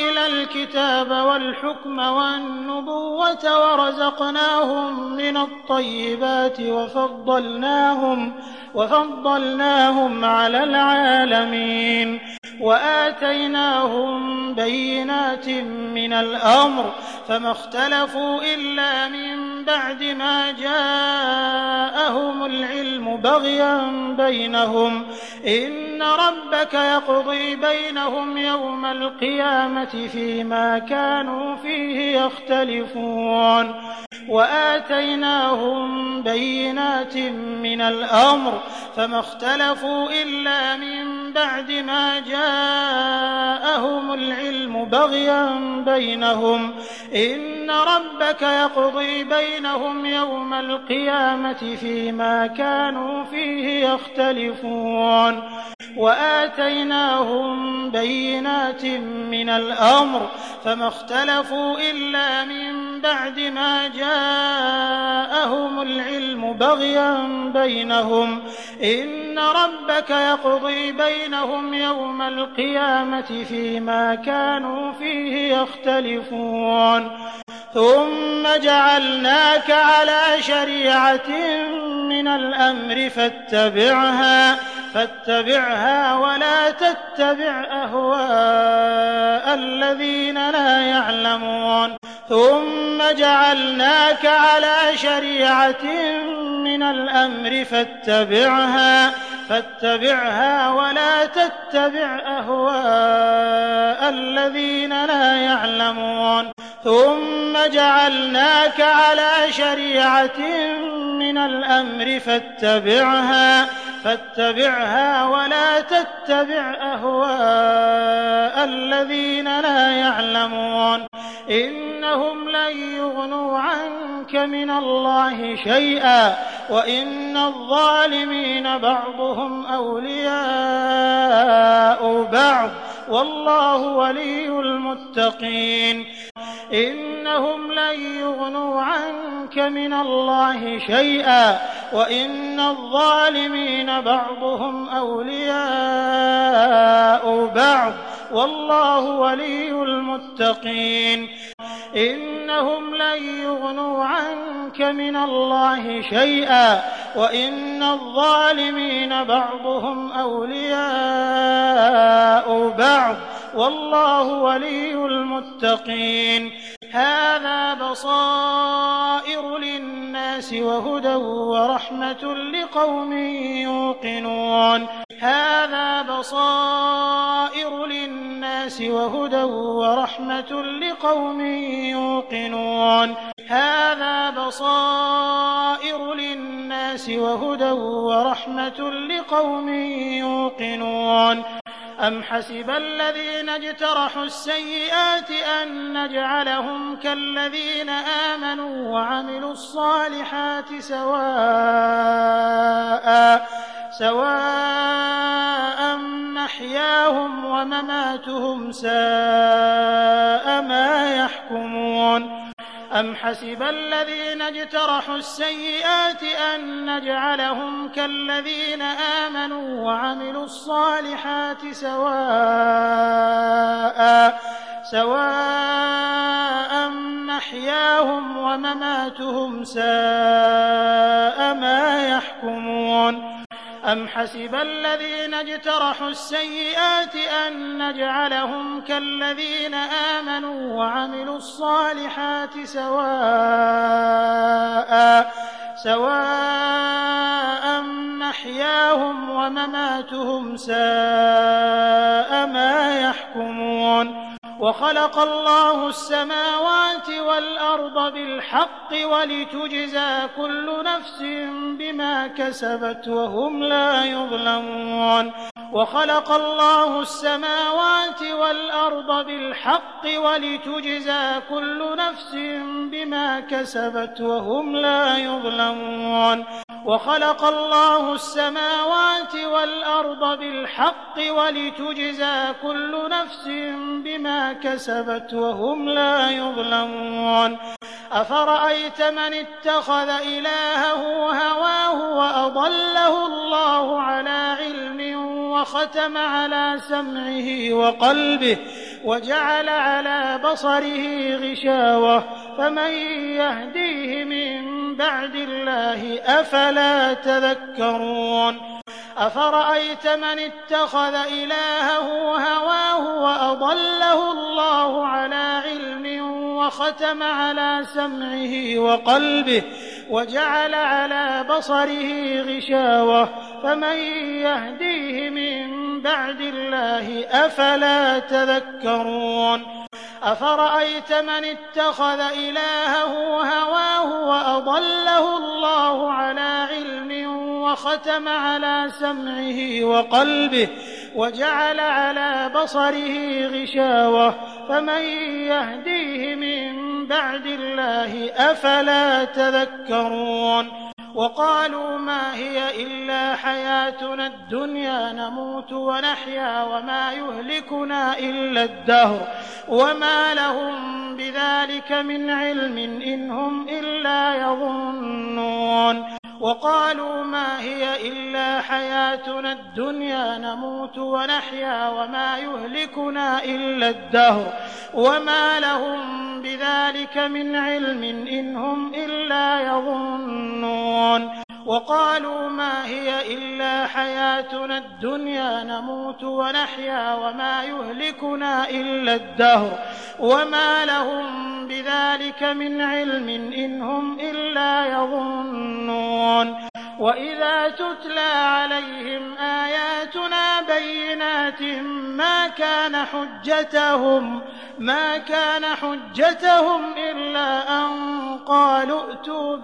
الكتاب والحكم والنبوة ورزقناهم من الطيبات وفضلناهم, وفضلناهم على العالمين وآتيناهم بينات من الأمر فما اختلفوا إلا من بعد ما جاءهم العلم بغيا بينهم إن ربك يقضي بينهم يوم القيامة فيما كانوا فيه يختلفون وآتيناهم بينات من الأمر فما اختلفوا إلا من بعد ما جاءهم العلم بغيا بينهم إن ربك يقضي بينهم يوم القيامة فيما كانوا فيه يختلفون وآتيناهم بينات من الأمر فما اختلفوا إلا من بعد ما جاءهم العلم بغيا بينهم إن ربك يقضي بينهم يوم القيامة فيما كانوا فيه يختلفون ثم جعلناك على شريعة من الأمر فاتبعها فاتبعها ولا تتبع أهواء الذين لا يعلمون ثم جعلناك على شريعة من الأمر فاتبعها فاتبعها ولا تتبع أهواء الذين لا يعلمون ثم جعلناك على شريعة من الأمر فاتبعها فاتبعها ولا تتبع أهواء الذين لا يعلمون إنهم لن يغنوا عنك من الله شيئا وإن الظالمين بعضهم أولياء بعض والله ولي المتقين إنهم لن يغنوا عنك من الله شيئا وإن الظالمين بعضهم أولياء بعض والله ولي المتقين إنهم لن يغنوا عنك من الله شيئا وإن الظالمين بعضهم أولياء بعض والله ولي المتقين هذا بصائر للناس وهدى ورحمة لقوم يوقنون هذا بصائر للناس وهدى ورحمة لقوم يوقنون هذا بصائر للناس وهدى ورحمة لقوم يوقنون أم حسب الذين اجترحوا السيئات أن نجعلهم كالذين آمنوا وعملوا الصالحات سواء سواء محياهم ومماتهم ساء ما يحكمون أم حسب الذين اجترحوا السيئات أن نجعلهم كالذين آمنوا وعملوا الصالحات سواء سواء محياهم ومماتهم ساء ما يحكمون أم حسب الذين اجترحوا السيئات أن نجعلهم كالذين آمنوا وعملوا الصالحات سواء سواء محياهم ومماتهم ساء ما يحكمون وخلق الله السماوات والأرض بالحق ولتجزى كل نفس بما كسبت وهم لا يظلمون وخلق الله السماوات والأرض بالحق ولتجزى كل نفس بما كسبت وهم لا يظلمون وخلق الله السماوات والأرض بالحق ولتجزى كل نفس بما كسبت وهم لا يظلمون أفرأيت من اتخذ إلهه هواه وأضله الله على علم وختم على سمعه وقلبه وجعل على بصره غشاوة فمن يهديه من بعد الله أفلا تذكرون أفرأيت من اتخذ إلهه هواه وأضله الله على علم وختم على سمعه وقلبه وجعل على بصره غشاوة فمن يهديه من بعد الله أفلا تذكرون أفرأيت من اتخذ إلهه هواه وأضله الله على علم وختم على سمعه وقلبه وجعل على بصره غشاوة فمن يهديه من بعد الله أفلا تذكرون وقالوا ما هي إلا حياتنا الدنيا نموت ونحيا وما يهلكنا إلا الدهر وما لهم بذلك من علم إن هم إلا يظنون وقالوا ما هي إلا حياتنا الدنيا نموت ونحيا وما يهلكنا إلا الدهر وما لهم بذلك من علم إن هم إلا يظنون وقالوا ما هي إلا حياتنا الدنيا نموت ونحيا وما يهلكنا إلا الدهر وما لهم بذلك من علم إن هم إلا يظنون وإذا تتلى عليهم آياتنا بينات ما كان حجتهم ما كان حجتهم إلا أن قالوا ائتوا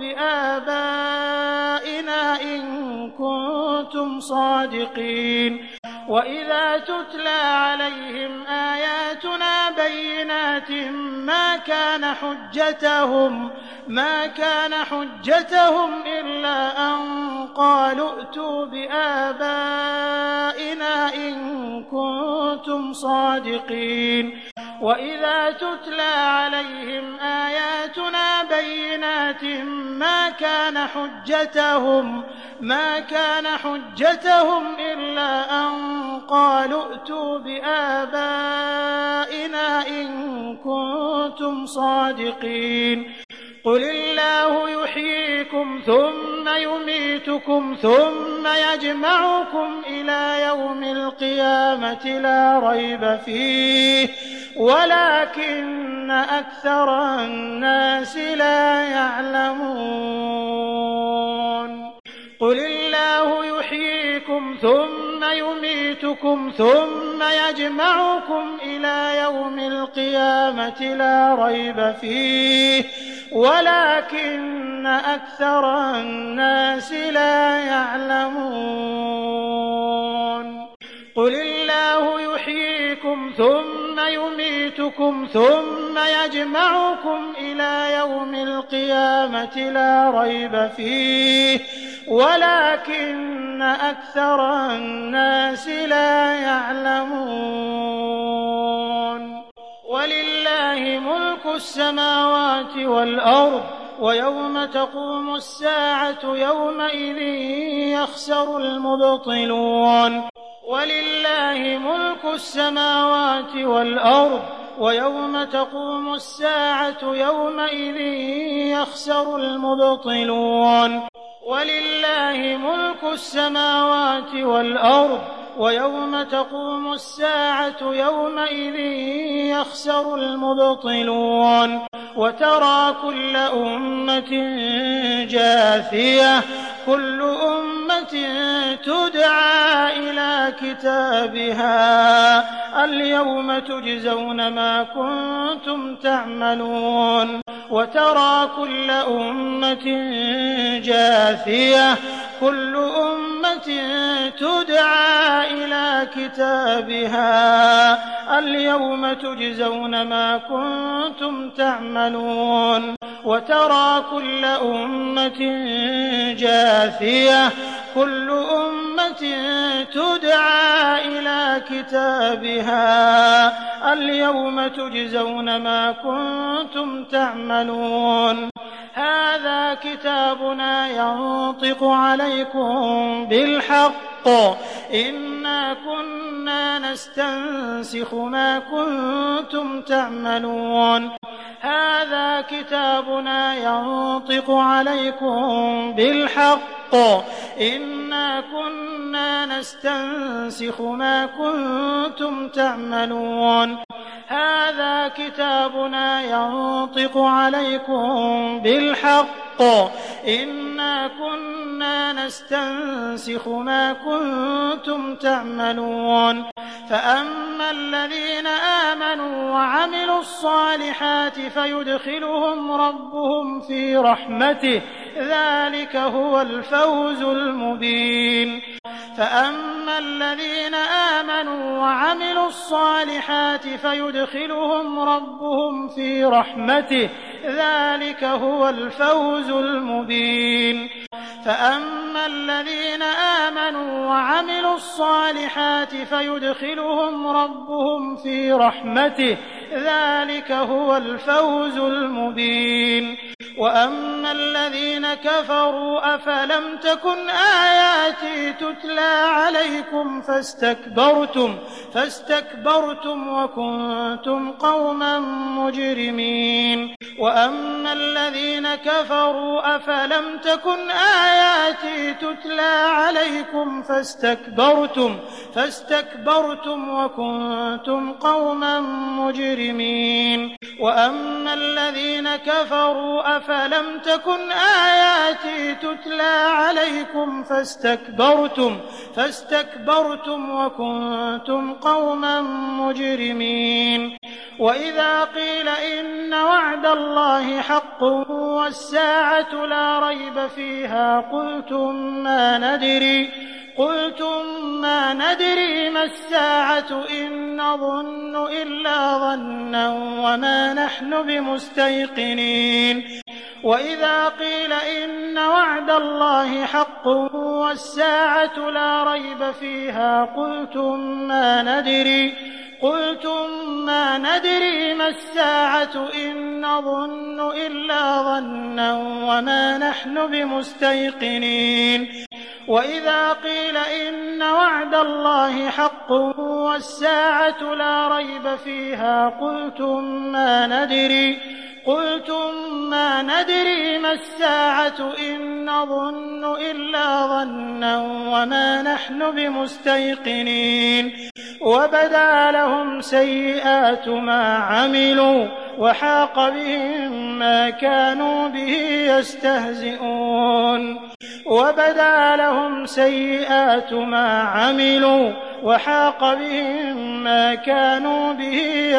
بآبائنا إن كنتم صادقين وإذا تتلى عليهم آياتنا بينات ما كان حجتهم ما كان حجتهم إلا أن قالوا ائتوا بآبائنا إن كنتم صادقين وإذا تتلى عليهم آياتنا بينات ما كان حجتهم ما كان حجتهم إلا أن قالوا ائتوا بآبائنا إن كنتم صادقين قل الله يحييكم ثم يميتكم ثم يجمعكم إلى يوم القيامة لا ريب فيه ولكن أكثر الناس لا يعلمون قل الله يحييكم ثم يميتكم ثم يجمعكم إلى يوم القيامة لا ريب فيه ولكن أكثر الناس لا يعلمون قل الله يحييكم ثم يميتكم ثم يجمعكم إلى يوم القيامة لا ريب فيه ولكن أكثر الناس لا يعلمون ولله ملك السماوات والأرض ويوم تقوم الساعة يومئذ يخسر المبطلون ولله ملك السماوات والأرض ويوم تقوم الساعة يومئذ يخسر المبطلون ولله ملك السماوات والأرض ويوم تقوم الساعة يومئذ يخسر المبطلون وترى كل أمة جاثية كل أمة تدعى إلى كتابها اليوم تجزون ما كنتم تعملون وترى كل أمة جاثية كل أمة تدعى إلى كتابها اليوم تجزون ما كنتم تعملون وترى كل أمة جاثية كل أمة تدعى إلى كتابها اليوم تجزون ما كنتم تعملون هذا كتابنا ينطق عليكم بالحق إنا كنا نستنسخ ما كنتم تعملون هذا كتابنا ينطق عليكم بالحق إنا كنا نستنسخ ما كنتم تعملون هذا كتابنا ينطق عليكم بالحق إنا كنا نستنسخ ما كنتم تعملون فأما الذين آمنوا وعملوا الصالحات فيدخلهم ربهم في رحمته ذلك هو الفوز المبين فأما الذين آمنوا وعملوا الصالحات فيدخلهم ربهم في رحمته ذلك هو الفوز المبين فأما الذين آمنوا وعملوا الصالحات فيدخلهم ربهم في رحمته ذلك هو الفوز المبين وأما الذين كفروا أفلم تكن آياتي تتلى عليكم فاستكبرتم فاستكبرتم وكنتم قوما مجرمين وأما الذين كفروا أفلم تكن آياتي تتلى عليكم فاستكبرتم فاستكبرتم وكنتم قوما مجرمين وأما الذين كفروا أفلم تكن آياتي تتلى عليكم فاستكبرتم فاستكبرتم وكنتم قوما مجرمين وإذا قيل إن وعد الله حق والساعة لا ريب فيها قلتم ما ندري قلتم ما ندري ما الساعة إن نظن إلا ظنا وما نحن بمستيقنين وإذا قيل إن وعد الله حق والساعة لا ريب فيها قلتم ما ندري قلتم ما ندري ما الساعة إن نظن إلا ظنا وما نحن بمستيقنين وإذا قيل إن وعد الله حق والساعة لا ريب فيها قلتم ما ندري قلتم ما ندري ما الساعة إن نظن إلا ظنا وما نحن بمستيقنين وبدا لهم سيئات ما عملوا وحاق بهم ما كانوا به يستهزئون وبدا لهم سيئات ما عملوا وحاق بهم ما كانوا به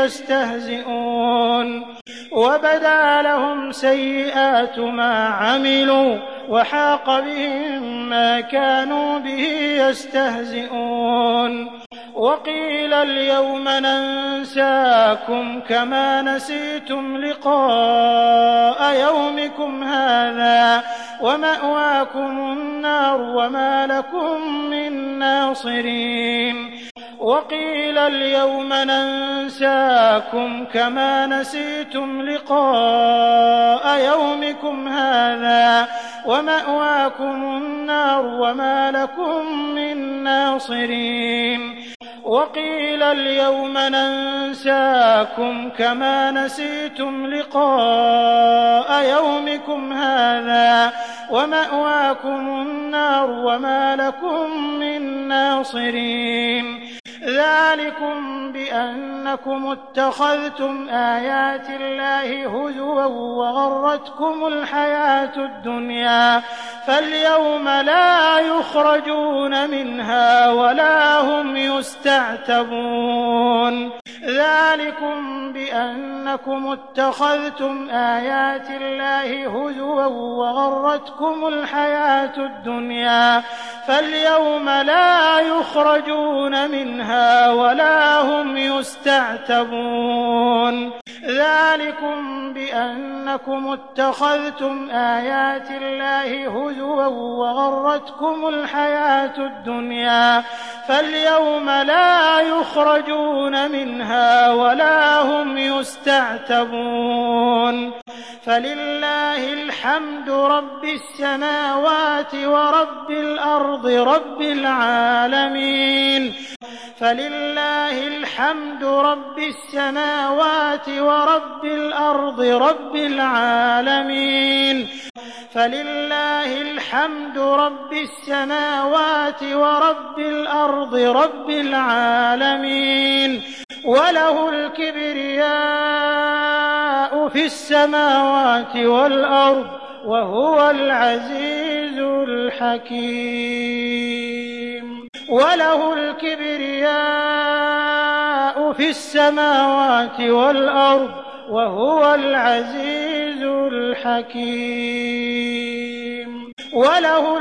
يستهزئون وبدا لهم سيئات ما عملوا وحاق بهم ما كانوا به يستهزئون وقيل اليوم ننساكم كما نسيتم لقاء يومكم هذا ومأواكم النار وما لكم من ناصرين وقيل اليوم ننساكم كما نسيتم لقاء يومكم هذا ومأواكم النار وما لكم من ناصرين وقيل اليوم ننساكم كما نسيتم لقاء يومكم هذا ومأواكم النار وما لكم من ناصرين ذلكم بأنكم اتخذتم آيات الله هزوا وغرتكم الحياة الدنيا فاليوم لا يخرجون منها ولا هم يستعتبون ذلكم بأنكم اتخذتم آيات الله هزوا وغرتكم الحياة الدنيا فاليوم لا يخرجون منها ولا هم يستعتبون ذلكم بأنكم اتخذتم آيات الله هزوا وغرتكم الحياة الدنيا فاليوم لا يخرجون منها ولا هم يستعتبون فلله الحمد رب السماوات ورب الأرض رب العالمين فلله الحمد رب السماوات ورب الأرض رب العالمين فلله الحمد رب السماوات ورب الأرض رب العالمين وله الكبرياء في السماوات والأرض وهو العزيز الحكيم وله الكبرياء في السماوات والأرض وهو العزيز الحكيم وله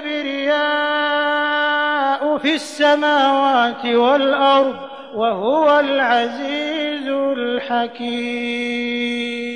الكبرياء في السماوات والأرض وهو العزيز الحكيم